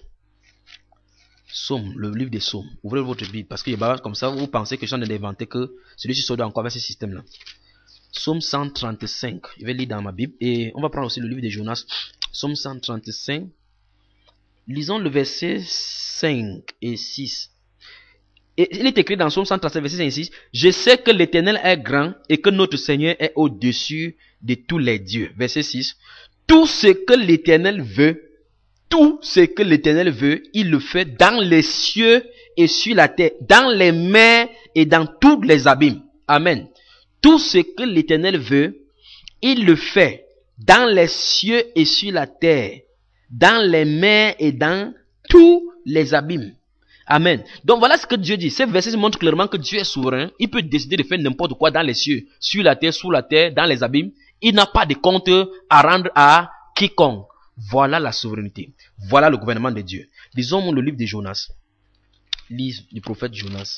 Psaume, le livre des psaumes. Ouvrez votre Bible, parce que comme ça, vous pensez que je suis en train d'inventer que celui-ci sort encore avec ce système-là. Psaume cent trente-cinq. Je vais lire dans ma Bible. Et on va prendre aussi le livre de Jonas. Psaume cent trente-cinq. Lisons le verset cinq et six. Et il est écrit dans Psaume cent trente-sept, verset cinq et six. Je sais que l'Éternel est grand et que notre Seigneur est au-dessus de tous les dieux. Verset six. Tout ce que l'Éternel veut, tout ce que l'Éternel veut, il le fait dans les cieux et sur la terre, dans les mers et dans tous les abîmes. Amen. Tout ce que l'Éternel veut, il le fait dans les cieux et sur la terre, dans les mers et dans tous les abîmes. Amen. Donc voilà ce que Dieu dit. Ces versets montrent clairement que Dieu est souverain. Il peut décider de faire n'importe quoi dans les cieux, sur la terre, sous la terre, dans les abîmes. Il n'a pas de compte à rendre à quiconque. Voilà la souveraineté. Voilà le gouvernement de Dieu. Lisons le livre de Jonas. Livre du prophète Jonas.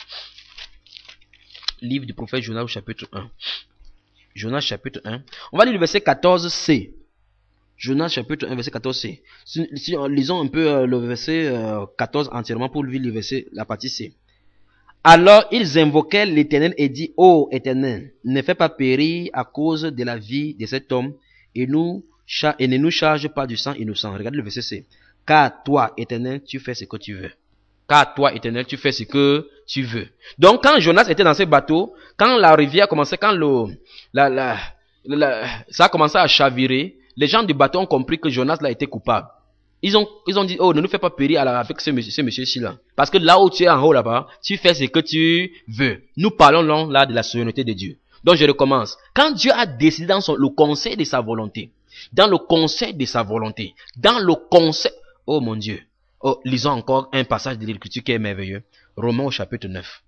Livre du prophète Jonas au chapitre un. Jonas chapitre un. On va lire le verset quatorze c. Jonas chapitre un, verset quatorze c. Si, si, lisons un peu euh, le verset euh, quatorze entièrement pour lire le verset, la partie C. Alors ils invoquaient l'Éternel et dit, ô Éternel, ne fais pas périr à cause de la vie de cet homme et, nous, et ne nous charge pas du sang innocent. Regardez le verset C. Car toi, Éternel, tu fais ce que tu veux. Car toi, Éternel, tu fais ce que tu veux. Donc quand Jonas était dans ce bateau, quand la rivière commençait, quand le, la, la, la, ça a commencé à chavirer, les gens du bateau ont compris que Jonas là était coupable. Ils ont, ils ont dit, oh, ne nous fais pas périr avec ce monsieur, ce monsieur-ci là. Parce que là où tu es en haut là-bas, tu fais ce que tu veux. Nous parlons là de la souveraineté de Dieu. Donc je recommence. Quand Dieu a décidé dans son, le conseil de sa volonté, dans le conseil de sa volonté, dans le conseil, oh mon Dieu. Oh, lisons encore un passage de l'Écriture qui est merveilleux. Romains au chapitre neuf.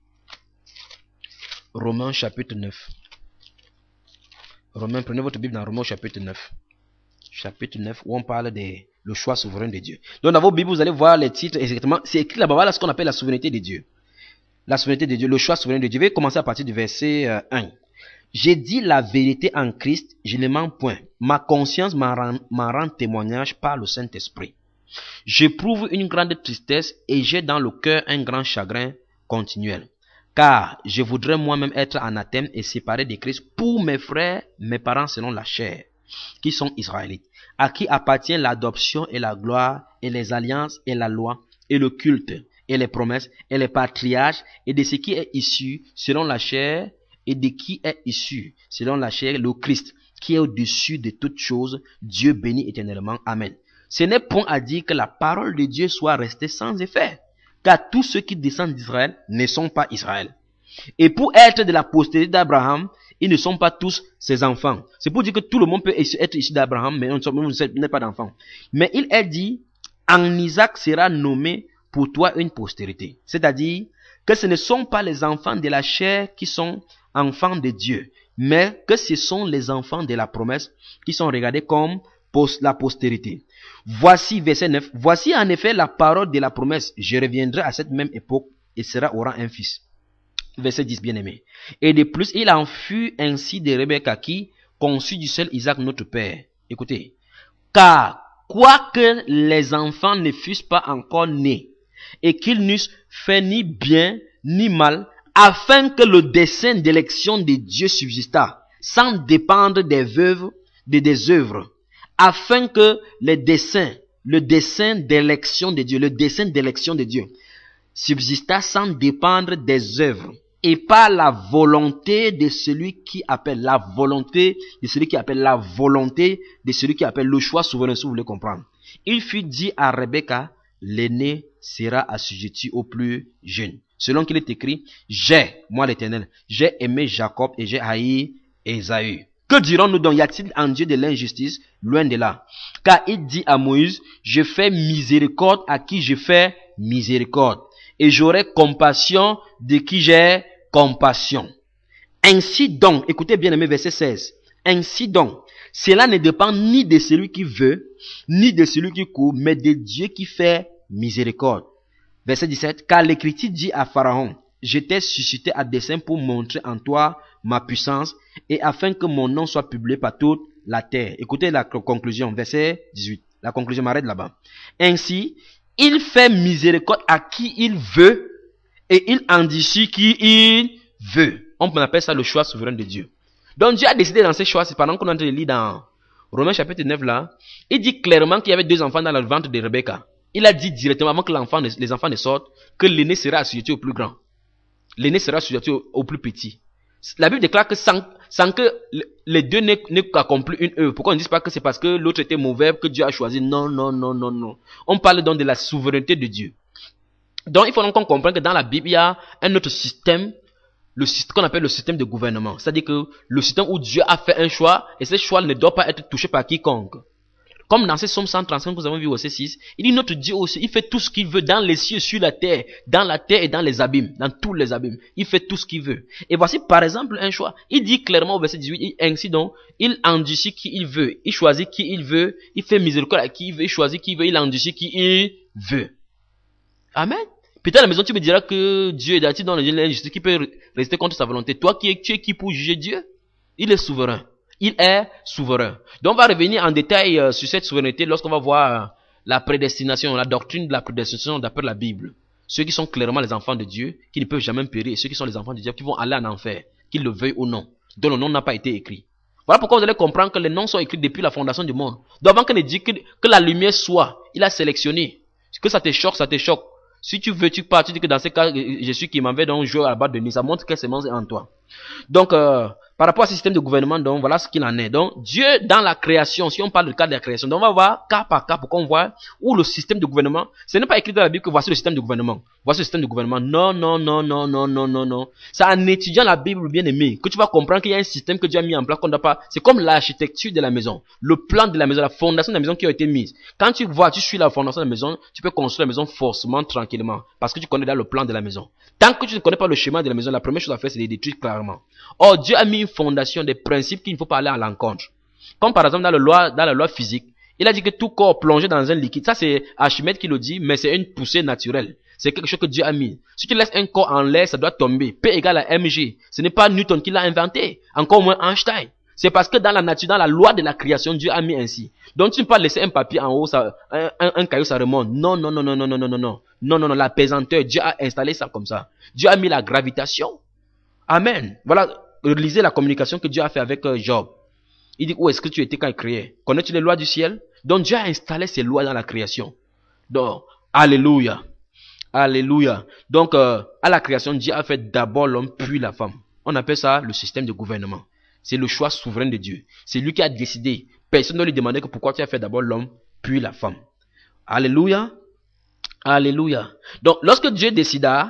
Romains chapitre neuf. Romains, prenez votre Bible dans Romains au chapitre neuf. Chapitre neuf, où on parle de le choix souverain de Dieu. Donc dans vos Bibles, vous allez voir les titres exactement. C'est écrit là-bas, voilà ce qu'on appelle la souveraineté de Dieu. La souveraineté de Dieu, le choix souverain de Dieu. Je vais commencer à partir du verset euh, un. J'ai dit la vérité en Christ, je ne mens point. Ma conscience m'en rend, m'en rend témoignage par le Saint-Esprit. J'éprouve une grande tristesse et j'ai dans le cœur un grand chagrin continuel. Car je voudrais moi-même être anathème et séparé de Christ pour mes frères, mes parents selon la chair, qui sont israélites, à qui appartient l'adoption et la gloire, et les alliances et la loi, et le culte, et les promesses, et les patriarches, et de ce qui est issu selon la chair, et de qui est issu selon la chair, le Christ, qui est au-dessus de toutes choses, Dieu béni éternellement. Amen. Ce n'est point à dire que la parole de Dieu soit restée sans effet, car tous ceux qui descendent d'Israël ne sont pas Israël. Et pour être de la postérité d'Abraham, ils ne sont pas tous ses enfants. C'est pour dire que tout le monde peut être issu d'Abraham, mais on n'est pas d'enfants. Mais il est dit, en Isaac sera nommé pour toi une postérité. C'est-à-dire que ce ne sont pas les enfants de la chair qui sont enfants de Dieu, mais que ce sont les enfants de la promesse qui sont regardés comme la postérité. Voici, verset neuf, voici en effet la parole de la promesse. Je reviendrai à cette même époque et sera aura un fils. Verset dix, bien-aimé. Et de plus, il en fut ainsi de Rebecca qui conçut du seul Isaac notre père. Écoutez. Car, quoique les enfants ne fussent pas encore nés, et qu'ils n'eussent fait ni bien ni mal, afin que le dessein d'élection de Dieu subsistât, sans dépendre des veuves, de des œuvres, afin que le dessein, le dessein d'élection de Dieu, le dessein d'élection de Dieu, subsista sans dépendre des œuvres, et par la volonté de celui qui appelle, la volonté de celui qui appelle, la volonté de celui qui appelle, le choix souverain, si vous voulez comprendre. Il fut dit à Rebecca, l'aîné sera assujetti au plus jeune. Selon qu'il est écrit, j'ai, moi l'Éternel, j'ai aimé Jacob et j'ai haï Ésaü. Que dirons-nous donc? Y a-t-il en Dieu de l'injustice? Loin de là. Car il dit à Moïse, je fais miséricorde à qui je fais miséricorde, et j'aurai compassion de qui j'ai compassion. Ainsi donc, écoutez bien aimé, verset seize. Ainsi donc, cela ne dépend ni de celui qui veut, ni de celui qui court, mais de Dieu qui fait miséricorde. Verset dix-sept. Car l'Écriture dit à Pharaon, je t'ai suscité à dessein pour montrer en toi ma puissance, et afin que mon nom soit publié par toute la terre. Écoutez la conclusion, verset dix-huit. La conclusion m'arrête là-bas. Ainsi, il fait miséricorde à qui il veut, et il endurcit qui il veut. On appelle ça le choix souverain de Dieu. Donc Dieu a décidé dans ses choix, c'est pendant qu'on est en train de lire dans Romains chapitre neuf là, il dit clairement qu'il y avait deux enfants dans le ventre de Rebecca. Il a dit directement avant que l'enfant, les enfants ne sortent, que l'aîné sera assujetti au plus grand. L'aîné sera assujetti au, au plus petit. La Bible déclare que sans, sans que les deux n'aient accompli une œuvre, pourquoi on ne dit pas que c'est parce que l'autre était mauvais que Dieu a choisi? Non, non, non, non, non. On parle donc de la souveraineté de Dieu. Donc il faut donc qu'on comprenne que dans la Bible, il y a un autre système, le système qu'on appelle le système de gouvernement. C'est-à-dire que le système où Dieu a fait un choix, et ce choix ne doit pas être touché par quiconque. Comme dans ces Psaumes cent trente-cinq que nous avons vu au verset six, il dit notre Dieu aussi, il fait tout ce qu'il veut dans les cieux, sur la terre, dans la terre et dans les abîmes, dans tous les abîmes. Il fait tout ce qu'il veut. Et voici par exemple un choix. Il dit clairement au verset dix-huit, ainsi donc, il endurcit qui il veut, il choisit qui il veut, il fait miséricorde à qui il veut, il choisit qui il veut, il endurcit qui il veut. Amen. Peut-être à la maison tu me diras que Dieu est dans l'injustice, qui peut rester contre sa volonté. Toi qui es, tu es qui pour juger Dieu? Il est souverain. Il est souverain. Donc on va revenir en détail euh, sur cette souveraineté lorsqu'on va voir euh, la prédestination, la doctrine de la prédestination d'après la Bible. Ceux qui sont clairement les enfants de Dieu, qui ne peuvent jamais périr, et ceux qui sont les enfants de Dieu, qui vont aller en enfer, qu'ils le veuillent ou non, dont le nom n'a pas été écrit. Voilà pourquoi vous allez comprendre que les noms sont écrits depuis la fondation du monde. Donc avant qu'on ait dit que, que la lumière soit, il a sélectionné. Que ça te choque, ça te choque. Si tu veux, tu pars, tu dis que dans ce cas, je suis qui m'en vais donc jouer à la barre de nuit. Ça montre quelle semence est en toi. Donc, euh, par rapport à ce système de gouvernement, donc voilà ce qu'il en est. Donc, Dieu, dans la création, si on parle du cas de la création, donc on va voir cas par cas pour qu'on voit où le système de gouvernement, ce n'est pas écrit dans la Bible que voici le système de gouvernement. Voici le système de gouvernement. Non, non, non, non, non, non, non, non. C'est en étudiant la Bible, bien aimé, que tu vas comprendre qu'il y a un système que Dieu a mis en place qu'on ne doit pas. C'est comme l'architecture de la maison, le plan de la maison, la fondation de la maison qui a été mise. Quand tu vois, tu suis la fondation de la maison, tu peux construire la maison forcément, tranquillement, parce que tu connais déjà le plan de la maison. Tant que tu ne connais pas le schéma de la maison, la première chose à faire, c'est de détruire clairement. Or, Dieu a mis une fondation, des principes qu'il ne faut pas aller à l'encontre. Comme par exemple dans, le loi, dans la loi physique, il a dit que tout corps plongé dans un liquide, ça c'est Archimède qui le dit, mais c'est une poussée naturelle. C'est quelque chose que Dieu a mis. Si tu laisses un corps en l'air, ça doit tomber. P égale à mg. Ce n'est pas Newton qui l'a inventé, encore moins Einstein. C'est parce que dans la nature, dans la loi de la création, Dieu a mis ainsi. Donc tu ne peux pas laisser un papier en haut, ça, un, un, un caillou, ça remonte. Non, non, non, non, non, non, non, non, non. Non, non, non, la pesanteur, Dieu a installé ça comme ça. Dieu a mis la gravitation. Amen. Voilà, lisez la communication que Dieu a fait avec Job. Il dit, où est-ce que tu étais quand il créait? Connais-tu les lois du ciel? Donc Dieu a installé ces lois dans la création. Donc, alléluia. Alléluia. Donc, euh, à la création, Dieu a fait d'abord l'homme, puis la femme. On appelle ça le système de gouvernement. C'est le choix souverain de Dieu. C'est lui qui a décidé. Personne ne lui demandait que pourquoi tu as fait d'abord l'homme, puis la femme. Alléluia. Alléluia. Donc, lorsque Dieu décida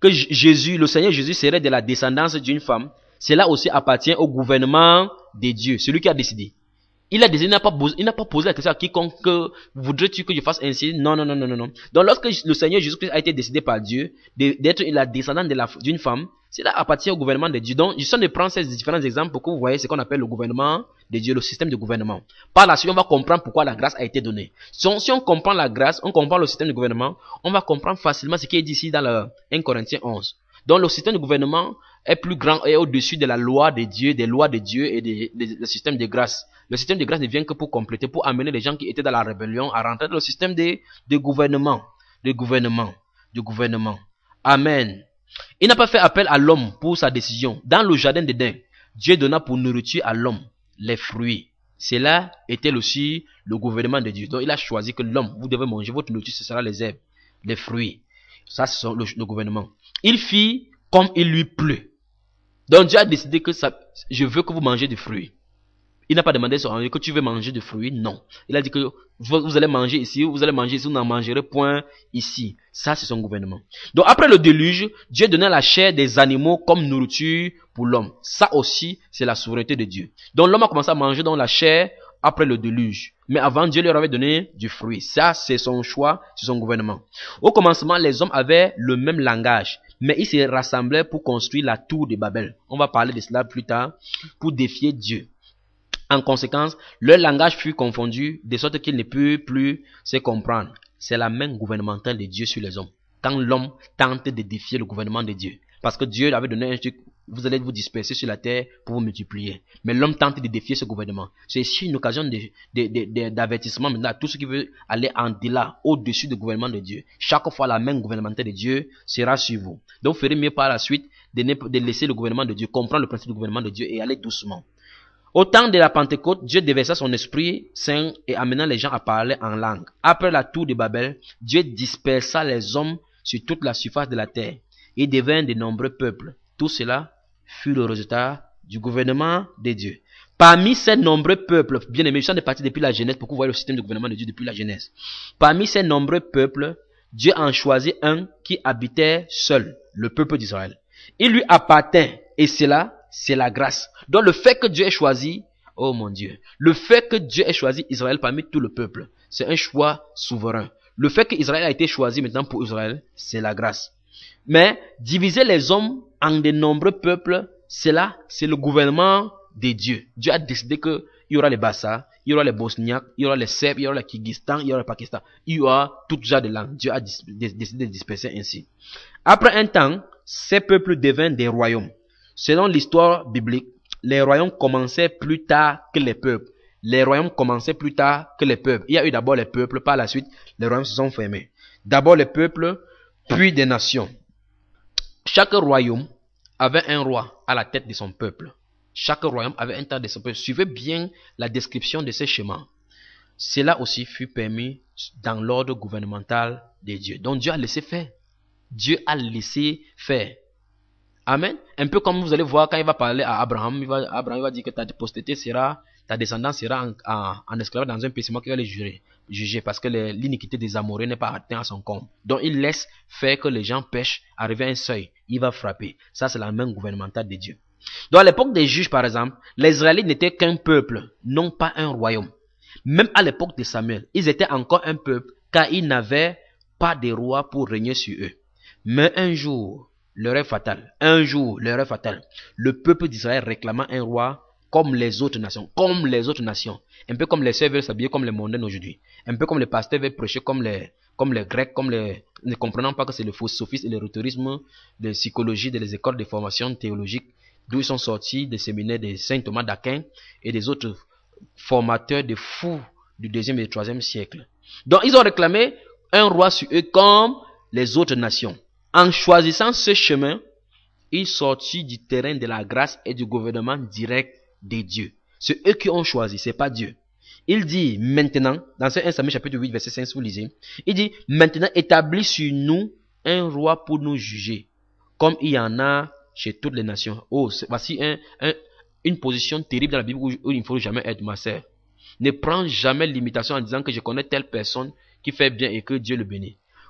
que Jésus, le Seigneur Jésus serait de la descendance d'une femme, cela aussi appartient au gouvernement de Dieu, celui qui a décidé. Il a décidé, il n'a pas, il n'a pas posé la question à quiconque que voudrais-tu que je fasse ainsi? Non, non, non, non, non, non. Donc lorsque le Seigneur Jésus-Christ a été décidé par Dieu d'être la descendante d'une femme, cela appartient au gouvernement de Dieu. Donc, je suis en train de prendre ces différents exemples pour que vous voyez ce qu'on appelle le gouvernement de Dieu, le système de gouvernement. Par la suite, on va comprendre pourquoi la grâce a été donnée. Si on, si on comprend la grâce, on comprend le système de gouvernement, on va comprendre facilement ce qui est dit ici dans le premier Corinthiens onze. Donc, le système de gouvernement est plus grand et au-dessus de la loi de Dieu, des lois de Dieu et des, des, des systèmes de grâce. Le système de grâce ne vient que pour compléter, pour amener les gens qui étaient dans la rébellion à rentrer dans le système de, de gouvernement, de gouvernement, de gouvernement. Amen. Il n'a pas fait appel à l'homme pour sa décision. Dans le jardin d'Éden, Dieu donna pour nourriture à l'homme les fruits. Cela était aussi le gouvernement de Dieu. Donc il a choisi que l'homme, vous devez manger votre nourriture, ce sera les herbes, les fruits. Ça, c'est le, le gouvernement. Il fit comme il lui pleut. Donc Dieu a décidé que ça, je veux que vous mangez des fruits. Il n'a pas demandé que tu veux manger des fruits, non. Il a dit que vous, vous allez manger ici, vous allez manger ici, vous n'en mangerez point ici. Ça, c'est son gouvernement. Donc après le déluge, Dieu donnait la chair des animaux comme nourriture pour l'homme. Ça aussi, c'est la souveraineté de Dieu. Donc l'homme a commencé à manger dans la chair après le déluge. Mais avant, Dieu leur avait donné du fruit. Ça, c'est son choix, c'est son gouvernement. Au commencement, les hommes avaient le même langage. Mais ils se rassemblaient pour construire la tour de Babel. On va parler de cela plus tard, pour défier Dieu. En conséquence, leur langage fut confondu, de sorte qu'ils ne purent plus se comprendre. C'est la main gouvernementale de Dieu sur les hommes. Quand l'homme tente de défier le gouvernement de Dieu. Parce que Dieu avait donné un truc, vous allez vous disperser sur la terre pour vous multiplier. Mais l'homme tente de défier ce gouvernement. C'est ici une occasion d'avertissement maintenant à tous ceux qui veulent aller en delà, au-dessus du gouvernement de Dieu. Chaque fois, la main gouvernementale de Dieu sera sur vous. Donc, vous ferez mieux par la suite de, ne, de laisser le gouvernement de Dieu, comprendre le principe du gouvernement de Dieu et aller doucement. Au temps de la Pentecôte, Dieu déversa son esprit saint et amenant les gens à parler en langue. Après la tour de Babel, Dieu dispersa les hommes sur toute la surface de la terre. Ils devinrent de nombreux peuples. Tout cela fut le résultat du gouvernement de Dieu. Parmi ces nombreux peuples, bien aimés, je suis parti depuis la Genèse pour que vous voyez le système de gouvernement de Dieu depuis la Genèse. Parmi ces nombreux peuples, Dieu en choisit un qui habitait seul, le peuple d'Israël. Il lui appartint, et cela, c'est la grâce. Donc le fait que Dieu ait choisi, oh mon Dieu, le fait que Dieu ait choisi Israël parmi tout le peuple, c'est un choix souverain. Le fait qu'Israël a été choisi maintenant pour Israël, c'est la grâce. Mais diviser les hommes en de nombreux peuples, cela, c'est le gouvernement de Dieu. Dieu a décidé qu'il y aura les Bassa, il y aura les Bosniaques, il y aura les Serbes, il y aura le Kyrgyzstan, il y aura le Pakistan. Il y aura tout genre de langues. Dieu a décidé de disperser ainsi. Après un temps, ces peuples deviennent des royaumes. Selon l'histoire biblique, les royaumes commençaient plus tard que les peuples. Les royaumes commençaient plus tard que les peuples. Il y a eu d'abord les peuples, par la suite, les royaumes se sont fermés. D'abord les peuples, puis des nations. Chaque royaume avait un roi à la tête de son peuple. Chaque royaume avait un temps de son peuple. Suivez bien la description de ces schémas. Cela aussi fut permis dans l'ordre gouvernemental de Dieu. Donc Dieu a laissé faire. Dieu a laissé faire. Amen. Un peu comme vous allez voir quand il va parler à Abraham, il va, Abraham il va dire que ta postérité sera, ta descendance sera en, en, en esclavage dans un pays, c'est moi qui vais les juger, juger parce que l'iniquité des Amoréens n'est pas atteinte à son comble. Donc il laisse faire que les gens pêchent, arriver à un seuil, il va frapper. Ça c'est la main gouvernementale de Dieu. Donc à l'époque des juges par exemple, les Israélites n'étaient qu'un peuple, non pas un royaume. Même à l'époque de Samuel, ils étaient encore un peuple car ils n'avaient pas de roi pour régner sur eux. Mais un jour, l'heure est fatale. Un jour, l'heure est fatale. Le peuple d'Israël réclamant un roi comme les autres nations. Comme les autres nations. Un peu comme les sœurs veulent s'habiller comme les mondains aujourd'hui. Un peu comme les pasteurs veulent prêcher comme les, comme les Grecs, comme les, ne comprenant pas que c'est le faux sophisme et le rhétorisme de psychologie, des écoles de formation théologique, d'où ils sont sortis, des séminaires de Saint Thomas d'Aquin et des autres formateurs de fous du deuxième et du troisième siècle. Donc ils ont réclamé un roi sur eux comme les autres nations. En choisissant ce chemin, ils sortent du terrain de la grâce et du gouvernement direct de Dieu. C'est eux qui ont choisi, c'est pas Dieu. Il dit maintenant, dans ce premier Samuel chapitre huit, verset cinq, si vous lisez, il dit maintenant établis sur nous un roi pour nous juger, comme il y en a chez toutes les nations. Oh, voici un, un, une position terrible dans la Bible où, où il ne faut jamais être, ma sœur. Ne prends jamais l'imitation en disant que je connais telle personne qui fait bien et que Dieu le bénit.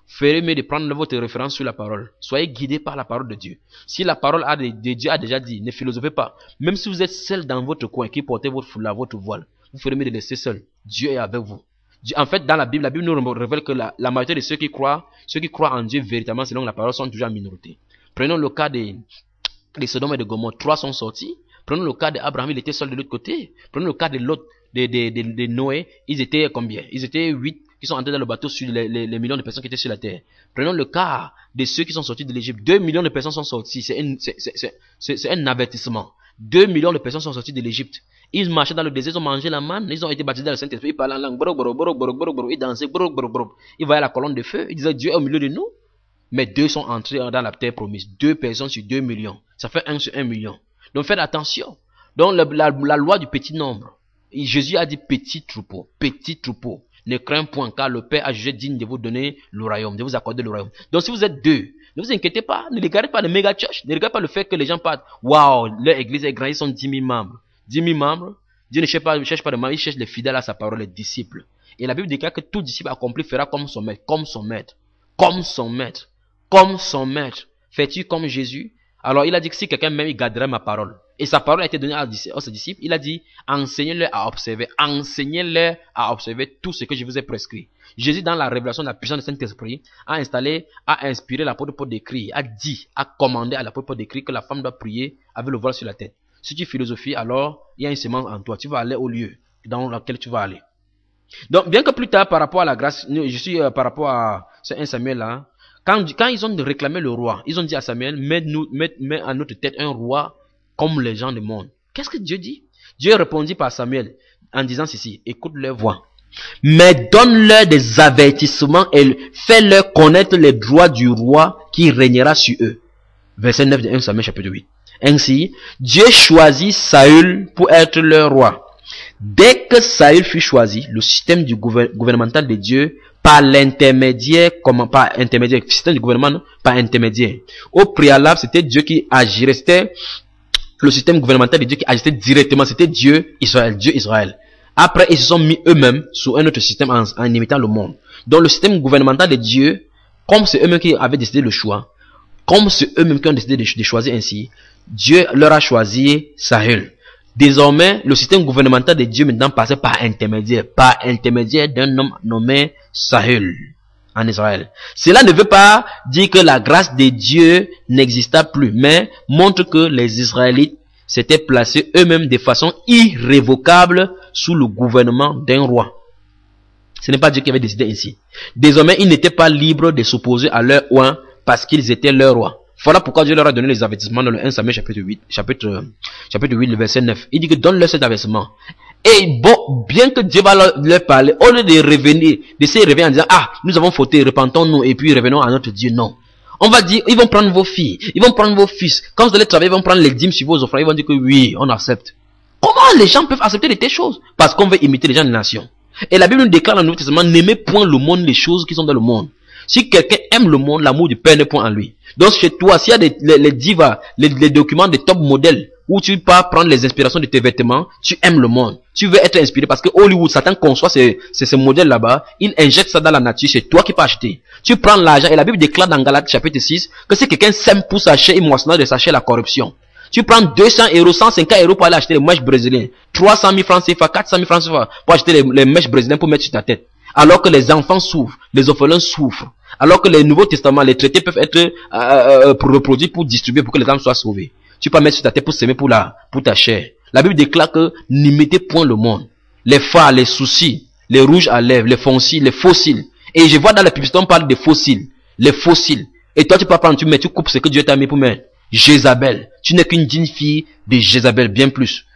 ferez mieux de prendre votre référence sur la parole. Soyez guidés par la parole de Dieu. Si la parole a de, de Dieu a déjà dit, ne philosophez pas. Même si vous êtes seul dans votre coin, qui portez votre foulard, votre voile, vous ferez mieux de laisser seul. Dieu est avec vous. Dieu, en fait, dans la Bible, la Bible nous révèle que la, la majorité de ceux qui croient, ceux qui croient en Dieu véritablement selon la parole sont toujours en minorité. Prenons le cas des, des Sodome et de Gomorrhe. Trois sont sortis. Prenons le cas d'Abraham, il était seul de l'autre côté. Prenons le cas de l'autre, de, de, de, de Noé, ils étaient combien? Ils étaient huit qui sont entrés dans le bateau sur les, les, les millions de personnes qui étaient sur la terre. Prenons le cas de ceux qui sont sortis de l'Égypte. Deux millions de personnes sont sorties. C'est un, c'est, c'est, c'est, c'est un avertissement. Deux millions de personnes sont sorties de l'Égypte. Ils marchaient dans le désert, ils ont mangé la manne, ils ont été baptisés dans le Saint-Esprit, ils parlaient en langue, bro, bro, bro, bro, bro, bro, ils dansaient, bro, bro, bro. Ils voyaient la colonne de feu, ils disaient Dieu est au milieu de nous. Mais deux sont entrés dans la terre promise. Deux personnes sur deux millions. Ça fait un sur un million. Donc faites attention. Donc la, la, la loi du petit nombre. Et Jésus a dit petit troupeau, petit troupeau. Ne crains point car le Père a jugé digne de vous donner le royaume, de vous accorder le royaume. Donc si vous êtes deux, ne vous inquiétez pas, ne regardez pas le méga church, ne regardez pas le fait que les gens partent. Waouh, leur église est grande, ils sont dix mille membres. dix mille membres, Dieu ne cherche pas, ne cherche pas de membres, il cherche les fidèles à sa parole, les disciples. Et la Bible déclare que tout disciple accompli fera comme son maître, comme son maître, comme son maître, comme son maître. Fais-tu comme Jésus? Alors il a dit que si quelqu'un m'aime, il garderait ma parole. Et sa parole a été donnée à ses disciples. Il a dit, enseignez-leur à observer, enseignez-leur à observer tout ce que je vous ai prescrit. Jésus, dans la révélation de la puissance du Saint-Esprit, a installé, a inspiré l'apôtre Paul d'écrire, a dit, a commandé à l'apôtre Paul d'écrire que la femme doit prier avec le voile sur la tête. Si tu philosophies, alors il y a une semence en toi. Tu vas aller au lieu dans lequel tu vas aller. Donc, bien que plus tard, par rapport à la grâce, je suis euh, par rapport à ce un Samuel là, quand, quand ils ont réclamé le roi, ils ont dit à Samuel, mets-nous, mets, mets à notre tête un roi comme les gens du monde. Qu'est-ce que Dieu dit? Dieu répondit par Samuel en disant ceci, écoute leur voix. Mais donne-leur des avertissements et fais-leur connaître les droits du roi qui régnera sur eux. Verset neuf de un Samuel chapitre huit. Ainsi, Dieu choisit Saül pour être leur roi. Dès que Saül fut choisi, le système du gouver gouvernemental de Dieu, par l'intermédiaire, comment, par intermédiaire, le système du gouvernement, par intermédiaire. Au préalable, c'était Dieu qui agirait, c'était le système gouvernemental de Dieu qui agissait directement, c'était Dieu, Israël, Dieu, Israël. Après, ils se sont mis eux-mêmes sous un autre système en, en imitant le monde. Donc, le système gouvernemental de Dieu, comme c'est eux-mêmes qui avaient décidé le choix, comme c'est eux-mêmes qui ont décidé de, de choisir ainsi, Dieu leur a choisi Saül. Désormais, le système gouvernemental de Dieu maintenant passait par intermédiaire, par intermédiaire d'un homme nommé Saül en Israël. Cela ne veut pas dire que la grâce de Dieu n'exista plus, mais montre que les Israélites s'étaient placés eux-mêmes de façon irrévocable sous le gouvernement d'un roi. Ce n'est pas Dieu qui avait décidé ainsi. Désormais, ils n'étaient pas libres de s'opposer à leur roi parce qu'ils étaient leur roi. Voilà pourquoi Dieu leur a donné les avertissements dans le premier Samuel chapitre huit, chapitre, chapitre huit, le verset neuf. Il dit que donne-leur cet avertissement. Et bon, bien que Dieu va leur, leur parler, au lieu de revenir, d'essayer de revenir en disant, ah, nous avons fauté, repentons-nous et puis revenons à notre Dieu. Non. On va dire, ils vont prendre vos filles, ils vont prendre vos fils. Quand vous allez travailler, ils vont prendre les dîmes sur vos offrandes, ils vont dire que oui, on accepte. Comment les gens peuvent accepter de telles choses? Parce qu'on veut imiter les gens des nations. Et la Bible nous déclare dans le Nouveau Testament, n'aimez point le monde, les choses qui sont dans le monde. Si quelqu'un aime le monde, l'amour du Père n'est point en lui. Donc chez toi, s'il y a des, les, les divas, les, les documents des top modèles, où tu peux prendre les inspirations de tes vêtements, tu aimes le monde. Tu veux être inspiré parce que Hollywood, Satan conçoit ces, ces, ces modèles là-bas, il injecte ça dans la nature, c'est toi qui peux acheter. Tu prends l'argent, et la Bible déclare dans Galates chapitre six, que si quelqu'un sème pour sa chair, il moissonnera de sa chair la corruption. Tu prends deux cents euros, cent cinquante euros pour aller acheter les mèches brésiliennes, trois cent mille francs C F A, quatre cent mille francs C F A pour acheter les, les mèches brésiliennes pour mettre sur ta tête. Alors que les enfants souffrent, les orphelins souffrent. Alors que les Nouveaux Testaments, les traités peuvent être euh, euh, pour reproduire, pour distribuer, pour que les âmes soient sauvées. Tu peux mettre sur ta tête pour s'aimer pour la, pour ta chair. La Bible déclare que n'imitez point le monde. Les phares, les soucis, les rouges à lèvres, les fonciles, les fossiles. Et je vois dans la publicité, on parle des fossiles. Les fossiles. Et toi, tu peux prendre, tu mets, tu coupes ce que Dieu t'a mis pour mettre. Jézabel. Tu n'es qu'une digne fille de Jézabel, bien plus.